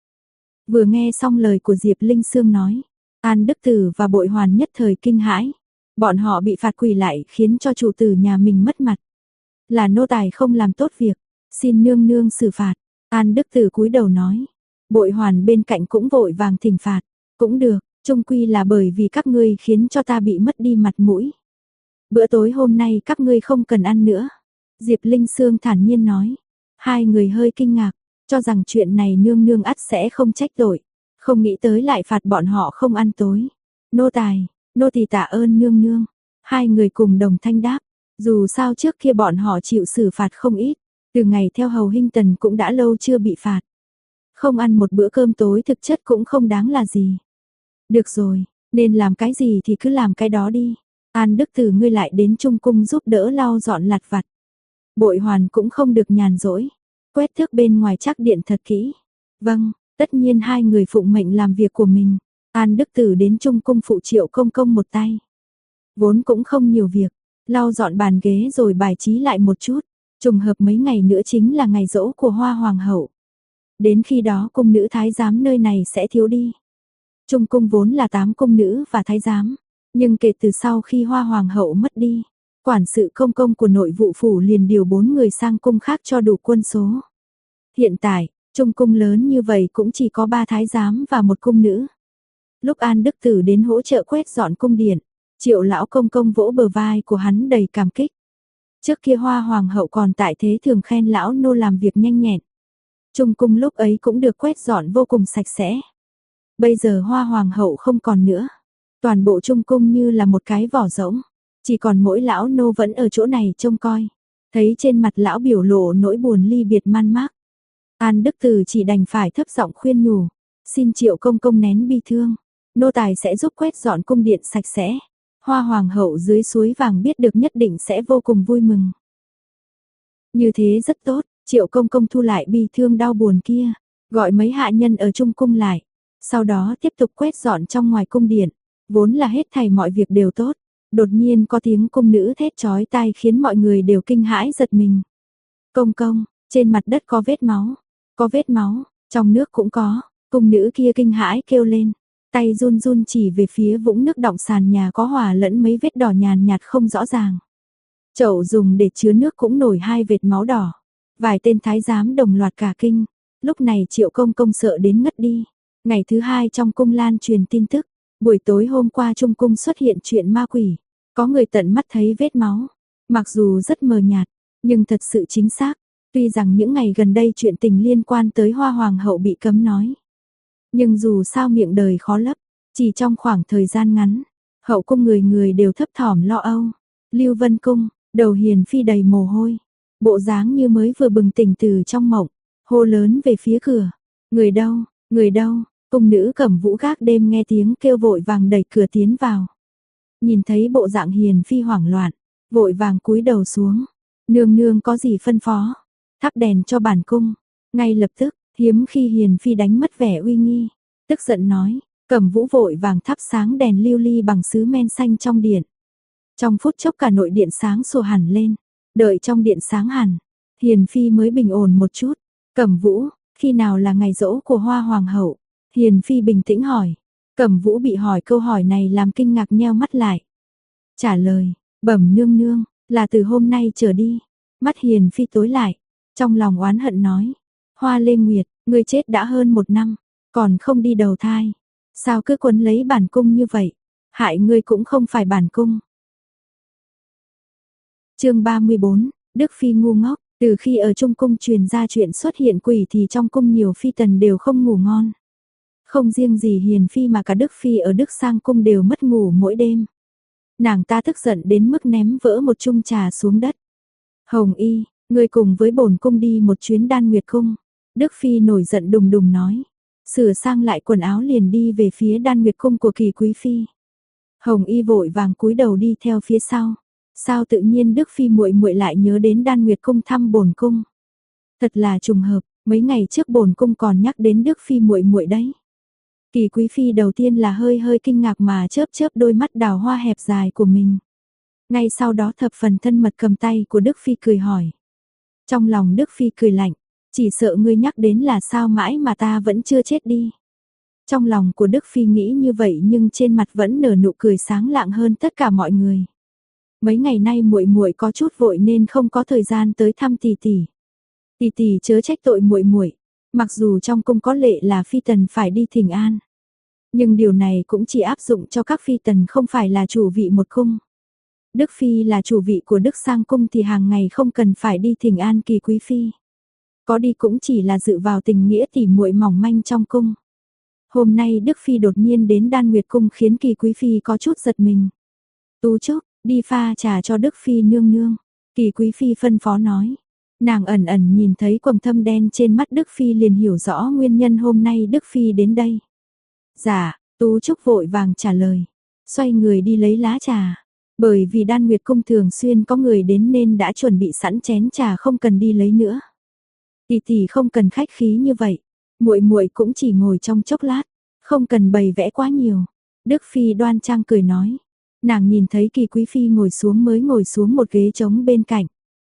Vừa nghe xong lời của Diệp Linh Sương nói, An Đức Tử và Bội Hoàn nhất thời kinh hãi. Bọn họ bị phạt quỳ lại khiến cho chủ tử nhà mình mất mặt. Là nô tài không làm tốt việc, xin nương nương xử phạt. An Đức Tử cúi đầu nói. Bội Hoàn bên cạnh cũng vội vàng thỉnh phạt. Cũng được, chung quy là bởi vì các ngươi khiến cho ta bị mất đi mặt mũi. Bữa tối hôm nay các ngươi không cần ăn nữa. Diệp Linh Sương thản nhiên nói. Hai người hơi kinh ngạc, cho rằng chuyện này nương nương ắt sẽ không trách tội. Không nghĩ tới lại phạt bọn họ không ăn tối. Nô tài, nô tỳ tạ ơn nương nương. Hai người cùng đồng thanh đáp. Dù sao trước kia bọn họ chịu xử phạt không ít. Từ ngày theo hầu Hinh Tần cũng đã lâu chưa bị phạt. Không ăn một bữa cơm tối thực chất cũng không đáng là gì. Được rồi, nên làm cái gì thì cứ làm cái đó đi. An Đức Tử ngươi lại đến Trung Cung giúp đỡ lau dọn lặt vặt. Bội Hoàn cũng không được nhàn rỗi. Quét thước bên ngoài trác điện thật kỹ. Vâng, tất nhiên hai người phụng mệnh làm việc của mình. An Đức Tử đến Trung Cung phụ Triệu Công Công một tay. Vốn cũng không nhiều việc, lau dọn bàn ghế rồi bài trí lại một chút. Trùng hợp mấy ngày nữa chính là ngày giỗ của Hoa Hoàng hậu. Đến khi đó cung nữ thái giám nơi này sẽ thiếu đi. Trung cung vốn là 8 cung nữ và thái giám, nhưng kể từ sau khi Hoa Hoàng hậu mất đi, quản sự công công của nội vụ phủ liền điều 4 người sang cung khác cho đủ quân số. Hiện tại, Trung cung lớn như vậy cũng chỉ có 3 thái giám và 1 cung nữ. Lúc An Đức Tử đến hỗ trợ quét dọn cung điện, Triệu lão công công vỗ bờ vai của hắn đầy cảm kích. Trước kia Hoa Hoàng hậu còn tại thế thường khen lão nô làm việc nhanh nhẹn. Trung cung lúc ấy cũng được quét dọn vô cùng sạch sẽ. Bây giờ Hoa Hoàng hậu không còn nữa. Toàn bộ Trung cung như là một cái vỏ rỗng. Chỉ còn mỗi lão nô vẫn ở chỗ này trông coi. Thấy trên mặt lão biểu lộ nỗi buồn ly biệt man mác. An Đức Tử chỉ đành phải thấp giọng khuyên nhủ. Xin Triệu công công nén bi thương. Nô tài sẽ giúp quét dọn cung điện sạch sẽ. Hoa Hoàng hậu dưới suối vàng biết được nhất định sẽ vô cùng vui mừng. Như thế rất tốt. Triệu công công thu lại bi thương đau buồn kia. Gọi mấy hạ nhân ở Trung cung lại. Sau đó tiếp tục quét dọn trong ngoài cung điện. Vốn là hết thảy mọi việc đều tốt. Đột nhiên có tiếng cung nữ thét chói tai khiến mọi người đều kinh hãi giật mình. Công công, trên mặt đất có vết máu. Có vết máu, trong nước cũng có. Cung nữ kia kinh hãi kêu lên. Tay run run chỉ về phía vũng nước đọng sàn nhà có hòa lẫn mấy vết đỏ nhàn nhạt không rõ ràng. Chậu dùng để chứa nước cũng nổi 2 vệt máu đỏ. Vài tên thái giám đồng loạt cả kinh. Lúc này Triệu công công sợ đến ngất đi. Ngày thứ 2 trong cung lan truyền tin tức. Buổi tối hôm qua Trung cung xuất hiện chuyện ma quỷ. Có người tận mắt thấy vết máu. Mặc dù rất mờ nhạt, nhưng thật sự chính xác. Tuy rằng những ngày gần đây chuyện tình liên quan tới Hoa Hoàng hậu bị cấm nói. Nhưng dù sao miệng đời khó lấp. Chỉ trong khoảng thời gian ngắn, hậu cung người người đều thấp thỏm lo âu. Lưu Vân Cung, đầu Hiền Phi đầy mồ hôi. Bộ dáng như mới vừa bừng tỉnh từ trong mộng. Hô lớn về phía cửa. Người đâu, người đâu. Cung nữ Cẩm Vũ gác đêm nghe tiếng kêu vội vàng đẩy cửa tiến vào. Nhìn thấy bộ dạng Hiền Phi hoảng loạn, vội vàng cúi đầu xuống. Nương nương có gì phân phó? Thắp đèn cho bản cung. Ngay lập tức, hiếm khi Hiền Phi đánh mất vẻ uy nghi. Tức giận nói, Cẩm Vũ vội vàng thắp sáng đèn lưu ly bằng sứ men xanh trong điện. Trong phút chốc cả nội điện sáng sủa hẳn lên. Đợi trong điện sáng hẳn, Hiền Phi mới bình ổn một chút. Cẩm Vũ, khi nào là ngày giỗ của Hoa Hoàng hậu? Hiền Phi bình tĩnh hỏi. Cẩm Vũ bị hỏi câu hỏi này làm kinh ngạc nheo mắt lại. Trả lời, bẩm nương nương, là từ hôm nay trở đi. Mắt Hiền Phi tối lại, trong lòng oán hận nói. Hoa Lê Nguyệt, ngươi chết đã hơn 1 năm, còn không đi đầu thai. Sao cứ quấn lấy bản cung như vậy? Hại ngươi cũng không phải bản cung. Chương 34, Đức Phi ngu ngốc. Từ khi ở Trung cung truyền ra chuyện xuất hiện quỷ thì trong cung nhiều phi tần đều không ngủ ngon. Không riêng gì Hiền Phi mà cả Đức Phi ở Đức Sang cung đều mất ngủ mỗi đêm. Nàng ta tức giận đến mức ném vỡ một chung trà xuống đất. Hồng Y, ngươi cùng với bổn cung đi một chuyến Đan Nguyệt cung. Đức Phi nổi giận đùng đùng nói. Sửa sang lại quần áo liền đi về phía Đan Nguyệt cung của Kỳ Quý Phi. Hồng Y vội vàng cúi đầu đi theo phía sau. Sao tự nhiên Đức Phi muội muội lại nhớ đến Đan Nguyệt cung thăm bổn cung? Thật là trùng hợp, mấy ngày trước bổn cung còn nhắc đến Đức Phi muội muội đấy. Kỳ Quý Phi đầu tiên là hơi kinh ngạc mà chớp chớp đôi mắt đào hoa hẹp dài của mình. Ngay sau đó thập phần thân mật cầm tay của Đức Phi cười hỏi. Trong lòng Đức Phi cười lạnh, Chỉ sợ ngươi nhắc đến là sao mãi mà ta vẫn chưa chết đi. Trong lòng của Đức Phi nghĩ như vậy nhưng trên mặt vẫn nở nụ cười sáng lạng hơn tất cả mọi người. Mấy ngày nay muội muội có chút vội nên không có thời gian tới thăm tỷ tỷ. Tỷ tỷ chớ trách tội muội muội, mặc dù trong cung có lệ là phi tần phải đi thỉnh an, nhưng điều này cũng chỉ áp dụng cho các phi tần không phải là chủ vị một cung. Đức Phi là chủ vị của Đức Sang cung thì hàng ngày không cần phải đi thỉnh an Kỳ quý phi. Có đi cũng chỉ là dựa vào tình nghĩa tỉ muội mỏng manh trong cung. Hôm nay Đức Phi đột nhiên đến Đan Nguyệt cung khiến Kỳ quý phi có chút giật mình. Tú Trúc, đi pha trà cho Đức Phi nương nương. Kỳ quý phi phân phó nói. Nàng ẩn ẩn nhìn thấy quầng thâm đen trên mắt Đức Phi liền hiểu rõ nguyên nhân hôm nay Đức Phi đến đây. Dạ, Tú Trúc vội vàng trả lời. Xoay người đi lấy lá trà. Bởi vì Đan Nguyệt cung thường xuyên có người đến nên đã chuẩn bị sẵn chén trà không cần đi lấy nữa. Tỷ tỷ không cần khách khí như vậy. Muội muội cũng chỉ ngồi trong chốc lát, không cần bày vẽ quá nhiều. Đức Phi đoan trang cười nói. Nàng nhìn thấy Kỳ quý phi ngồi xuống mới ngồi xuống một ghế trống bên cạnh.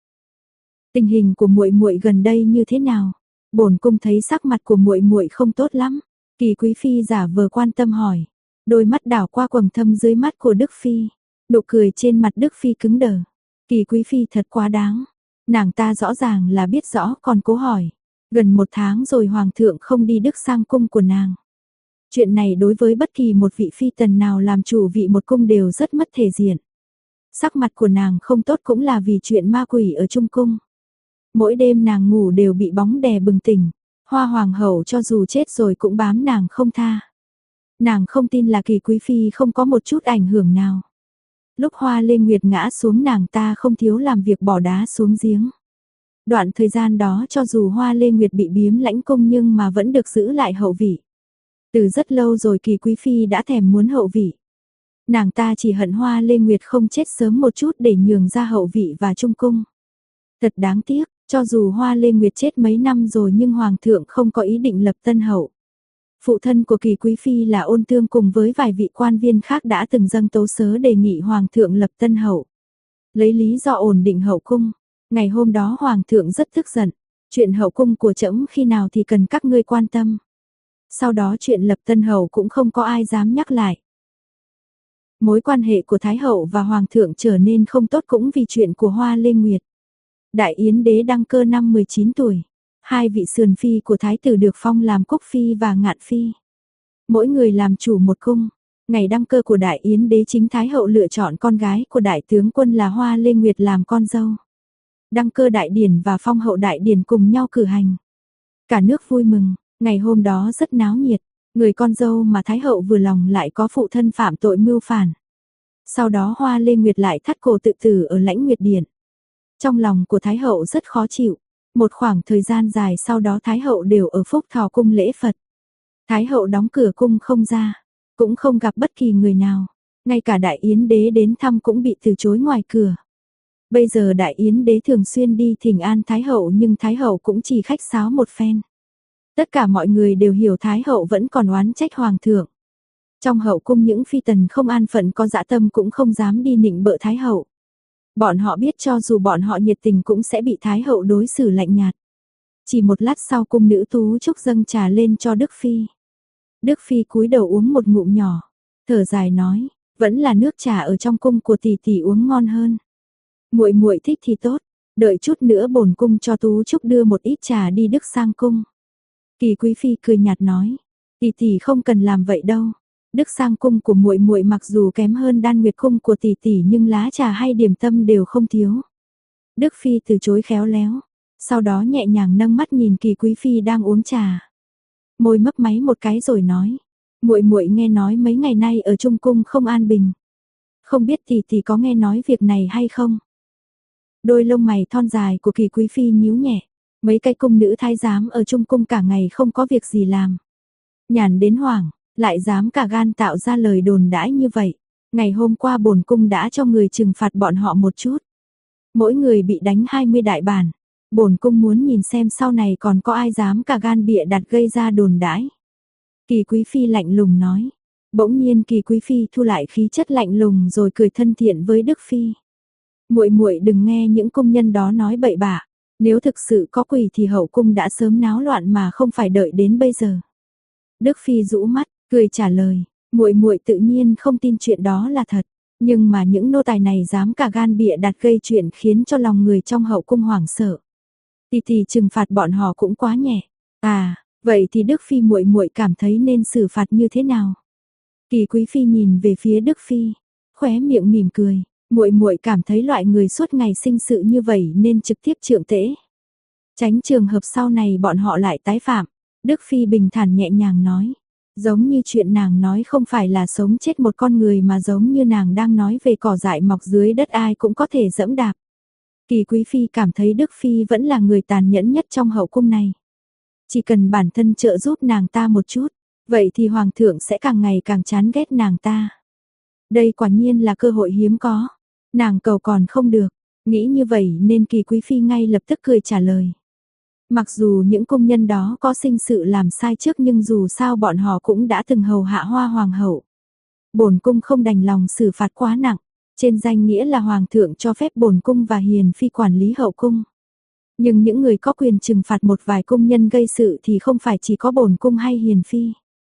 Tình hình của muội muội gần đây như thế nào? Bổn cung thấy sắc mặt của muội muội không tốt lắm. Kỳ quý phi giả vờ quan tâm hỏi. Đôi mắt đảo qua quầng thâm dưới mắt của Đức Phi. Nụ cười trên mặt Đức Phi cứng đờ. Kỳ quý phi thật quá đáng. Nàng ta rõ ràng là biết rõ còn cố hỏi. Gần 1 tháng rồi hoàng thượng không đi Đức Sang cung của nàng. Chuyện này đối với bất kỳ một vị phi tần nào làm chủ vị một cung đều rất mất thể diện. Sắc mặt của nàng không tốt cũng là vì chuyện ma quỷ ở trung cung. Mỗi đêm nàng ngủ đều bị bóng đè bừng tỉnh. Hoa hoàng hậu cho dù chết rồi cũng bám nàng không tha. Nàng không tin là Kỳ quý phi không có một chút ảnh hưởng nào. Lúc Hoa Lê Nguyệt ngã xuống nàng ta không thiếu làm việc bỏ đá xuống giếng. Đoạn thời gian đó cho dù Hoa Lê Nguyệt bị biếm lãnh cung nhưng mà vẫn được giữ lại hậu vị. Từ rất lâu rồi Kỳ quý phi đã thèm muốn hậu vị. Nàng ta chỉ hận Hoa Lê Nguyệt không chết sớm một chút để nhường ra hậu vị và trung cung. Thật đáng tiếc, cho dù Hoa Lê Nguyệt chết mấy năm rồi nhưng hoàng thượng không có ý định lập tân hậu. Phụ thân của Kỳ quý phi là Ôn Tương cùng với vài vị quan viên khác đã từng dâng tấu sớ đề nghị hoàng thượng lập tân hậu. Lấy lý do ổn định hậu cung. Ngày hôm đó hoàng thượng rất tức giận. Chuyện hậu cung của trẫm khi nào thì cần các ngươi quan tâm. Sau đó chuyện lập tân hậu cũng không có ai dám nhắc lại. Mối quan hệ của Thái hậu và hoàng thượng trở nên không tốt cũng vì chuyện của Hoa Lê Nguyệt. Đại Yến đế đăng cơ năm 19 tuổi. 2 vị sườn phi của thái tử được phong làm Cúc phi và Ngạn phi. Mỗi người làm chủ một cung. Ngày đăng cơ của Đại Yến đế chính Thái hậu lựa chọn con gái của đại tướng quân là Hoa Lê Nguyệt làm con dâu. Đăng cơ đại điển và phong hậu đại điển cùng nhau cử hành. Cả nước vui mừng, ngày hôm đó rất náo nhiệt. Người con dâu mà Thái hậu vừa lòng lại có phụ thân phạm tội mưu phản. Sau đó Hoa Lê Nguyệt lại thắt cổ tự tử ở Lãnh Nguyệt Điện. Trong lòng của Thái hậu rất khó chịu. Một khoảng thời gian dài sau đó Thái hậu đều ở Phúc Thọ cung lễ Phật. Thái hậu đóng cửa cung không ra, cũng không gặp bất kỳ người nào. Ngay cả Đại Yến đế đến thăm cũng bị từ chối ngoài cửa. Bây giờ Đại Yến đế thường xuyên đi thỉnh an Thái hậu nhưng Thái hậu cũng chỉ khách sáo một phen. Tất cả mọi người đều hiểu Thái hậu vẫn còn oán trách hoàng thượng. Trong hậu cung những phi tần không an phận có dã tâm cũng không dám đi nịnh bợ Thái hậu. Bọn họ biết cho dù bọn họ nhiệt tình cũng sẽ bị Thái hậu đối xử lạnh nhạt. Chỉ một lát sau cung nữ Tú Trúc dâng trà lên cho Đức Phi. Đức Phi cúi đầu uống một ngụm nhỏ, thở dài nói, vẫn là nước trà ở trong cung của tỷ tỷ uống ngon hơn. Muội muội thích thì tốt, đợi chút nữa bổn cung cho Tú Trúc đưa một ít trà đi Đức Sang cung. Kỳ quý phi cười nhạt nói, tỷ tỷ không cần làm vậy đâu. Đức Sang cung của muội muội mặc dù kém hơn Đan Nguyệt cung của tỷ tỷ nhưng lá trà hay điểm tâm đều không thiếu. Đức Phi từ chối khéo léo, sau đó nhẹ nhàng nâng mắt nhìn Kỳ quý phi đang uống trà. Môi mấp máy một cái rồi nói, muội muội nghe nói mấy ngày nay ở trung cung không an bình. Không biết tỷ tỷ có nghe nói việc này hay không? Đôi lông mày thon dài của Kỳ quý phi nhíu nhẹ, mấy cái cung nữ thái giám ở trung cung cả ngày không có việc gì làm. Nhàn đến hoảng, lại dám cả gan tạo ra lời đồn đãi như vậy. Ngày hôm qua bổn cung đã cho người trừng phạt bọn họ một chút. Mỗi người bị đánh 20 đại bản. Bổn cung muốn nhìn xem sau này còn có ai dám cả gan bịa đặt gây ra đồn đãi. Kỳ quý phi lạnh lùng nói. Bỗng nhiên Kỳ quý phi thu lại khí chất lạnh lùng rồi cười thân thiện với Đức Phi. Muội muội đừng nghe những công nhân đó nói bậy bạ. Nếu thực sự có quỷ thì hậu cung đã sớm náo loạn mà không phải đợi đến bây giờ. Đức Phi rũ mắt, cười trả lời, muội muội tự nhiên không tin chuyện đó là thật, nhưng mà những nô tài này dám cả gan bịa đặt gây chuyện khiến cho lòng người trong hậu cung hoảng sợ. Thì trừng phạt bọn họ cũng quá nhẹ. À, vậy thì Đức Phi muội muội cảm thấy nên xử phạt như thế nào? Kỳ Quý Phi nhìn về phía Đức Phi, khóe miệng mỉm cười, muội muội cảm thấy loại người suốt ngày sinh sự như vậy nên trực tiếp trượng tễ. Tránh trường hợp sau này bọn họ lại tái phạm. Đức Phi bình thản nhẹ nhàng nói, giống như chuyện nàng nói không phải là sống chết một con người mà giống như nàng đang nói về cỏ dại mọc dưới đất ai cũng có thể dẫm đạp. Kỳ Quý Phi cảm thấy Đức Phi vẫn là người tàn nhẫn nhất trong hậu cung này. Chỉ cần bản thân trợ giúp nàng ta một chút, vậy thì Hoàng thượng sẽ càng ngày càng chán ghét nàng ta. Đây quả nhiên là cơ hội hiếm có. Nàng cầu còn không được. Nghĩ như vậy nên Kỳ Quý Phi ngay lập tức cười trả lời. Mặc dù những công nhân đó có sinh sự làm sai trước nhưng dù sao bọn họ cũng đã từng hầu hạ Hoa Hoàng hậu. Bổn cung không đành lòng xử phạt quá nặng. Trên danh nghĩa là Hoàng thượng cho phép bổn cung và Hiền Phi quản lý hậu cung. Nhưng những người có quyền trừng phạt một vài công nhân gây sự thì không phải chỉ có bổn cung hay Hiền Phi.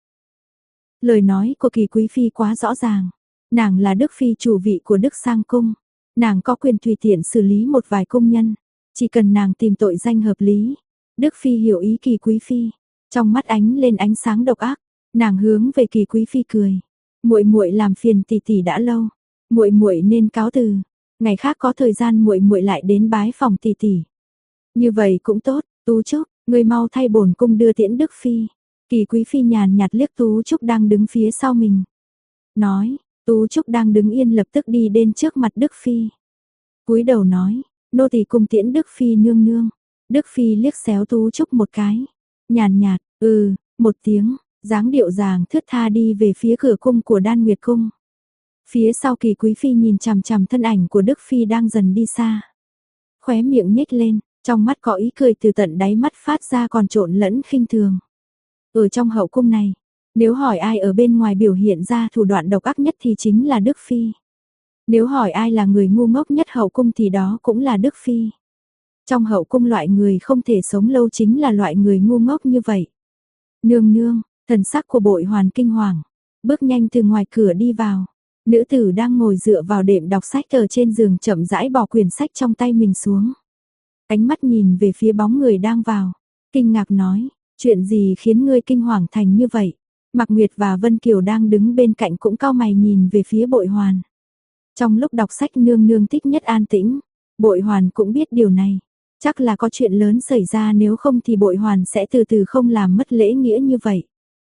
Lời nói của Kỳ Quý Phi quá rõ ràng. Nàng là Đức Phi chủ vị của Đức Sang Cung. Nàng có quyền tùy tiện xử lý một vài công nhân. Chỉ cần nàng tìm tội danh hợp lý. Đức Phi hiểu ý Kỳ Quý Phi. Trong mắt ánh lên ánh sáng độc ác. Nàng hướng về Kỳ Quý Phi cười. Muội muội làm phiền tỷ tỷ đã lâu. Muội muội nên cáo từ. Ngày khác có thời gian muội muội lại đến bái phòng tỷ tỷ. Như vậy cũng tốt. Tú Trúc, ngươi mau thay bổn cung đưa tiễn Đức Phi. Kỳ Quý Phi nhàn nhạt liếc Tú Trúc đang đứng phía sau mình. Nói, Tú Trúc đang đứng yên lập tức đi đến trước mặt Đức Phi. Cúi đầu nói, nô tỳ cung tiễn Đức Phi nương nương. Đức Phi liếc xéo Tú Trúc một cái. Nhàn nhạt, một tiếng, dáng điệu dàng thướt tha đi về phía cửa cung của Đan Nguyệt Cung. Phía sau Kỳ Quý Phi nhìn chằm chằm thân ảnh của Đức Phi đang dần đi xa. Khóe miệng nhếch lên, trong mắt có ý cười từ tận đáy mắt phát ra còn trộn lẫn khinh thường. Ở trong hậu cung này, nếu hỏi ai ở bên ngoài biểu hiện ra thủ đoạn độc ác nhất thì chính là Đức Phi. Nếu hỏi ai là người ngu ngốc nhất hậu cung thì đó cũng là Đức Phi. Trong hậu cung loại người không thể sống lâu chính là loại người ngu ngốc như vậy. Nương nương, thần sắc của Bội Hoàn kinh hoàng, bước nhanh từ ngoài cửa đi vào. Nữ tử đang ngồi dựa vào đệm đọc sách ở trên giường chậm rãi bỏ quyển sách trong tay mình xuống. Ánh mắt nhìn về phía bóng người đang vào, kinh ngạc nói, chuyện gì khiến ngươi kinh hoàng thành như vậy? Mạc Nguyệt và Vân Kiều đang đứng bên cạnh cũng cau mày nhìn về phía Bội Hoàn. Trong lúc đọc sách nương nương thích nhất an tĩnh, Bội Hoàn cũng biết điều này. Chắc là có chuyện lớn xảy ra nếu không thì Bội Hoàn sẽ từ từ không làm mất lễ nghĩa như vậy.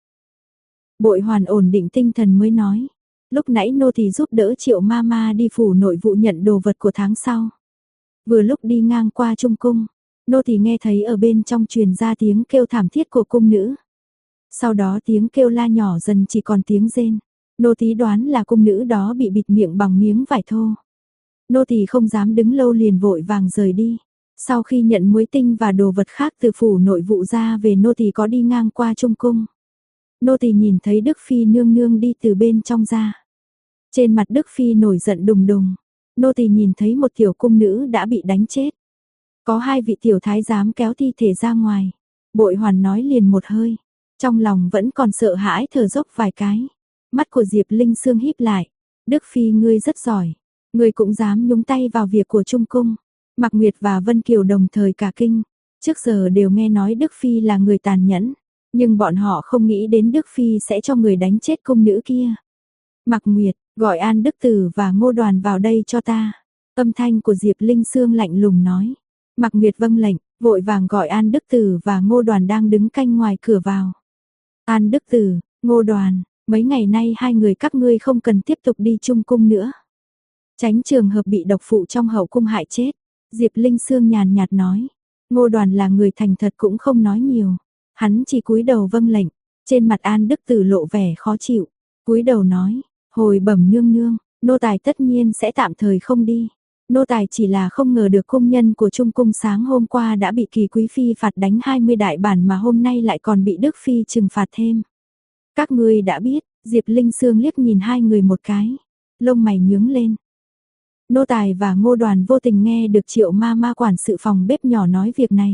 Bội Hoàn ổn định tinh thần mới nói. Lúc nãy nô tỳ giúp đỡ Triệu Mama đi phủ nội vụ nhận đồ vật của tháng sau. Vừa lúc đi ngang qua trung cung, nô tỳ nghe thấy ở bên trong truyền ra tiếng kêu thảm thiết của cung nữ. Sau đó tiếng kêu la nhỏ dần chỉ còn tiếng rên. Nô tỳ đoán là cung nữ đó bị bịt miệng bằng miếng vải thô. Nô tỳ không dám đứng lâu liền vội vàng rời đi. Sau khi nhận muối tinh và đồ vật khác từ phủ nội vụ ra về nô tỳ có đi ngang qua trung cung. Nô tỳ nhìn thấy Đức Phi nương nương đi từ bên trong ra. Trên mặt Đức Phi nổi giận đùng đùng. Nô tỳ nhìn thấy một tiểu cung nữ đã bị đánh chết. Có hai vị tiểu thái giám kéo thi thể ra ngoài. Bội Hoàn nói liền một hơi. Trong lòng vẫn còn sợ hãi thở dốc vài cái. Mắt của Diệp Linh Sương híp lại. Đức Phi ngươi rất giỏi. Ngươi cũng dám nhúng tay vào việc của trung cung. Mạc Nguyệt và Vân Kiều đồng thời cả kinh. Trước giờ đều nghe nói Đức Phi là người tàn nhẫn. Nhưng bọn họ không nghĩ đến Đức Phi sẽ cho người đánh chết cung nữ kia. Mạc Nguyệt, gọi An Đức Tử và Ngô Đoàn vào đây cho ta. Âm thanh của Diệp Linh Sương lạnh lùng nói. Mạc Nguyệt vâng lệnh, vội vàng gọi An Đức Tử và Ngô Đoàn đang đứng canh ngoài cửa vào. An Đức Tử, Ngô Đoàn, mấy ngày nay hai người các ngươi không cần tiếp tục đi chung cung nữa. Tránh trường hợp bị độc phụ trong hậu cung hại chết. Diệp Linh Sương nhàn nhạt nói. Ngô Đoàn là người thành thật cũng không nói nhiều. Hắn chỉ cúi đầu vâng lệnh. Trên mặt An Đức Tử lộ vẻ khó chịu. Cúi đầu nói. Hồi bẩm nương nương, nô tài tất nhiên sẽ tạm thời không đi. Nô tài chỉ là không ngờ được công nhân của Trung Cung sáng hôm qua đã bị Kỳ Quý Phi phạt đánh 20 đại bản mà hôm nay lại còn bị Đức Phi trừng phạt thêm. Các ngươi đã biết, Diệp Linh Sương liếc nhìn hai người một cái. Lông mày nhướng lên. Nô tài và Ngô Đoàn vô tình nghe được Triệu ma ma quản sự phòng bếp nhỏ nói việc này.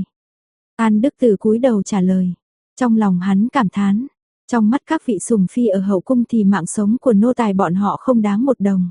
An Đức Tử cúi đầu trả lời. Trong lòng hắn cảm thán, trong mắt các vị sủng phi ở hậu cung thì mạng sống của nô tài bọn họ không đáng một đồng.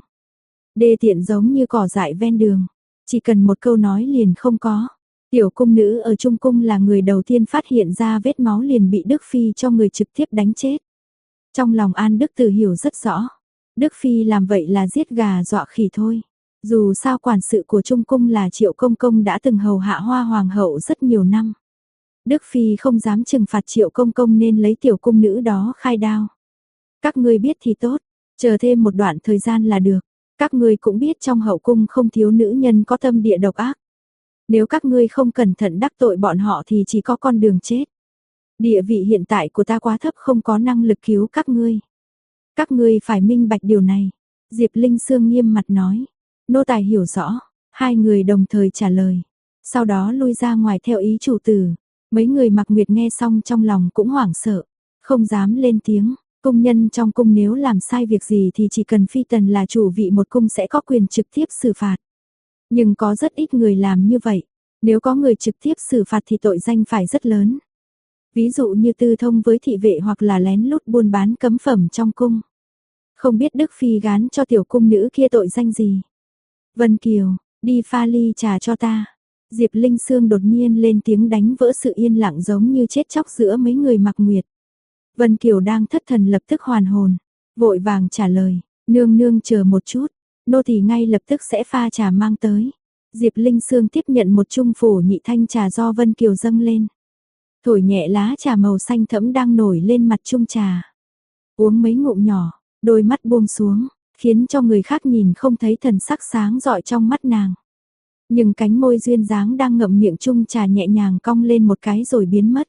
Đê tiện giống như cỏ dại ven đường, chỉ cần một câu nói liền không có. Tiểu cung nữ ở Trung Cung là người đầu tiên phát hiện ra vết máu liền bị Đức Phi cho người trực tiếp đánh chết. Trong lòng An Đức Tử hiểu rất rõ, Đức Phi làm vậy là giết gà dọa khỉ thôi. Dù sao quản sự của Trung Cung là Triệu Công Công đã từng hầu hạ Hoa Hoàng hậu rất nhiều năm. Đức Phi không dám trừng phạt Triệu Công Công nên lấy tiểu cung nữ đó khai đao. Các ngươi biết thì tốt, chờ thêm một đoạn thời gian là được. Các ngươi cũng biết trong hậu cung không thiếu nữ nhân có tâm địa độc ác. Nếu các ngươi không cẩn thận đắc tội bọn họ thì chỉ có con đường chết. Địa vị hiện tại của ta quá thấp không có năng lực cứu các ngươi. Các ngươi phải minh bạch điều này. Diệp Linh Sương nghiêm mặt nói. Nô tài hiểu rõ, hai người đồng thời trả lời. Sau đó lui ra ngoài theo ý chủ tử. Mấy người Mặc Nguyệt nghe xong trong lòng cũng hoảng sợ, không dám lên tiếng. Cung nhân trong cung nếu làm sai việc gì thì chỉ cần phi tần là chủ vị một cung sẽ có quyền trực tiếp xử phạt. Nhưng có rất ít người làm như vậy. Nếu có người trực tiếp xử phạt thì tội danh phải rất lớn. Ví dụ như tư thông với thị vệ hoặc là lén lút buôn bán cấm phẩm trong cung. Không biết Đức Phi gán cho tiểu cung nữ kia tội danh gì. Vân Kiều, đi pha ly trà cho ta. Diệp Linh Sương đột nhiên lên tiếng đánh vỡ sự yên lặng giống như chết chóc giữa mấy người Mặc Nguyệt. Vân Kiều đang thất thần lập tức hoàn hồn, vội vàng trả lời, nương nương chờ một chút, nô tỳ ngay lập tức sẽ pha trà mang tới. Diệp Linh Sương tiếp nhận một chung phổ nhị thanh trà do Vân Kiều dâng lên. Thổi nhẹ lá trà màu xanh thẫm đang nổi lên mặt chung trà. Uống mấy ngụm nhỏ, đôi mắt buông xuống, khiến cho người khác nhìn không thấy thần sắc sáng rọi trong mắt nàng. Nhưng cánh môi duyên dáng đang ngậm miệng chung trà nhẹ nhàng cong lên một cái rồi biến mất.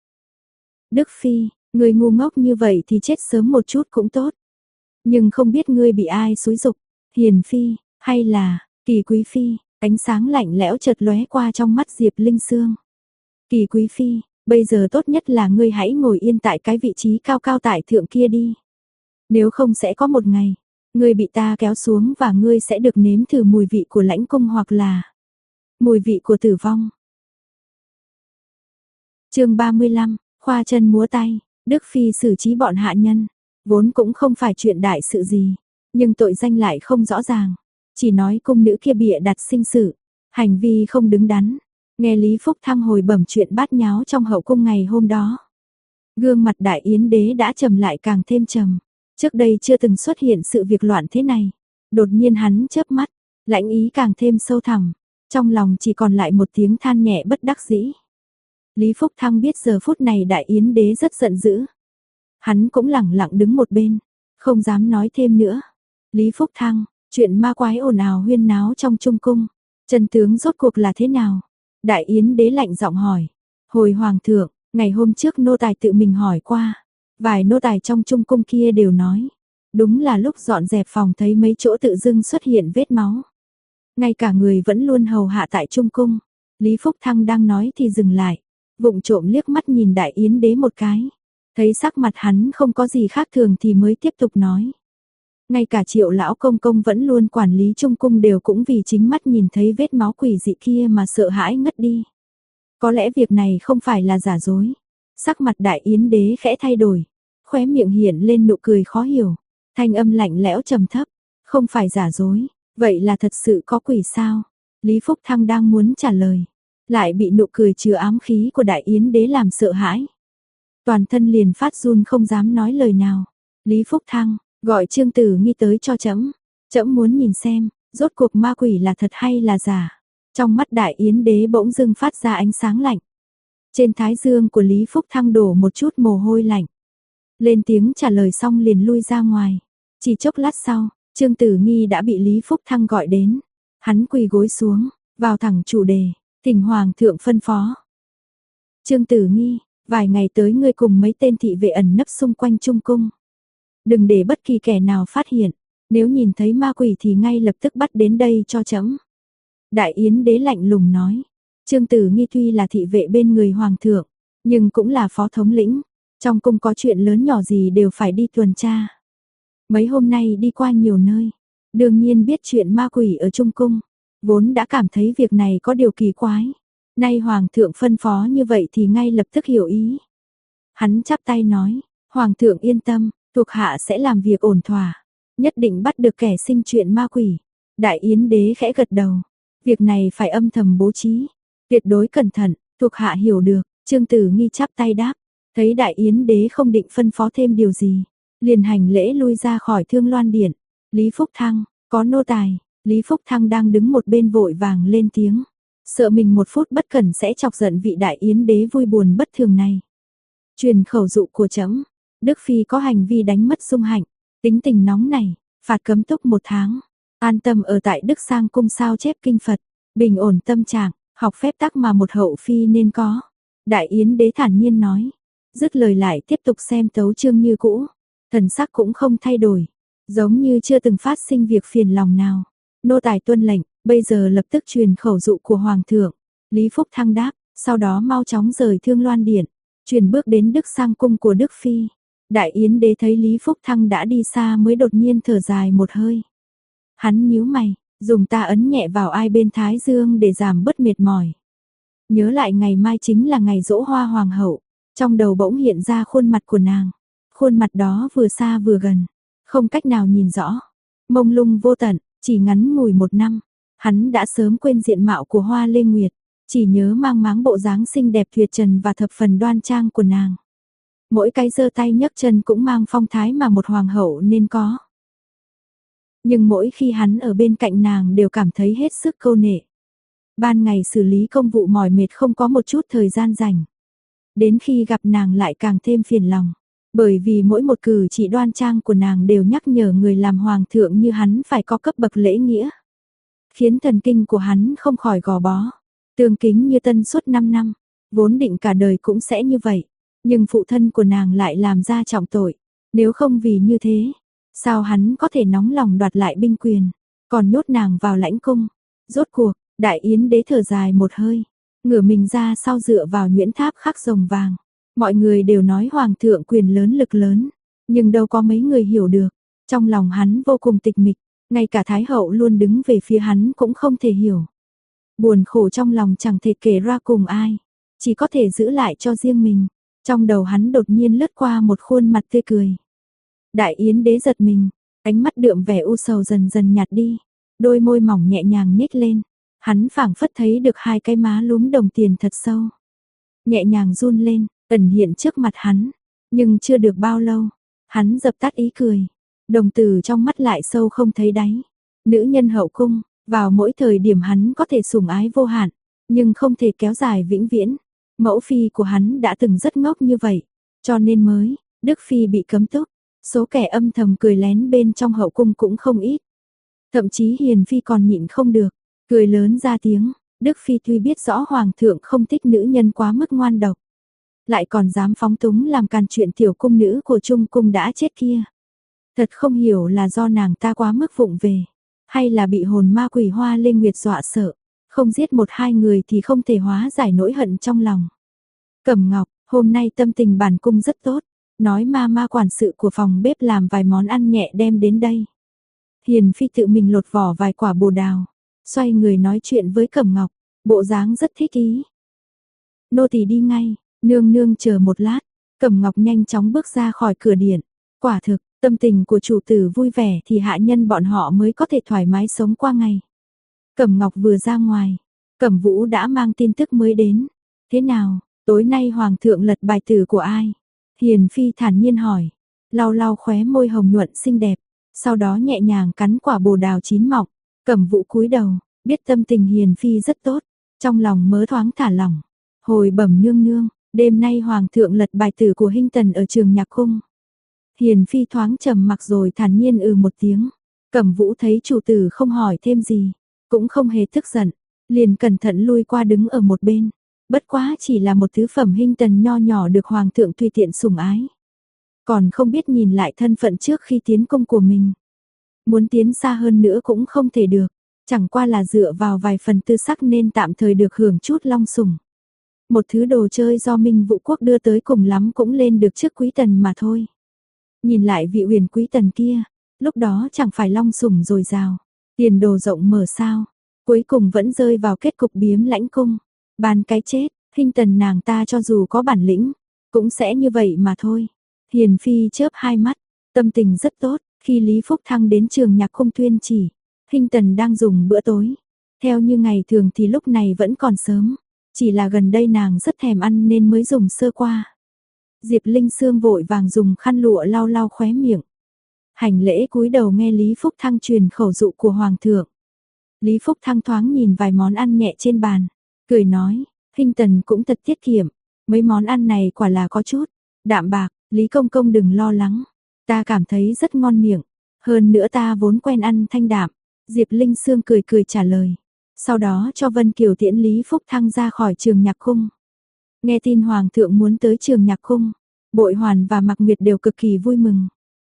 Đức Phi, người ngu ngốc như vậy thì chết sớm một chút cũng tốt. Nhưng không biết ngươi bị ai xúi giục, Hiền Phi, hay là Kỳ Quý Phi, ánh sáng lạnh lẽo chợt lóe qua trong mắt Diệp Linh Sương. Kỳ Quý Phi, bây giờ tốt nhất là ngươi hãy ngồi yên tại cái vị trí cao cao tại thượng kia đi. Nếu không sẽ có một ngày, ngươi bị ta kéo xuống và ngươi sẽ được nếm thử mùi vị của lãnh cung hoặc là mùi vị của tử vong. Chương 35, khoa chân múa tay, Đức Phi xử trí bọn hạ nhân, vốn cũng không phải chuyện đại sự gì, nhưng tội danh lại không rõ ràng, chỉ nói cung nữ kia bịa đặt sinh sự, hành vi không đứng đắn. Nghe Lý Phúc Thăng hồi bẩm chuyện bát nháo trong hậu cung ngày hôm đó, gương mặt Đại Yến đế đã trầm lại càng thêm trầm. Trước đây chưa từng xuất hiện sự việc loạn thế này. Đột nhiên hắn chớp mắt, lãnh ý càng thêm sâu thẳm, trong lòng chỉ còn lại một tiếng than nhẹ bất đắc dĩ. Lý Phúc Thăng biết giờ phút này Đại Yến đế rất giận dữ. Hắn cũng lẳng lặng đứng một bên, không dám nói thêm nữa. Lý Phúc Thăng, chuyện ma quái ồn ào huyên náo trong trung cung, chân tướng rốt cuộc là thế nào? Đại Yến đế lạnh giọng hỏi. Hồi hoàng thượng, ngày hôm trước nô tài tự mình hỏi qua. Vài nô tài trong trung cung kia đều nói, đúng là lúc dọn dẹp phòng thấy mấy chỗ tự dưng xuất hiện vết máu. Ngay cả người vẫn luôn hầu hạ tại trung cung. Lý Phúc Thăng đang nói thì dừng lại, vụng trộm liếc mắt nhìn Đại Yến đế một cái. Thấy sắc mặt hắn không có gì khác thường thì mới tiếp tục nói. Ngay cả Triệu lão công công vẫn luôn quản lý trung cung đều cũng vì chính mắt nhìn thấy vết máu quỷ dị kia mà sợ hãi ngất đi. Có lẽ việc này không phải là giả dối. Sắc mặt Đại Yến đế khẽ thay đổi, khóe miệng hiện lên nụ cười khó hiểu, thanh âm lạnh lẽo trầm thấp, không phải giả dối, vậy là thật sự có quỷ sao? Lý Phúc Thăng đang muốn trả lời, lại bị nụ cười chứa ám khí của Đại Yến đế làm sợ hãi. Toàn thân liền phát run không dám nói lời nào. Lý Phúc Thăng, gọi Trương Tử Nghi tới cho trẫm, trẫm muốn nhìn xem, rốt cuộc ma quỷ là thật hay là giả. Trong mắt Đại Yến đế bỗng dưng phát ra ánh sáng lạnh. Trên thái dương của Lý Phúc Thăng đổ một chút mồ hôi lạnh. Lên tiếng trả lời xong liền lui ra ngoài. Chỉ chốc lát sau, Trương Tử Nghi đã bị Lý Phúc Thăng gọi đến. Hắn quỳ gối xuống, vào thẳng chủ đề, thỉnh hoàng thượng phân phó. Trương Tử Nghi, vài ngày tới ngươi cùng mấy tên thị vệ ẩn nấp xung quanh trung cung. Đừng để bất kỳ kẻ nào phát hiện, nếu nhìn thấy ma quỷ thì ngay lập tức bắt đến đây cho trẫm. Đại Yến đế lạnh lùng nói. Trương Tử Nghi tuy là thị vệ bên người hoàng thượng, nhưng cũng là phó thống lĩnh. Trong cung có chuyện lớn nhỏ gì đều phải đi tuần tra. Mấy hôm nay đi qua nhiều nơi, đương nhiên biết chuyện ma quỷ ở Trung Cung, vốn đã cảm thấy việc này có điều kỳ quái. Nay Hoàng thượng phân phó như vậy thì ngay lập tức hiểu ý. Hắn chắp tay nói, Hoàng thượng yên tâm, thuộc hạ sẽ làm việc ổn thỏa, nhất định bắt được kẻ sinh chuyện ma quỷ. Đại Yến đế khẽ gật đầu, việc này phải âm thầm bố trí, tuyệt đối cẩn thận, thuộc hạ hiểu được. Trương Tử Nghi chắp tay đáp, thấy Đại Yến đế không định phân phó thêm điều gì, liền hành lễ lui ra khỏi Thương Loan điện. Lý Phúc Thăng, có nô tài. Lý Phúc Thăng đang đứng một bên vội vàng lên tiếng, sợ mình một phút bất cẩn sẽ chọc giận vị Đại Yến đế vui buồn bất thường này. Truyền khẩu dụ của trẫm, Đức phi có hành vi đánh mất dung hạnh, tính tình nóng này, phạt cấm túc 1 tháng. An tâm ở tại Đức Sang cung sao chép kinh Phật, bình ổn tâm trạng, học phép tắc mà một hậu phi nên có. Đại Yến đế thản nhiên nói, dứt lời lại tiếp tục xem tấu chương như cũ, thần sắc cũng không thay đổi, giống như chưa từng phát sinh việc phiền lòng nào. Nô tài tuân lệnh, bây giờ lập tức truyền khẩu dụ của Hoàng thượng. Lý Phúc Thăng đáp, sau đó mau chóng rời Thương Loan điện, chuyển bước đến Đức Sang cung của Đức phi. Đại Yến đế thấy Lý Phúc Thăng đã đi xa mới đột nhiên thở dài một hơi. Hắn nhíu mày, dùng ta ấn nhẹ vào ai bên thái dương để giảm bớt mệt mỏi. Nhớ lại ngày mai chính là ngày giỗ Hoa hoàng hậu, trong đầu bỗng hiện ra khuôn mặt của nàng. Khuôn mặt đó vừa xa vừa gần, không cách nào nhìn rõ, mông lung vô tận, chỉ ngắn ngủi 1 năm, hắn đã sớm quên diện mạo của Hoa Lê Nguyệt, chỉ nhớ mang máng bộ dáng xinh đẹp tuyệt trần và thập phần đoan trang của nàng. Mỗi cái giơ tay nhấc chân cũng mang phong thái mà một hoàng hậu nên có. Nhưng mỗi khi hắn ở bên cạnh nàng đều cảm thấy hết sức câu nệ. Ban ngày xử lý công vụ mỏi mệt không có một chút thời gian rảnh. Đến khi gặp nàng lại càng thêm phiền lòng. Bởi vì mỗi một cử chỉ đoan trang của nàng đều nhắc nhở người làm hoàng thượng như hắn phải có cấp bậc lễ nghĩa. Khiến thần kinh của hắn không khỏi gò bó. Tương kính như tân suốt 5 năm. Vốn định cả đời cũng sẽ như vậy. Nhưng phụ thân của nàng lại làm ra trọng tội. Nếu không vì như thế, sao hắn có thể nóng lòng đoạt lại binh quyền, còn nhốt nàng vào lãnh cung. Rốt cuộc, Đại Yến đế thở dài một hơi, ngửa mình ra sau dựa vào nhuyễn tháp khắc rồng vàng. Mọi người đều nói hoàng thượng quyền lớn lực lớn, nhưng đâu có mấy người hiểu được. Trong lòng hắn vô cùng tịch mịch, ngay cả Thái hậu luôn đứng về phía hắn cũng không thể hiểu. Buồn khổ trong lòng chẳng thể kể ra cùng ai, chỉ có thể giữ lại cho riêng mình. Trong đầu hắn đột nhiên lướt qua một khuôn mặt tươi cười. Đại Yến đế giật mình, ánh mắt đượm vẻ u sầu dần dần nhạt đi, đôi môi mỏng nhẹ nhàng nhếch lên. Hắn phảng phất thấy được 2 cái má lúm đồng tiền thật sâu. Nhẹ nhàng run lên, ẩn hiện trước mặt hắn, nhưng chưa được bao lâu, hắn dập tắt ý cười, đồng tử trong mắt lại sâu không thấy đáy. Nữ nhân hậu cung, vào mỗi thời điểm hắn có thể sủng ái vô hạn, nhưng không thể kéo dài vĩnh viễn. Mẫu phi của hắn đã từng rất ngốc như vậy, cho nên mới, Đức phi bị cấm túc, số kẻ âm thầm cười lén bên trong hậu cung cũng không ít. Thậm chí Hiền phi còn nhịn không được, cười lớn ra tiếng. Đức phi tuy biết rõ hoàng thượng không thích nữ nhân quá mức ngoan độc, lại còn dám phóng túng làm càn chuyện tiểu cung nữ của Trung cung đã chết kia. Thật không hiểu là do nàng ta quá mức vụng về, hay là bị hồn ma quỷ Hoa Lê Nguyệt dọa sợ, không giết 1-2 người thì không thể hóa giải nỗi hận trong lòng. Cẩm Ngọc, hôm nay tâm tình bản cung rất tốt, nói ma quản sự của phòng bếp làm vài món ăn nhẹ đem đến đây. Hiền phi tự mình lột vỏ vài quả bồ đào, xoay người nói chuyện với Cẩm Ngọc, bộ dáng rất thích ý. Nô tỳ đi ngay, nương nương chờ một lát. Cẩm Ngọc nhanh chóng bước ra khỏi cửa điện. Quả thực, tâm tình của chủ tử vui vẻ thì hạ nhân bọn họ mới có thể thoải mái sống qua ngày. Cẩm Ngọc vừa ra ngoài, Cẩm Vũ đã mang tin tức mới đến. Thế nào, tối nay hoàng thượng lật bài tử của ai? Hiền phi thản nhiên hỏi, lau lau khóe môi hồng nhuận xinh đẹp, sau đó nhẹ nhàng cắn quả bồ đào chín mọng. Cẩm Vũ cúi đầu, biết tâm tình Hiền phi rất tốt, trong lòng mớ thoáng thả lỏng. Hồi bẩm nương nương, đêm nay hoàng thượng lật bài tử của Hinh Tần ở trường nhạc cung. Hiền phi thoáng trầm mặc rồi thản nhiên một tiếng. Cẩm Vũ thấy chủ tử không hỏi thêm gì, cũng không hề tức giận, liền cẩn thận lui qua đứng ở một bên. Bất quá chỉ là một thứ phẩm Hinh Tần nho nhỏ được hoàng thượng tùy tiện sủng ái. Còn không biết nhìn lại thân phận trước khi tiến cung của mình. Muốn tiến xa hơn nữa cũng không thể được, chẳng qua là dựa vào vài phần tư sắc nên tạm thời được hưởng chút long sủng. Một thứ đồ chơi do Minh Vũ Quốc đưa tới cùng lắm cũng lên được chức quý tần mà thôi. Nhìn lại vị huyền quý tần kia, Lúc đó chẳng phải long sủng dồi dào, tiền đồ rộng mở sao, cuối cùng vẫn rơi vào kết cục biếm lãnh cung. Bàn cái chết, Hinh Tần nàng ta cho dù có bản lĩnh, cũng sẽ như vậy mà thôi. Hiền Phi chớp hai mắt, tâm tình rất tốt, khi Lý Phúc Thăng đến trường nhạc cung tuyên chỉ, Hinh Tần đang dùng bữa tối. Theo như ngày thường thì lúc này vẫn còn sớm, chỉ là gần đây nàng rất thèm ăn nên mới dùng sơ qua. Diệp Linh Sương vội vàng dùng khăn lụa lau lau khóe miệng. Hành lễ cúi đầu nghe Lý Phúc Thăng truyền khẩu dụ của Hoàng thượng. Lý Phúc Thăng thoáng nhìn vài món ăn nhẹ trên bàn, cười nói, Hinh Tần cũng thật tiết kiệm, mấy món ăn này quả là có chút đạm bạc, Lý Công Công đừng lo lắng, ta cảm thấy rất ngon miệng, hơn nữa ta vốn quen ăn thanh đạm. Diệp Linh Sương cười cười trả lời, sau đó cho Vân Kiều tiễn Lý Phúc Thăng ra khỏi trường nhạc cung. Nghe tin Hoàng thượng muốn tới trường nhạc cung, Bội Hoàn và Mạc Nguyệt đều cực kỳ vui mừng.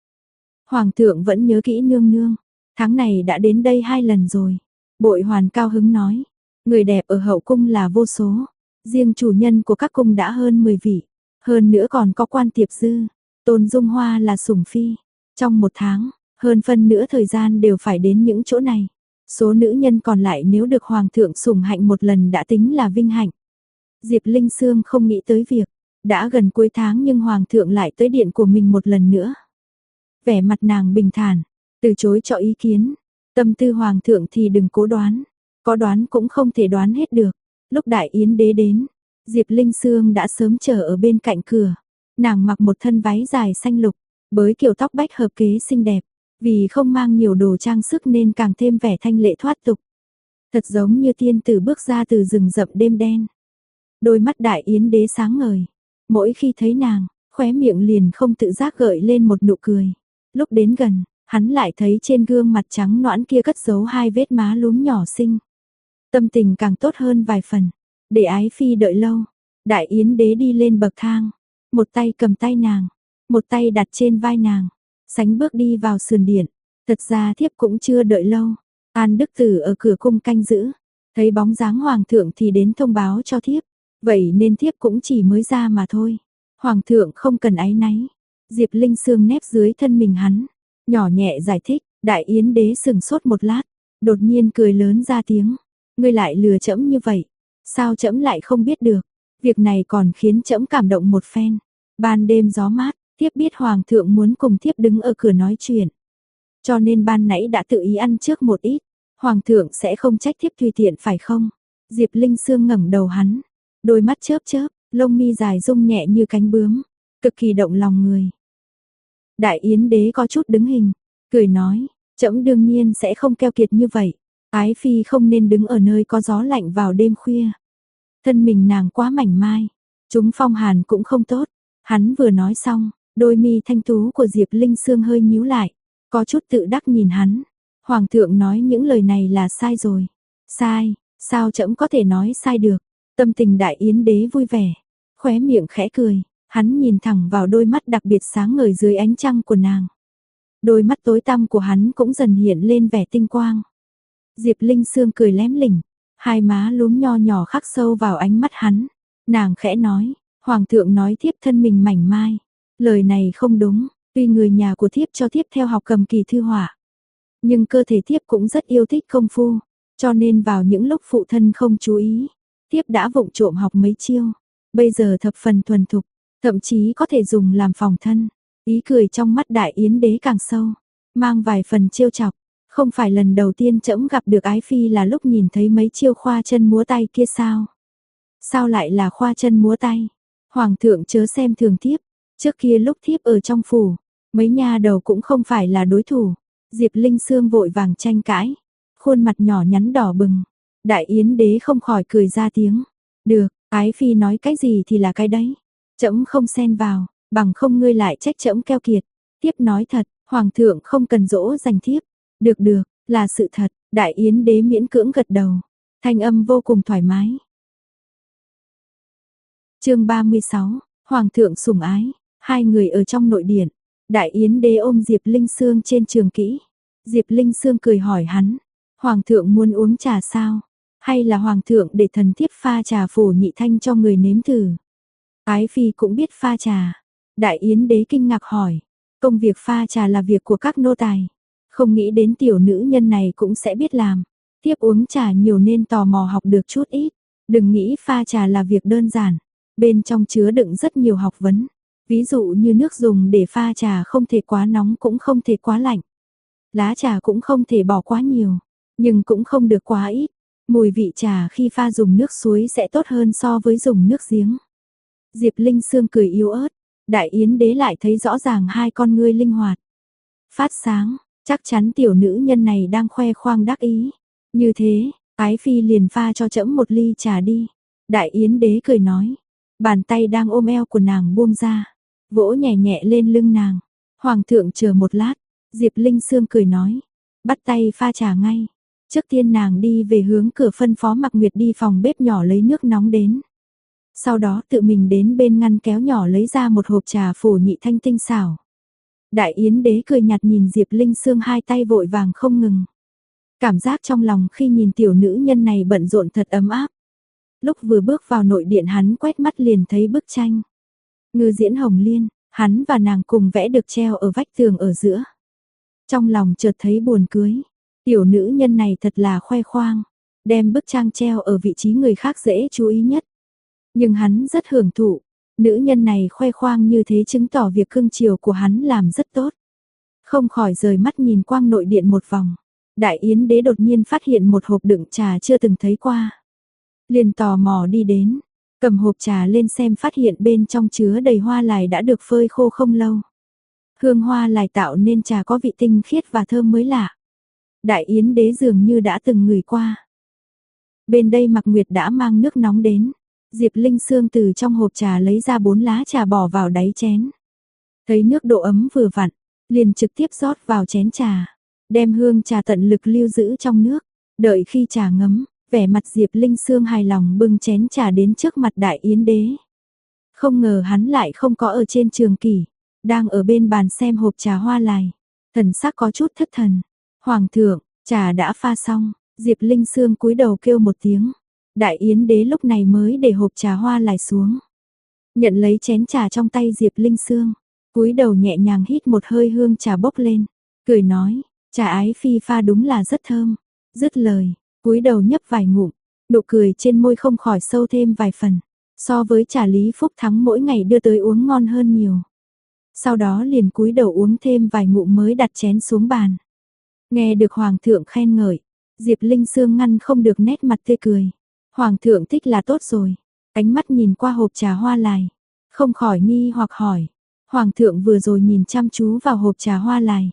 Hoàng thượng vẫn nhớ kỹ nương nương, tháng này đã đến đây 2 lần rồi. Bội Hoàn cao hứng nói, người đẹp ở hậu cung là vô số, riêng chủ nhân của các cung đã hơn 10 vị, hơn nữa còn có Quan Tiệp Dư, Tôn Dung Hoa là sủng phi. Trong 1 tháng, hơn phân nửa thời gian đều phải đến những chỗ này. Số nữ nhân còn lại nếu được Hoàng thượng sủng hạnh một lần đã tính là vinh hạnh. Diệp Linh Sương không nghĩ tới việc, đã gần cuối tháng nhưng Hoàng thượng lại tới điện của mình một lần nữa. Vẻ mặt nàng bình thản, từ chối cho ý kiến. Tâm tư Hoàng thượng thì đừng cố đoán, có đoán cũng không thể đoán hết được. Lúc Đại Yến đế đến, Diệp Linh Sương đã sớm chờ ở bên cạnh cửa. Nàng mặc một thân váy dài xanh lục, với kiểu tóc bách hợp kế xinh đẹp. Vì không mang nhiều đồ trang sức nên càng thêm vẻ thanh lệ thoát tục. Thật giống như tiên tử bước ra từ rừng rậm đêm đen. Đôi mắt Đại Yến đế sáng ngời. Mỗi khi thấy nàng, khóe miệng liền không tự giác gợi lên một nụ cười. Lúc đến gần, hắn lại thấy trên gương mặt trắng nõn kia cất giấu 2 vết má lúm nhỏ xinh. Tâm tình càng tốt hơn vài phần. Để ái phi đợi lâu, Đại Yến đế đi lên bậc thang, một tay cầm tay nàng, một tay đặt trên vai nàng, sánh bước đi vào sườn điện. Thật ra thiếp cũng chưa đợi lâu, An Đức Tử ở cửa cung canh giữ, thấy bóng dáng Hoàng thượng thì đến thông báo cho thiếp, vậy nên thiếp cũng chỉ mới ra mà thôi. Hoàng thượng không cần áy náy. Diệp Linh Sương nép dưới thân mình hắn, nhỏ nhẹ giải thích. Đại Yến đế sừng sốt một lát, đột nhiên cười lớn ra tiếng, ngươi lại lừa trẫm như vậy, sao trẫm lại không biết được? Việc này còn khiến trẫm cảm động một phen. Ban đêm gió mát, thiếp biết Hoàng thượng muốn cùng thiếp đứng ở cửa nói chuyện, cho nên ban nãy đã tự ý ăn trước một ít. Hoàng thượng sẽ không trách thiếp tùy tiện phải không? Diệp Linh Sương ngẩng đầu hắn, đôi mắt chớp chớp, lông mi dài rung nhẹ như cánh bướm, cực kỳ động lòng người. Đại Yến đế có chút đứng hình, cười nói, trẫm đương nhiên sẽ không keo kiệt như vậy. Ái phi không nên đứng ở nơi có gió lạnh vào đêm khuya. Thân mình nàng quá mảnh mai, chúng phong hàn cũng không tốt. Hắn vừa nói xong, đôi mi thanh tú của Diệp Linh Sương hơi nhíu lại, có chút tự đắc nhìn hắn. Hoàng thượng nói những lời này là sai rồi. Sai, sao trẫm có thể nói sai được? Tâm tình Đại Yến đế vui vẻ, khóe miệng khẽ cười, hắn nhìn thẳng vào đôi mắt đặc biệt sáng ngời dưới ánh trăng của nàng. Đôi mắt tối tăm của hắn cũng dần hiện lên vẻ tinh quang. Diệp Linh Sương cười lém lỉnh, hai má lúm nho nhỏ khắc sâu vào ánh mắt hắn. Nàng khẽ nói, Hoàng thượng nói thiếp thân mình mảnh mai. Lời này không đúng, tuy người nhà của thiếp cho thiếp theo học cầm kỳ thư họa, nhưng cơ thể thiếp cũng rất yêu thích công phu, cho nên vào những lúc phụ thân không chú ý, thiếp đã vụng trộm học mấy chiêu, bây giờ thập phần thuần thục, thậm chí có thể dùng làm phòng thân. Ý cười trong mắt Đại Yến đế càng sâu, mang vài phần trêu chọc. Không phải lần đầu tiên trẫm gặp được ái phi là lúc nhìn thấy mấy chiêu khoa chân múa tay kia sao? Sao lại là khoa chân múa tay? Hoàng thượng chớ xem thường thiếp, trước kia lúc thiếp ở trong phủ, mấy nha đầu cũng không phải là đối thủ. Diệp Linh Sương vội vàng tranh cãi, khuôn mặt nhỏ nhắn đỏ bừng. Đại Yến đế không khỏi cười ra tiếng. Được, ái phi nói cái gì thì là cái đấy. Trẫm không xen vào, bằng không ngươi lại trách trẫm keo kiệt. Thiếp nói thật, Hoàng thượng không cần dỗ dành thiếp. Được được, là sự thật. Đại Yến đế miễn cưỡng gật đầu, thanh âm vô cùng thoải mái. Chương 36, Hoàng thượng sủng ái. Hai người ở trong nội điện, Đại Yến đế ôm Diệp Linh Sương trên trường kỷ. Diệp Linh Sương cười hỏi hắn, Hoàng thượng muốn uống trà sao? Hay là Hoàng thượng để thần thiếp pha trà phổ nhị thanh cho người nếm thử? Ái phi cũng biết pha trà. Đại Yến đế kinh ngạc hỏi, công việc pha trà là việc của các nô tài, Không nghĩ đến tiểu nữ nhân này cũng sẽ biết làm. Tiếp uống trà nhiều nên tò mò học được chút ít. Đừng nghĩ pha trà là việc đơn giản. Bên trong chứa đựng rất nhiều học vấn. Ví dụ như nước dùng để pha trà không thể quá nóng cũng không thể quá lạnh. Lá trà cũng không thể bỏ quá nhiều, nhưng cũng không được quá ít. Mùi vị trà khi pha dùng nước suối sẽ tốt hơn so với dùng nước giếng. Diệp Linh Sương cười yếu ớt, Đại Yến Đế lại thấy rõ ràng hai con ngươi linh hoạt. Phát sáng, chắc chắn tiểu nữ nhân này đang khoe khoang đắc ý. Như thế, Ái Phi liền pha cho trẫm một ly trà đi. Đại Yến Đế cười nói, bàn tay đang ôm eo của nàng buông ra, vỗ nhẹ nhẹ lên lưng nàng. Hoàng thượng chờ một lát, Diệp Linh Sương cười nói, bắt tay pha trà ngay. Trước tiên nàng đi về hướng cửa phân phó Mạc Nguyệt đi phòng bếp nhỏ lấy nước nóng đến. Sau đó tự mình đến bên ngăn kéo nhỏ lấy ra một hộp trà phổ nhị thanh tinh xảo. Đại Yến Đế cười nhạt nhìn Diệp Linh Sương hai tay vội vàng không ngừng. Cảm giác trong lòng khi nhìn tiểu nữ nhân này bận rộn thật ấm áp. Lúc vừa bước vào nội điện hắn quét mắt liền thấy bức tranh. Ngư diễn Hồng Liên, hắn và nàng cùng vẽ được treo ở vách tường ở giữa. Trong lòng chợt thấy buồn cưới. Tiểu nữ nhân này thật là khoe khoang. Đem bức tranh treo ở vị trí người khác dễ chú ý nhất. Nhưng hắn rất hưởng thụ. Nữ nhân này khoe khoang như thế chứng tỏ việc cưng chiều của hắn làm rất tốt. Không khỏi rời mắt nhìn quang nội điện một vòng. Đại Yến Đế đột nhiên phát hiện một hộp đựng trà chưa từng thấy qua. Liền tò mò đi đến, cầm hộp trà lên xem phát hiện bên trong chứa đầy hoa lài đã được phơi khô không lâu. Hương hoa lài tạo nên trà có vị tinh khiết và thơm mới lạ. Đại Yến Đế dường như đã từng ngửi qua. Bên đây Mạc Nguyệt đã mang nước nóng đến. Diệp Linh Sương từ trong hộp trà lấy ra 4 lá trà bỏ vào đáy chén. Thấy nước độ ấm vừa vặn, liền trực tiếp rót vào chén trà. Đem hương trà tận lực lưu giữ trong nước. Đợi khi trà ngấm, vẻ mặt Diệp Linh Sương hài lòng bưng chén trà đến trước mặt Đại Yến Đế. Không ngờ hắn lại không có ở trên trường kỷ, đang ở bên bàn xem hộp trà hoa lài. Thần sắc có chút thất thần. Hoàng thượng, trà đã pha xong. Diệp Linh Sương cúi đầu kêu một tiếng. Đại Yến Đế lúc này mới để hộp trà hoa lài xuống. Nhận lấy chén trà trong tay Diệp Linh Sương, cúi đầu nhẹ nhàng hít một hơi hương trà bốc lên, cười nói, trà Ái Phi pha đúng là rất thơm. Dứt lời, cúi đầu nhấp vài ngụm, nụ cười trên môi không khỏi sâu thêm vài phần. So với trà Lý Phúc Thắng mỗi ngày đưa tới uống ngon hơn nhiều. Sau đó liền cúi đầu uống thêm vài ngụm mới đặt chén xuống bàn. Nghe được Hoàng thượng khen ngợi, Diệp Linh Sương ngăn không được nét mặt tươi cười. Hoàng thượng thích là tốt rồi. Ánh mắt nhìn qua hộp trà hoa lài, không khỏi nghi hoặc hỏi. Hoàng thượng vừa rồi nhìn chăm chú vào hộp trà hoa lài,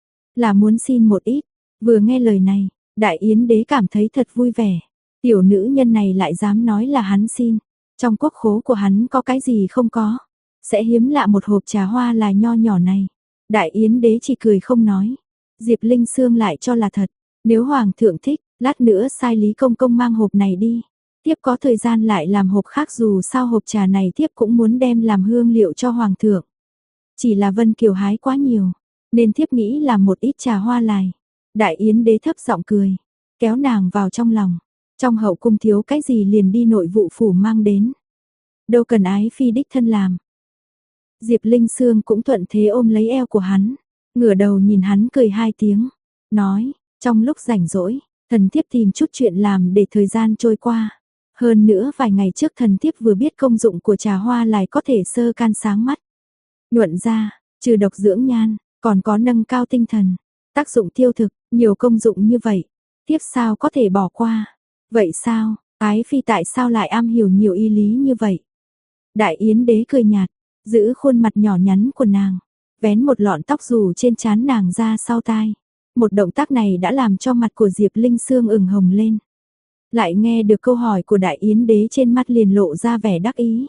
là muốn xin một ít. Vừa nghe lời này, Đại Yến Đế cảm thấy thật vui vẻ. Tiểu nữ nhân này lại dám nói là hắn xin. Trong quốc khố của hắn có cái gì không có. Sẽ hiếm lạ một hộp trà hoa lài nho nhỏ này. Đại Yến Đế chỉ cười không nói. Diệp Linh Sương lại cho là thật. Nếu Hoàng thượng thích, lát nữa sai Lý Công Công mang hộp này đi. Tiếp có thời gian lại làm hộp khác, dù sao hộp trà này tiếp cũng muốn đem làm hương liệu cho Hoàng thượng. Chỉ là Vân Kiều hái quá nhiều, nên thiếp nghĩ làm một ít trà hoa lài. Đại Yến Đế thấp giọng cười, kéo nàng vào trong lòng. Trong hậu cung thiếu cái gì liền đi nội vụ phủ mang đến. Đâu cần Ái Phi đích thân làm. Diệp Linh Sương cũng thuận thế ôm lấy eo của hắn, ngửa đầu nhìn hắn cười hai tiếng, nói, trong lúc rảnh rỗi, thần thiếp tìm chút chuyện làm để thời gian trôi qua. Hơn nữa vài ngày trước thần thiếp vừa biết công dụng của trà hoa lài có thể xơ can sáng mắt, nhuận da, trừ độc dưỡng nhan, còn có nâng cao tinh thần, tác dụng tiêu thực, nhiều công dụng như vậy, thiếp sao có thể bỏ qua. Vậy sao, Ái Phi tại sao lại am hiểu nhiều y lý như vậy? Đại Yến Đế cười nhạt, giữ khuôn mặt nhỏ nhắn của nàng, vén một lọn tóc rủ trên trán nàng ra sau tai. Một động tác này đã làm cho mặt của Diệp Linh Sương ửng hồng lên. Lại nghe được câu hỏi của Đại Yến Đế, trên mắt liền lộ ra vẻ đắc ý.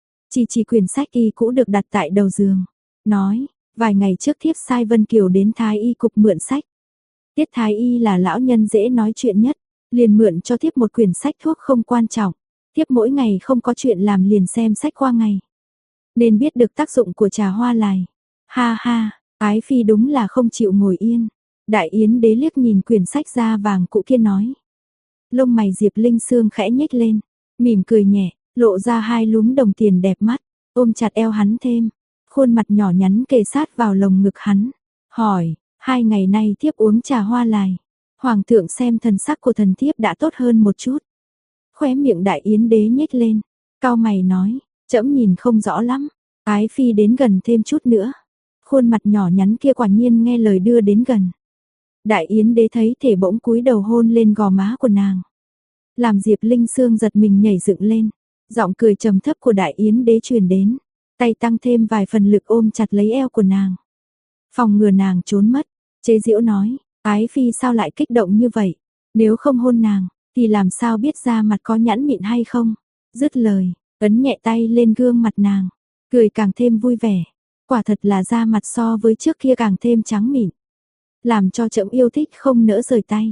Chỉ quyển sách y cũ được đặt tại đầu giường, nói, vài ngày trước thiếp sai Vân Kiều đến Thái Y cục mượn sách. Tiết Thái Y là lão nhân dễ nói chuyện nhất, liền mượn cho thiếp một quyển sách thuốc không quan trọng. Thiếp mỗi ngày không có chuyện làm liền xem sách qua ngày, nên biết được tác dụng của trà hoa lài. Ha ha, Ái Phi đúng là không chịu ngồi yên. Đại Yến Đế liếc nhìn quyển sách da vàng cũ kia nói. Lông mày Diệp Linh Sương khẽ nhếch lên, mỉm cười nhẹ, lộ ra hai lúm đồng tiền đẹp mắt, ôm chặt eo hắn thêm, khuôn mặt nhỏ nhắn kề sát vào lồng ngực hắn, hỏi, 2 ngày nay thiếp uống trà hoa lài. Hoàng thượng xem thần sắc của thần thiếp đã tốt hơn một chút. Khóe miệng Đại Yến đế nhếch lên, cau mày nói, trẫm nhìn không rõ lắm. Ái phi đến gần thêm chút nữa. Khuôn mặt nhỏ nhắn kia quả nhiên nghe lời đưa đến gần. Đại Yến đế thấy thể bỗng cúi đầu hôn lên gò má của nàng. Làm Diệp Linh Sương giật mình nhảy dựng lên. Giọng cười trầm thấp của Đại Yến đế truyền đến. Tay tăng thêm vài phần lực ôm chặt lấy eo của nàng. Phòng ngừa nàng trốn mất. Chế giễu nói, ái phi sao lại kích động như vậy? Nếu không hôn nàng, thì làm sao biết da mặt có nhẵn mịn hay không? Dứt lời, ấn nhẹ tay lên gương mặt nàng. Cười càng thêm vui vẻ. Quả thật là da mặt so với trước kia càng thêm trắng mịn. Làm cho trẫm yêu thích không nỡ rời tay.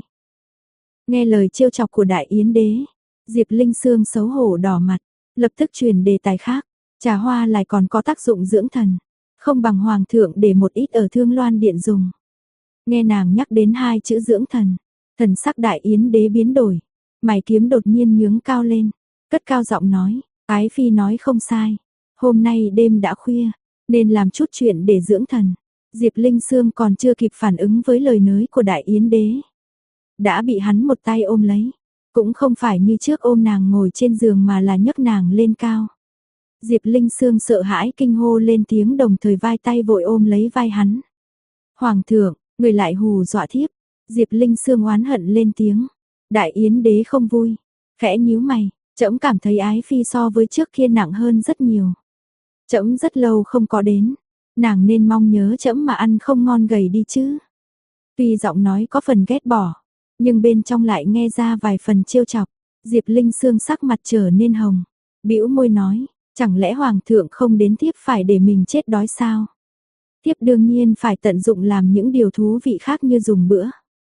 Nghe lời trêu chọc của Đại Yến đế, Diệp Linh Sương xấu hổ đỏ mặt, lập tức chuyển đề tài khác. Trà hoa lại còn có tác dụng dưỡng thần, không bằng hoàng thượng để một ít ở Thương Loan điện dùng. Nghe nàng nhắc đến 2 chữ dưỡng thần, thần sắc Đại Yến đế biến đổi, mày kiếm đột nhiên nhướng cao lên, cất cao giọng nói, ái phi nói không sai, hôm nay đêm đã khuya, nên làm chút chuyện để dưỡng thần. Diệp Linh Sương còn chưa kịp phản ứng với lời nói của Đại Yến đế, đã bị hắn một tay ôm lấy, cũng không phải như trước ôm nàng ngồi trên giường mà là nhấc nàng lên cao. Diệp Linh Sương sợ hãi kinh hô lên tiếng, đồng thời vai tay vội ôm lấy vai hắn. Hoàng thượng, người lại hù dọa thiếp. Diệp Linh Sương oán hận lên tiếng. Đại Yến đế không vui, khẽ nhíu mày, trẫm cảm thấy ái phi so với trước kia nặng hơn rất nhiều. Trẫm rất lâu không có đến, nàng nên mong nhớ trẫm mà ăn không ngon gầy đi chứ. Tuy giọng nói có phần ghét bỏ, nhưng bên trong lại nghe ra vài phần trêu chọc. Diệp Linh Sương sắc mặt trở nên hồng, bĩu môi nói, chẳng lẽ hoàng thượng không đến thiếp phải để mình chết đói sao? Thiếp đương nhiên phải tận dụng làm những điều thú vị khác như dùng bữa,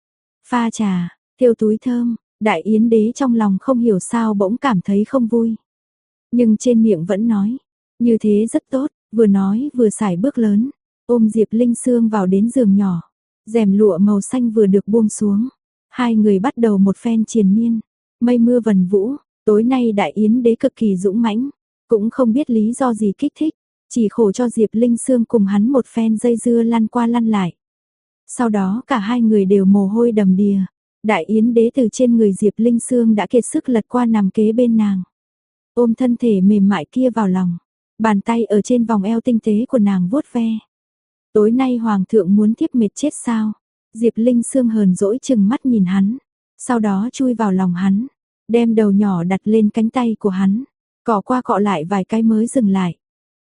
pha trà, thêu túi thơm. Đại Yến đế trong lòng không hiểu sao bỗng cảm thấy không vui, nhưng trên miệng vẫn nói, như thế rất tốt. Vừa nói vừa sải bước lớn, ôm Diệp Linh Sương vào đến giường nhỏ. Rèm lụa màu xanh vừa được buông xuống, 2 người bắt đầu một phen triền miên. Mây mưa vần vũ, tối nay Đại Yến đế cực kỳ dũng mãnh, cũng không biết lý do gì kích thích, chỉ khổ cho Diệp Linh Sương cùng hắn một phen dây dưa lăn qua lăn lại. Sau đó cả 2 người đều mồ hôi đầm đìa. Đại Yến đế từ trên người Diệp Linh Sương đã kiệt sức lật qua nằm kế bên nàng, ôm thân thể mềm mại kia vào lòng, bàn tay ở trên vòng eo tinh tế của nàng vuốt ve. Tối nay hoàng thượng muốn thiếp mệt chết sao? Diệp Linh Sương hờn dỗi chừng mắt nhìn hắn, sau đó chui vào lòng hắn, đem đầu nhỏ đặt lên cánh tay của hắn, cọ qua cọ lại vài cái mới dừng lại.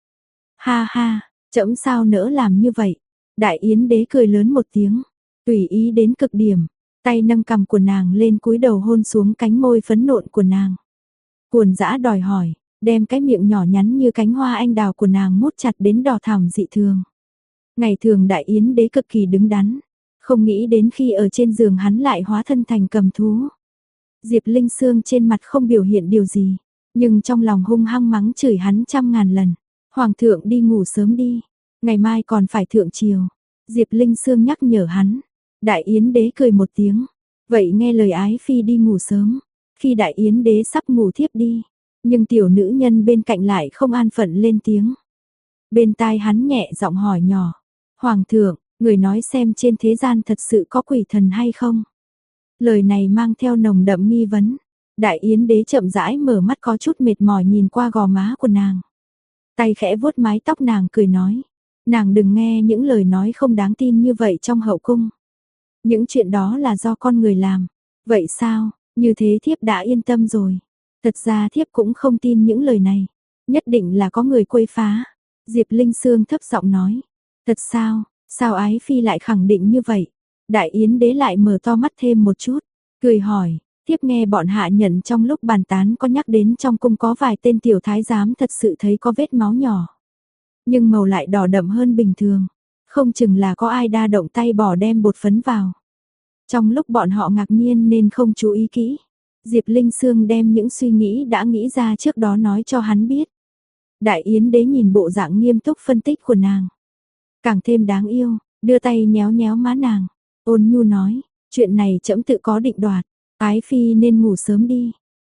Ha ha, trẫm sao nỡ làm như vậy? Đại Yến đế cười lớn một tiếng, tùy ý đến cực điểm, tay nâng cằm của nàng lên cúi đầu hôn xuống cánh môi phấn nộn của nàng. Cuồng dã đòi hỏi, đem cái miệng nhỏ nhắn như cánh hoa anh đào của nàng mút chặt đến đỏ thẳm dị thường. Ngày thường Đại Yến đế cực kỳ đứng đắn, không nghĩ đến khi ở trên giường hắn lại hóa thân thành cầm thú. Diệp Linh Sương trên mặt không biểu hiện điều gì, nhưng trong lòng hung hăng mắng chửi hắn trăm ngàn lần. Hoàng thượng đi ngủ sớm đi, ngày mai còn phải thượng triều. Diệp Linh Sương nhắc nhở hắn. Đại Yến đế cười một tiếng, vậy nghe lời ái phi đi ngủ sớm. Khi Đại Yến đế sắp ngủ thiếp đi, nhưng tiểu nữ nhân bên cạnh lại không an phận lên tiếng. Bên tai hắn nhẹ giọng hỏi nhỏ, Hoàng thượng, người nói xem trên thế gian thật sự có quỷ thần hay không? Lời này mang theo nồng đậm nghi vấn. Đại Yến đế chậm rãi mở mắt có chút mệt mỏi nhìn qua gò má của nàng. Tay khẽ vuốt mái tóc nàng cười nói, nàng đừng nghe những lời nói không đáng tin như vậy trong hậu cung. Những chuyện đó là do con người làm. Vậy sao, như thế thiếp đã yên tâm rồi. Thật ra thiếp cũng không tin những lời này. Nhất định là có người quấy phá. Diệp Linh Sương thấp giọng nói. Thật sao, sao ái phi lại khẳng định như vậy? Đại Yến đế lại mở to mắt thêm một chút, cười hỏi, thiếp nghe bọn hạ nhận trong lúc bàn tán có nhắc đến trong cung có vài tên tiểu thái giám thật sự thấy có vết máu nhỏ. Nhưng màu lại đỏ đậm hơn bình thường, không chừng là có ai đa động tay bỏ đem bột phấn vào. Trong lúc bọn họ ngạc nhiên nên không chú ý kỹ, Diệp Linh Sương đem những suy nghĩ đã nghĩ ra trước đó nói cho hắn biết. Đại Yến đế nhìn bộ dạng nghiêm túc phân tích của nàng, càng thêm đáng yêu, đưa tay nhéo nhéo má nàng, ôn nhu nói, chuyện này trẫm tự có định đoạt, ái phi nên ngủ sớm đi.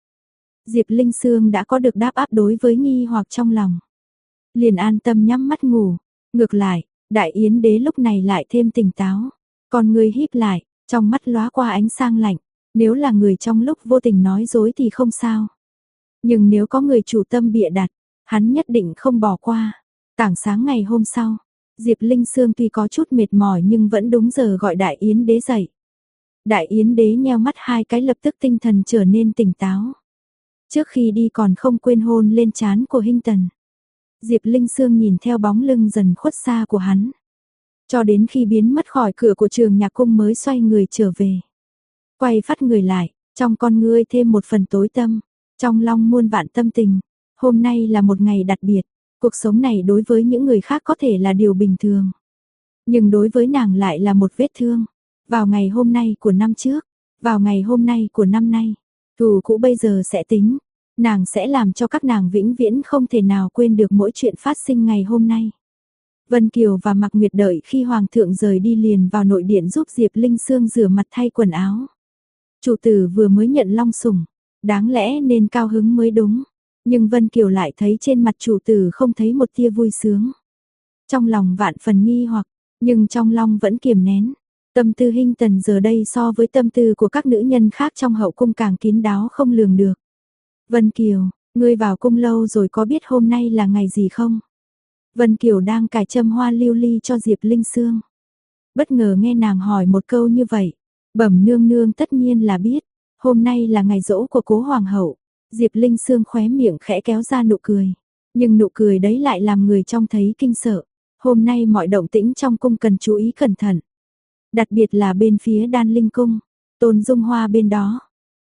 Diệp Linh Sương đã có được đáp áp đối với nghi hoặc trong lòng, liền an tâm nhắm mắt ngủ. Ngược lại, Đại Yến đế lúc này lại thêm tỉnh táo, Con ngươi híp lại, trong mắt lóe qua ánh sáng lạnh, nếu là người trong lúc vô tình nói dối thì không sao. Nhưng nếu có người chủ tâm bịa đặt, hắn nhất định không bỏ qua. Tảng sáng ngày hôm sau, Diệp Linh Sương tuy có chút mệt mỏi nhưng vẫn đúng giờ gọi Đại Yến Đế dậy. Đại Yến Đế nheo mắt hai cái lập tức tinh thần trở nên tỉnh táo. Trước khi đi còn không quên hôn lên trán của Hinh Tần. Diệp Linh Sương nhìn theo bóng lưng dần khuất xa của hắn. Cho đến khi biến mất khỏi cửa của Trường Nhạc Cung mới xoay người trở về. Quay phát người lại, trong con ngươi thêm một phần tối tăm, trong lòng muôn vạn tâm tình. Hôm nay là một ngày đặc biệt, cuộc sống này đối với những người khác có thể là điều bình thường. Nhưng đối với nàng lại là một vết thương. Vào ngày hôm nay của năm trước, vào ngày hôm nay của năm nay, thù cũ bây giờ sẽ tính. Nàng sẽ làm cho các nàng vĩnh viễn không thể nào quên được mỗi chuyện phát sinh ngày hôm nay. Vân Kiều và Mạc Nguyệt đợi khi Hoàng thượng rời đi liền vào nội điện giúp Diệp Linh Sương rửa mặt thay quần áo. Chủ tử vừa mới nhận long sủng, đáng lẽ nên cao hứng mới đúng. Nhưng Vân Kiều lại thấy trên mặt chủ tử không thấy một tia vui sướng. Trong lòng vạn phần nghi hoặc, nhưng trong lòng vẫn kiềm nén. Tâm tư Hinh Tần giờ đây so với tâm tư của các nữ nhân khác trong hậu cung càng kín đáo không lường được. Vân Kiều, ngươi vào cung lâu rồi có biết hôm nay là ngày gì không? Vân Kiều đang cài châm hoa lưu ly cho Diệp Linh Sương. Bất ngờ nghe nàng hỏi một câu như vậy. Bẩm nương nương tất nhiên là biết. Hôm nay là ngày giỗ của cố hoàng hậu. Diệp Linh Sương khóe miệng khẽ kéo ra nụ cười. Nhưng nụ cười đấy lại làm người trông thấy kinh sợ. Hôm nay mọi động tĩnh trong cung cần chú ý cẩn thận. Đặc biệt là bên phía Đan Linh Cung. Tôn Dung Hoa bên đó.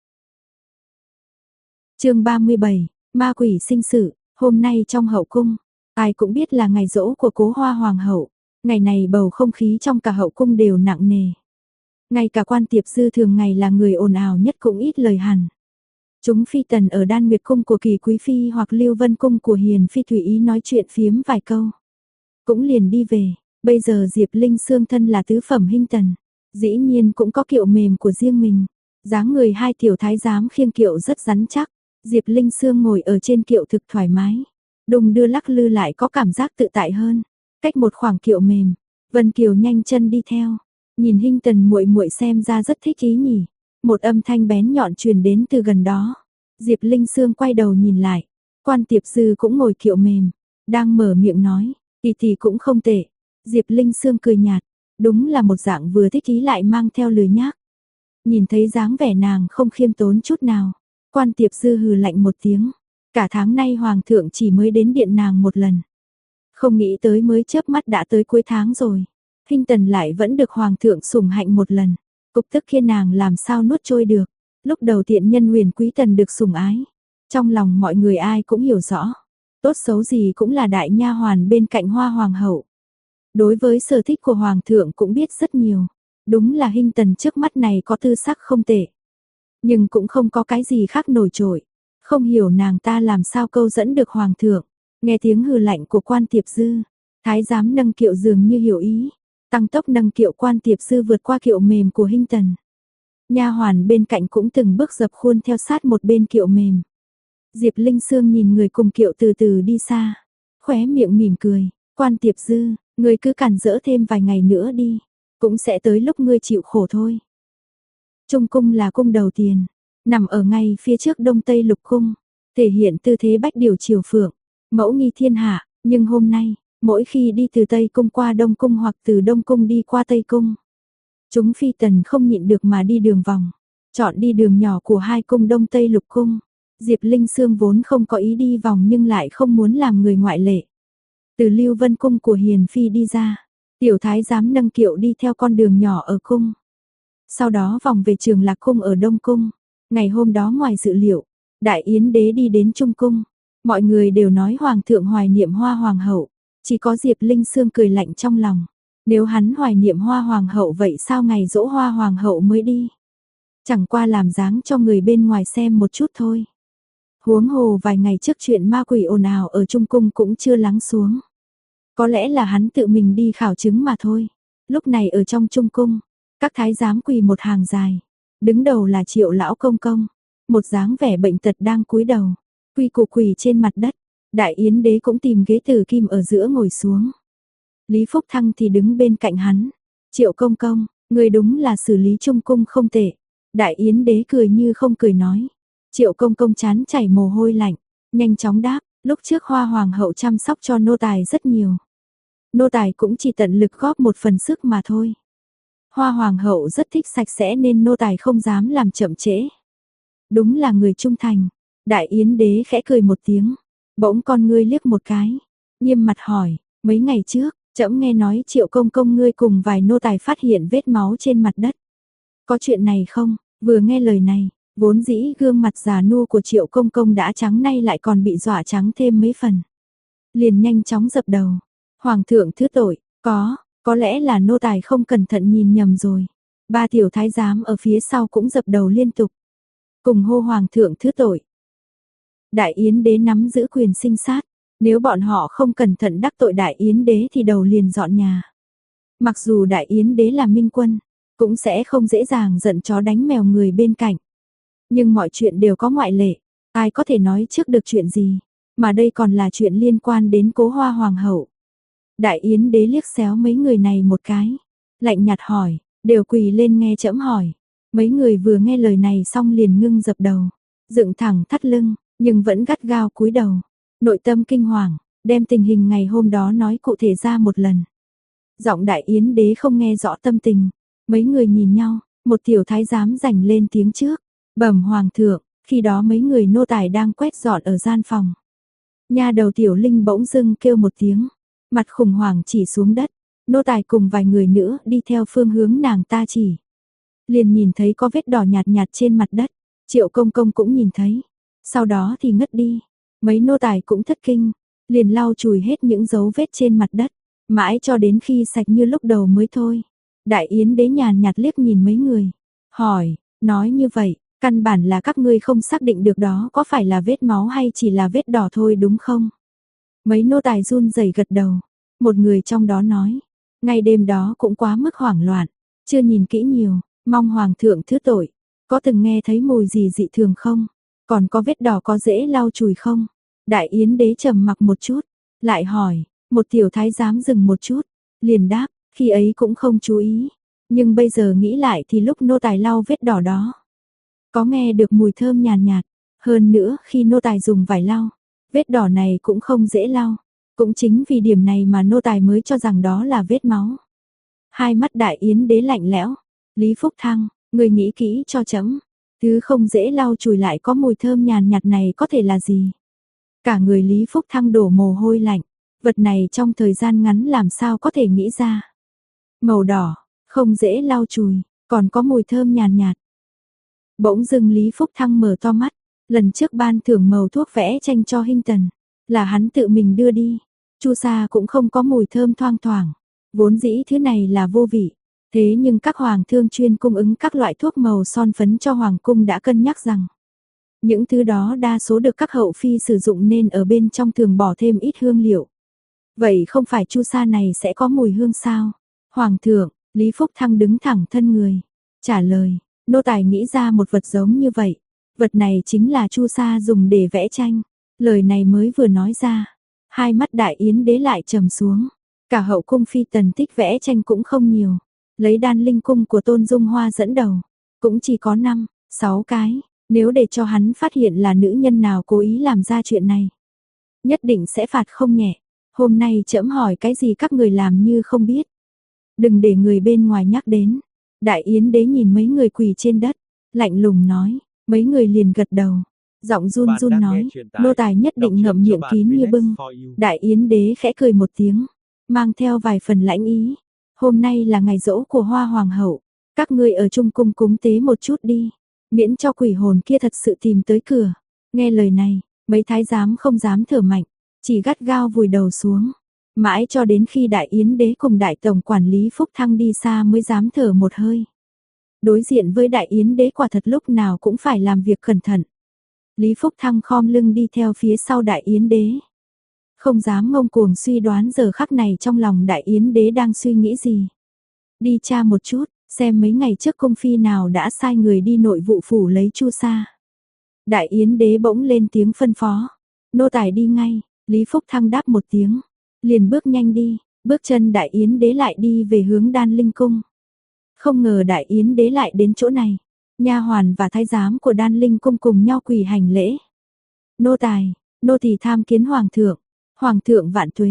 Chương 37, Ma quỷ sinh sự. Hôm nay trong hậu cung, ai cũng biết là ngày giỗ của cố Hoa hoàng hậu. Ngày này bầu không khí trong cả hậu cung đều nặng nề. Ngay cả Quan Tiệp Dư thường ngày là người ồn ào nhất cũng ít lời hẳn. Chúng phi tần ở Đan Nguyệt Cung của Kỳ Quý Phi hoặc Lưu Vân Cung của Hiền Phi tùy ý nói chuyện phiếm vài câu. Cũng liền đi về. Bây giờ Diệp Linh Sương thân là tứ phẩm Hinh Tần. Dĩ nhiên cũng có kiệu mềm của riêng mình. Dáng người hai tiểu thái giám khiêng kiệu rất rắn chắc. Diệp Linh Sương ngồi ở trên kiệu thực thoải mái. Đùng đưa lắc lư lại có cảm giác tự tại hơn. Cách một khoảng kiệu mềm, Vân Kiều nhanh chân đi theo. Nhìn Hinh Tần muội muội xem ra rất thích ý nhỉ. Một âm thanh bén nhọn truyền đến từ gần đó. Diệp Linh Sương quay đầu nhìn lại. Quan Tiệp Dư cũng ngồi kiệu mềm, đang mở miệng nói, tỷ tỷ cũng không tệ. Diệp Linh Sương cười nhạt, đúng là một dạng vừa thích ý lại mang theo lười nhác. Nhìn thấy dáng vẻ nàng không khiêm tốn chút nào, Quan Tiệp Dư hừ lạnh một tiếng. Cả tháng nay hoàng thượng chỉ mới đến điện nàng một lần. Không nghĩ tới mới chớp mắt đã tới cuối tháng rồi. Hinh Tần lại vẫn được hoàng thượng sủng hạnh một lần. Cục tức khiến nàng làm sao nuốt trôi được. Lúc đầu tiện nhân Huyền Quý Tần được sủng ái, trong lòng mọi người ai cũng hiểu rõ, tốt xấu gì cũng là đại nha hoàn bên cạnh Hoa hoàng hậu. Đối với sở thích của hoàng thượng cũng biết rất nhiều. Đúng là Hinh Tần trước mắt này có tư sắc không tệ, nhưng cũng không có cái gì khác nổi trội. Không hiểu nàng ta làm sao câu dẫn được hoàng thượng. Nghe tiếng hừ lạnh của Quan Tiệp Dư, thái giám nâng kiệu dường như hiểu ý, tăng tốc nâng kiệu Quan Tiệp Dư vượt qua kiệu mềm của Hinh Tần. Nha hoàn bên cạnh cũng từng bước dập khuôn theo sát một bên kiệu mềm. Diệp Linh Sương nhìn người cùng kiệu từ từ đi xa, khóe miệng mỉm cười, Quan Tiệp Dư, ngươi cứ cản rỡ thêm vài ngày nữa đi, cũng sẽ tới lúc ngươi chịu khổ thôi. Trung cung là cung đầu tiền, nằm ở ngay phía trước Đông Tây Lục cung, thể hiện tư thế bách điều triều phượng, mẫu nghi thiên hạ, nhưng hôm nay, mỗi khi đi từ Tây cung qua Đông cung hoặc từ Đông cung đi qua Tây cung, chúng phi tần không nhịn được mà đi đường vòng, chọn đi đường nhỏ của hai cung Đông Tây Lục cung. Diệp Linh Sương vốn không có ý đi vòng nhưng lại không muốn làm người ngoại lệ. Từ Lưu Vân cung của Hiền Phi đi ra, tiểu thái giám nâng kiệu đi theo con đường nhỏ ở cung. Sau đó vòng về Trường Lạc cung ở Đông cung. Ngày hôm đó ngoài dự liệu, Đại Yến đế đi đến Trung cung. Mọi người đều nói hoàng thượng hoài niệm Hoa hoàng hậu, chỉ có Diệp Linh Sương cười lạnh trong lòng. Nếu hắn hoài niệm Hoa hoàng hậu vậy sao ngày giỗ Hoa hoàng hậu mới đi? Chẳng qua làm dáng cho người bên ngoài xem một chút thôi. Huống hồ vài ngày trước chuyện ma quỷ ồn ào ở Trung cung cũng chưa lắng xuống. Có lẽ là hắn tự mình đi khảo chứng mà thôi. Lúc này ở trong Trung cung, các thái giám quỳ một hàng dài. Đứng đầu là Triệu lão công công, một dáng vẻ bệnh tật đang cúi đầu, quy củ quỳ trên mặt đất. Đại Yến đế cũng tìm ghế tử kim ở giữa ngồi xuống. Lý Phúc Thăng thì đứng bên cạnh hắn. Triệu công công, Người đúng là xử lý trung cung không tệ. Đại Yến đế cười như không cười nói. Triệu công công chán chảy mồ hôi lạnh, nhanh chóng đáp, lúc trước Hoa hoàng hậu chăm sóc cho nô tài rất nhiều. Nô tài cũng chỉ tận lực góp một phần sức mà thôi. Hoa hoàng hậu rất thích sạch sẽ nên nô tài không dám làm chậm trễ. Đúng là người trung thành. Đại Yến đế khẽ cười một tiếng, bỗng con ngươi liếc một cái, nghiêm mặt hỏi, mấy ngày trước, trẫm nghe nói Triệu công công ngươi cùng vài nô tài phát hiện vết máu trên mặt đất. Có chuyện này không? Vừa nghe lời này, vốn dĩ gương mặt già nua của Triệu công công đã trắng nay lại còn bị dọa trắng thêm mấy phần. Liền nhanh chóng dập đầu. Hoàng thượng thứ tội, có lẽ là nô tài không cẩn thận nhìn nhầm rồi. Ba tiểu thái giám ở phía sau cũng dập đầu liên tục. Cùng hô hoàng thượng thứ tội. Đại Yến đế nắm giữ quyền sinh sát. Nếu bọn họ không cẩn thận đắc tội Đại Yến đế thì đầu liền dọn nhà. Mặc dù Đại Yến đế là minh quân, cũng sẽ không dễ dàng giận chó đánh mèo người bên cạnh. Nhưng mọi chuyện đều có ngoại lệ, ai có thể nói trước được chuyện gì, mà đây còn là chuyện liên quan đến Cố Hoa hoàng hậu. Đại Yến đế liếc xéo mấy người này một cái, lạnh nhạt hỏi, đều quỳ lên nghe trẫm hỏi. Mấy người vừa nghe lời này xong liền ngưng dập đầu, dựng thẳng thắt lưng, nhưng vẫn gắt gao cúi đầu. Nội tâm kinh hoàng, đem tình hình ngày hôm đó nói cụ thể ra một lần. Giọng Đại Yến đế không nghe rõ tâm tình. Mấy người nhìn nhau, một tiểu thái giám giành lên tiếng trước. Bẩm hoàng thượng, khi đó mấy người nô tài đang quét dọn ở gian phòng. Nha đầu tiểu linh bỗng dưng kêu một tiếng, mặt khủng hoảng chỉ xuống đất. Nô tài cùng vài người nữa đi theo phương hướng nàng ta chỉ. Liền nhìn thấy có vết đỏ nhạt nhạt trên mặt đất. Triệu công công cũng nhìn thấy. Sau đó thì ngất đi. Mấy nô tài cũng thất kinh, liền lau chùi hết những dấu vết trên mặt đất, mãi cho đến khi sạch như lúc đầu mới thôi. Đại Yến đế nhàn nhạt liếc nhìn mấy người, hỏi, nói như vậy, căn bản là các ngươi không xác định được đó có phải là vết máu hay chỉ là vết đỏ thôi đúng không? Mấy nô tài run rẩy gật đầu, một người trong đó nói, ngày đêm đó cũng quá mức hoảng loạn, chưa nhìn kỹ nhiều, mong hoàng thượng thứ tội, có từng nghe thấy mùi gì dị thường không? Còn có vết đỏ có dễ lau chùi không? Đại Yến đế trầm mặc một chút, lại hỏi, một tiểu thái giám dừng một chút, liền đáp, khi ấy cũng không chú ý, nhưng bây giờ nghĩ lại thì lúc nô tài lau vết đỏ đó, có nghe được mùi thơm nhàn nhạt, hơn nữa khi nô tài dùng vải lau, vết đỏ này cũng không dễ lau, cũng chính vì điểm này mà nô tài mới cho rằng đó là vết máu. Hai mắt Đại Yến đế lạnh lẽo, Lý Phúc Thăng, người nghĩ kỹ cho trẫm. Thứ không dễ lau chùi lại có mùi thơm nhàn nhạt này có thể là gì? Cả người Lý Phúc Thăng đổ mồ hôi lạnh, vật này trong thời gian ngắn làm sao có thể nghĩ ra? Màu đỏ, không dễ lau chùi, còn có mùi thơm nhàn nhạt. Bỗng dưng Lý Phúc Thăng mở to mắt, lần trước ban thưởng màu thuốc vẽ tranh cho Hinh Tần, là hắn tự mình đưa đi. Chu sa cũng không có mùi thơm thoang thoảng, vốn dĩ thứ này là vô vị. Thế nhưng các hoàng thương chuyên cung ứng các loại thuốc màu son phấn cho hoàng cung đã cân nhắc rằng những thứ đó đa số được các hậu phi sử dụng nên ở bên trong thường bỏ thêm ít hương liệu. Vậy không phải chu sa này sẽ có mùi hương sao? Hoàng thượng, Lý Phúc Thăng đứng thẳng thân người, trả lời, nô tài nghĩ ra một vật giống như vậy. Vật này chính là chu sa dùng để vẽ tranh. Lời này mới vừa nói ra, hai mắt Đại Yến đế lại trầm xuống. Cả hậu cung phi tần thích vẽ tranh cũng không nhiều. Lấy Đan Linh cung của Tôn Dung Hoa dẫn đầu, cũng chỉ có 5, 6 cái, nếu để cho hắn phát hiện là nữ nhân nào cố ý làm ra chuyện này, nhất định sẽ phạt không nhẹ. Hôm nay trẫm hỏi cái gì các người làm như không biết. Đừng để người bên ngoài nhắc đến. Đại Yến đế nhìn mấy người quỳ trên đất, lạnh lùng nói, mấy người liền gật đầu, giọng run run nói, nô tài nhất định ngậm miệng kín như bưng. Đại Yến đế khẽ cười một tiếng, mang theo vài phần lãnh ý. Hôm nay là ngày giỗ của Hoa hoàng hậu, các ngươi ở chung cung cúng tế một chút đi, miễn cho quỷ hồn kia thật sự tìm tới cửa. Nghe lời này, mấy thái giám không dám thở mạnh, chỉ gắt gao vùi đầu xuống. Mãi cho đến khi Đại Yến đế cùng Đại tổng quản lý Phúc Thăng đi xa mới dám thở một hơi. Đối diện với Đại Yến đế quả thật lúc nào cũng phải làm việc cẩn thận. Lý Phúc Thăng khom lưng đi theo phía sau Đại Yến đế. Không dám ngông cuồng suy đoán giờ khắc này trong lòng Đại Yến đế đang suy nghĩ gì. Đi tra một chút, xem mấy ngày trước cung phi nào đã sai người đi nội vụ phủ lấy chu sa. Đại Yến đế bỗng lên tiếng phân phó. Nô tài đi ngay, Lý Phúc Thăng đáp một tiếng. Liền bước nhanh đi, bước chân Đại Yến đế lại đi về hướng Đan Linh cung. Không ngờ đại yến đế lại đến chỗ này. Nha hoàn và thái giám của Đan Linh cung cùng nhau quỳ hành lễ. Nô tài, nô tỳ tham kiến hoàng thượng vạn tuế.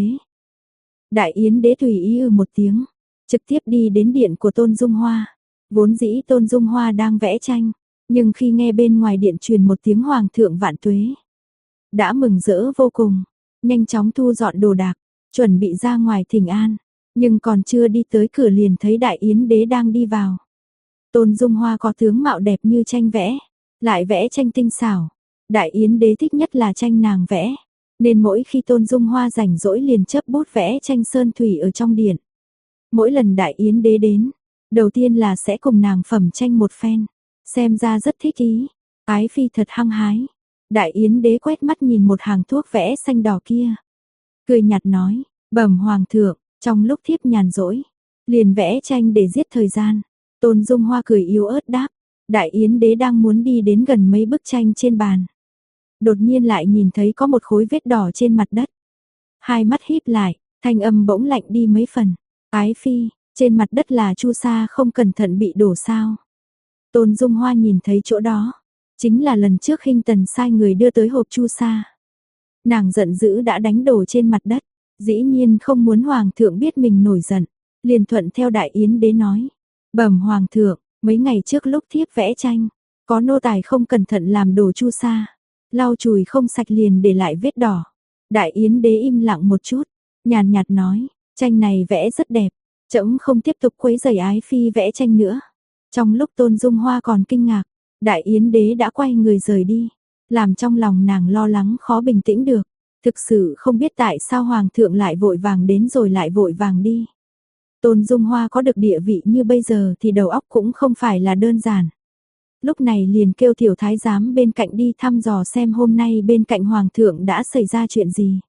Đại yến đế tùy ý một tiếng, trực tiếp đi đến điện của Tôn Dung Hoa. Vốn dĩ Tôn Dung Hoa đang vẽ tranh, nhưng khi nghe bên ngoài điện truyền một tiếng hoàng thượng vạn tuế, đã mừng rỡ vô cùng, nhanh chóng thu dọn đồ đạc, chuẩn bị ra ngoài thỉnh an, nhưng còn chưa đi tới cửa liền thấy đại yến đế đang đi vào. Tôn Dung Hoa có tướng mạo đẹp như tranh vẽ, lại vẽ tranh tinh xảo. Đại yến đế thích nhất là tranh nàng vẽ, nên mỗi khi Tôn Dung Hoa rảnh rỗi liền chấp bút vẽ tranh sơn thủy ở trong điện. Mỗi lần đại yến đế đến, đầu tiên là sẽ cùng nàng phẩm tranh một phen, xem ra rất thích ý. Ái phi thật hăng hái. Đại yến đế quét mắt nhìn một hàng thuốc vẽ xanh đỏ kia, cười nhạt nói, bẩm hoàng thượng, trong lúc thiếp nhàn rỗi, liền vẽ tranh để giết thời gian. Tôn Dung Hoa cười yếu ớt đáp, đại yến đế đang muốn đi đến gần mấy bức tranh trên bàn. Đột nhiên lại nhìn thấy có một khối vết đỏ trên mặt đất. Hai mắt híp lại, thanh âm bỗng lạnh đi mấy phần. Ái phi, trên mặt đất là chu sa không cẩn thận bị đổ sao? Tôn Dung Hoa nhìn thấy chỗ đó, chính là lần trước Khinh Tần sai người đưa tới hộp chu sa. Nàng giận dữ đã đánh đổ trên mặt đất, dĩ nhiên không muốn hoàng thượng biết mình nổi giận, liền thuận theo đại yến đế nói, bẩm hoàng thượng, mấy ngày trước lúc thiếp vẽ tranh, có nô tài không cẩn thận làm đổ chu sa, lau chùi không sạch liền để lại vết đỏ. Đại yến đế im lặng một chút, nhàn nhạt nói, tranh này vẽ rất đẹp, trẫm không tiếp tục quấy rầy ái phi vẽ tranh nữa. Trong lúc Tôn Dung Hoa còn kinh ngạc, đại yến đế đã quay người rời đi, làm trong lòng nàng lo lắng khó bình tĩnh được. Thực sự không biết tại sao hoàng thượng lại vội vàng đến rồi lại vội vàng đi. Tôn Dung Hoa có được địa vị như bây giờ thì đầu óc cũng không phải là đơn giản. Lúc này liền kêu tiểu thái giám bên cạnh đi thăm dò xem hôm nay bên cạnh hoàng thượng đã xảy ra chuyện gì.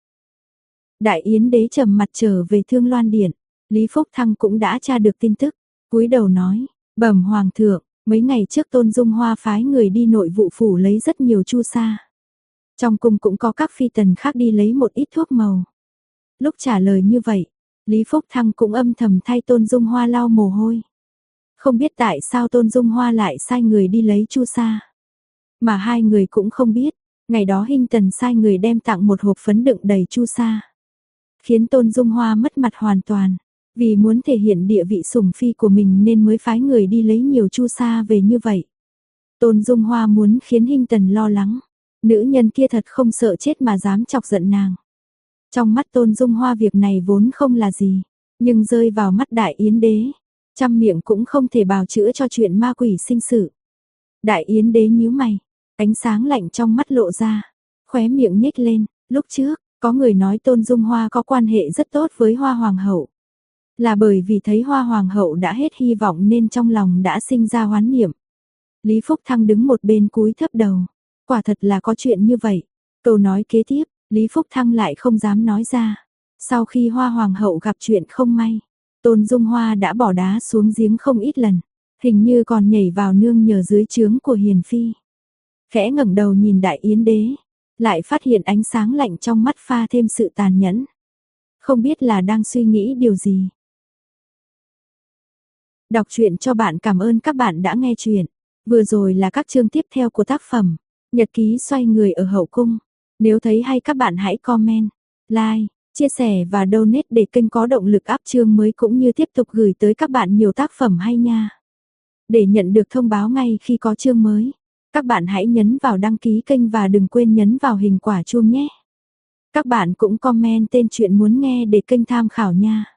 Đại yến đế trầm mặt trở về Thương Loan điện, Lý Phúc Thăng cũng đã tra được tin tức, cúi đầu nói, bẩm hoàng thượng, mấy ngày trước Tôn Dung Hoa phái người đi nội vụ phủ lấy rất nhiều chu sa. Trong cung cũng có các phi tần khác đi lấy một ít thuốc màu. Lúc trả lời như vậy, Lý Phúc Thăng cũng âm thầm thay Tôn Dung Hoa lau mồ hôi. Không biết tại sao Tôn Dung Hoa lại sai người đi lấy chu sa. Mà hai người cũng không biết, ngày đó Hinh Tần sai người đem tặng một hộp phấn đựng đầy chu sa. Khiến Tôn Dung Hoa mất mặt hoàn toàn, vì muốn thể hiện địa vị sủng phi của mình nên mới phái người đi lấy nhiều chu sa về như vậy. Tôn Dung Hoa muốn khiến Hinh Tần lo lắng, nữ nhân kia thật không sợ chết mà dám chọc giận nàng. Trong mắt Tôn Dung Hoa việc này vốn không là gì, nhưng rơi vào mắt đại yến đế, trăm miệng cũng không thể bào chữa cho chuyện ma quỷ sinh sự. Đại yến đế nhíu mày, ánh sáng lạnh trong mắt lộ ra, khóe miệng nhếch lên. Lúc trước, có người nói Tôn Dung Hoa có quan hệ rất tốt với Hoa Hoàng hậu. Là bởi vì thấy Hoa Hoàng hậu đã hết hy vọng nên trong lòng đã sinh ra oán niệm. Lý Phúc Thăng đứng một bên cúi thấp đầu. Quả thật là có chuyện như vậy. Câu nói kế tiếp, Lý Phúc Thăng lại không dám nói ra. Sau khi Hoa Hoàng hậu gặp chuyện không may, Tôn Dung Hoa đã bỏ đá xuống giếng không ít lần. Hình như còn nhảy vào nương nhờ dưới trướng của Hiền Phi. Khẽ ngẩng đầu nhìn đại yến đế, lại phát hiện ánh sáng lạnh trong mắt pha thêm sự tàn nhẫn. Không biết là đang suy nghĩ điều gì. Đọc truyện cho bạn, cảm ơn các bạn đã nghe truyện. Vừa rồi là các chương tiếp theo của tác phẩm Nhật ký xoay người ở hậu cung. Nếu thấy hay các bạn hãy comment, like, chia sẻ và donate để kênh có động lực up chương mới cũng như tiếp tục gửi tới các bạn nhiều tác phẩm hay nha. Để nhận được thông báo ngay khi có chương mới, các bạn hãy nhấn vào đăng ký kênh và đừng quên nhấn vào hình quả chuông nhé. Các bạn cũng comment tên truyện muốn nghe để kênh tham khảo nha.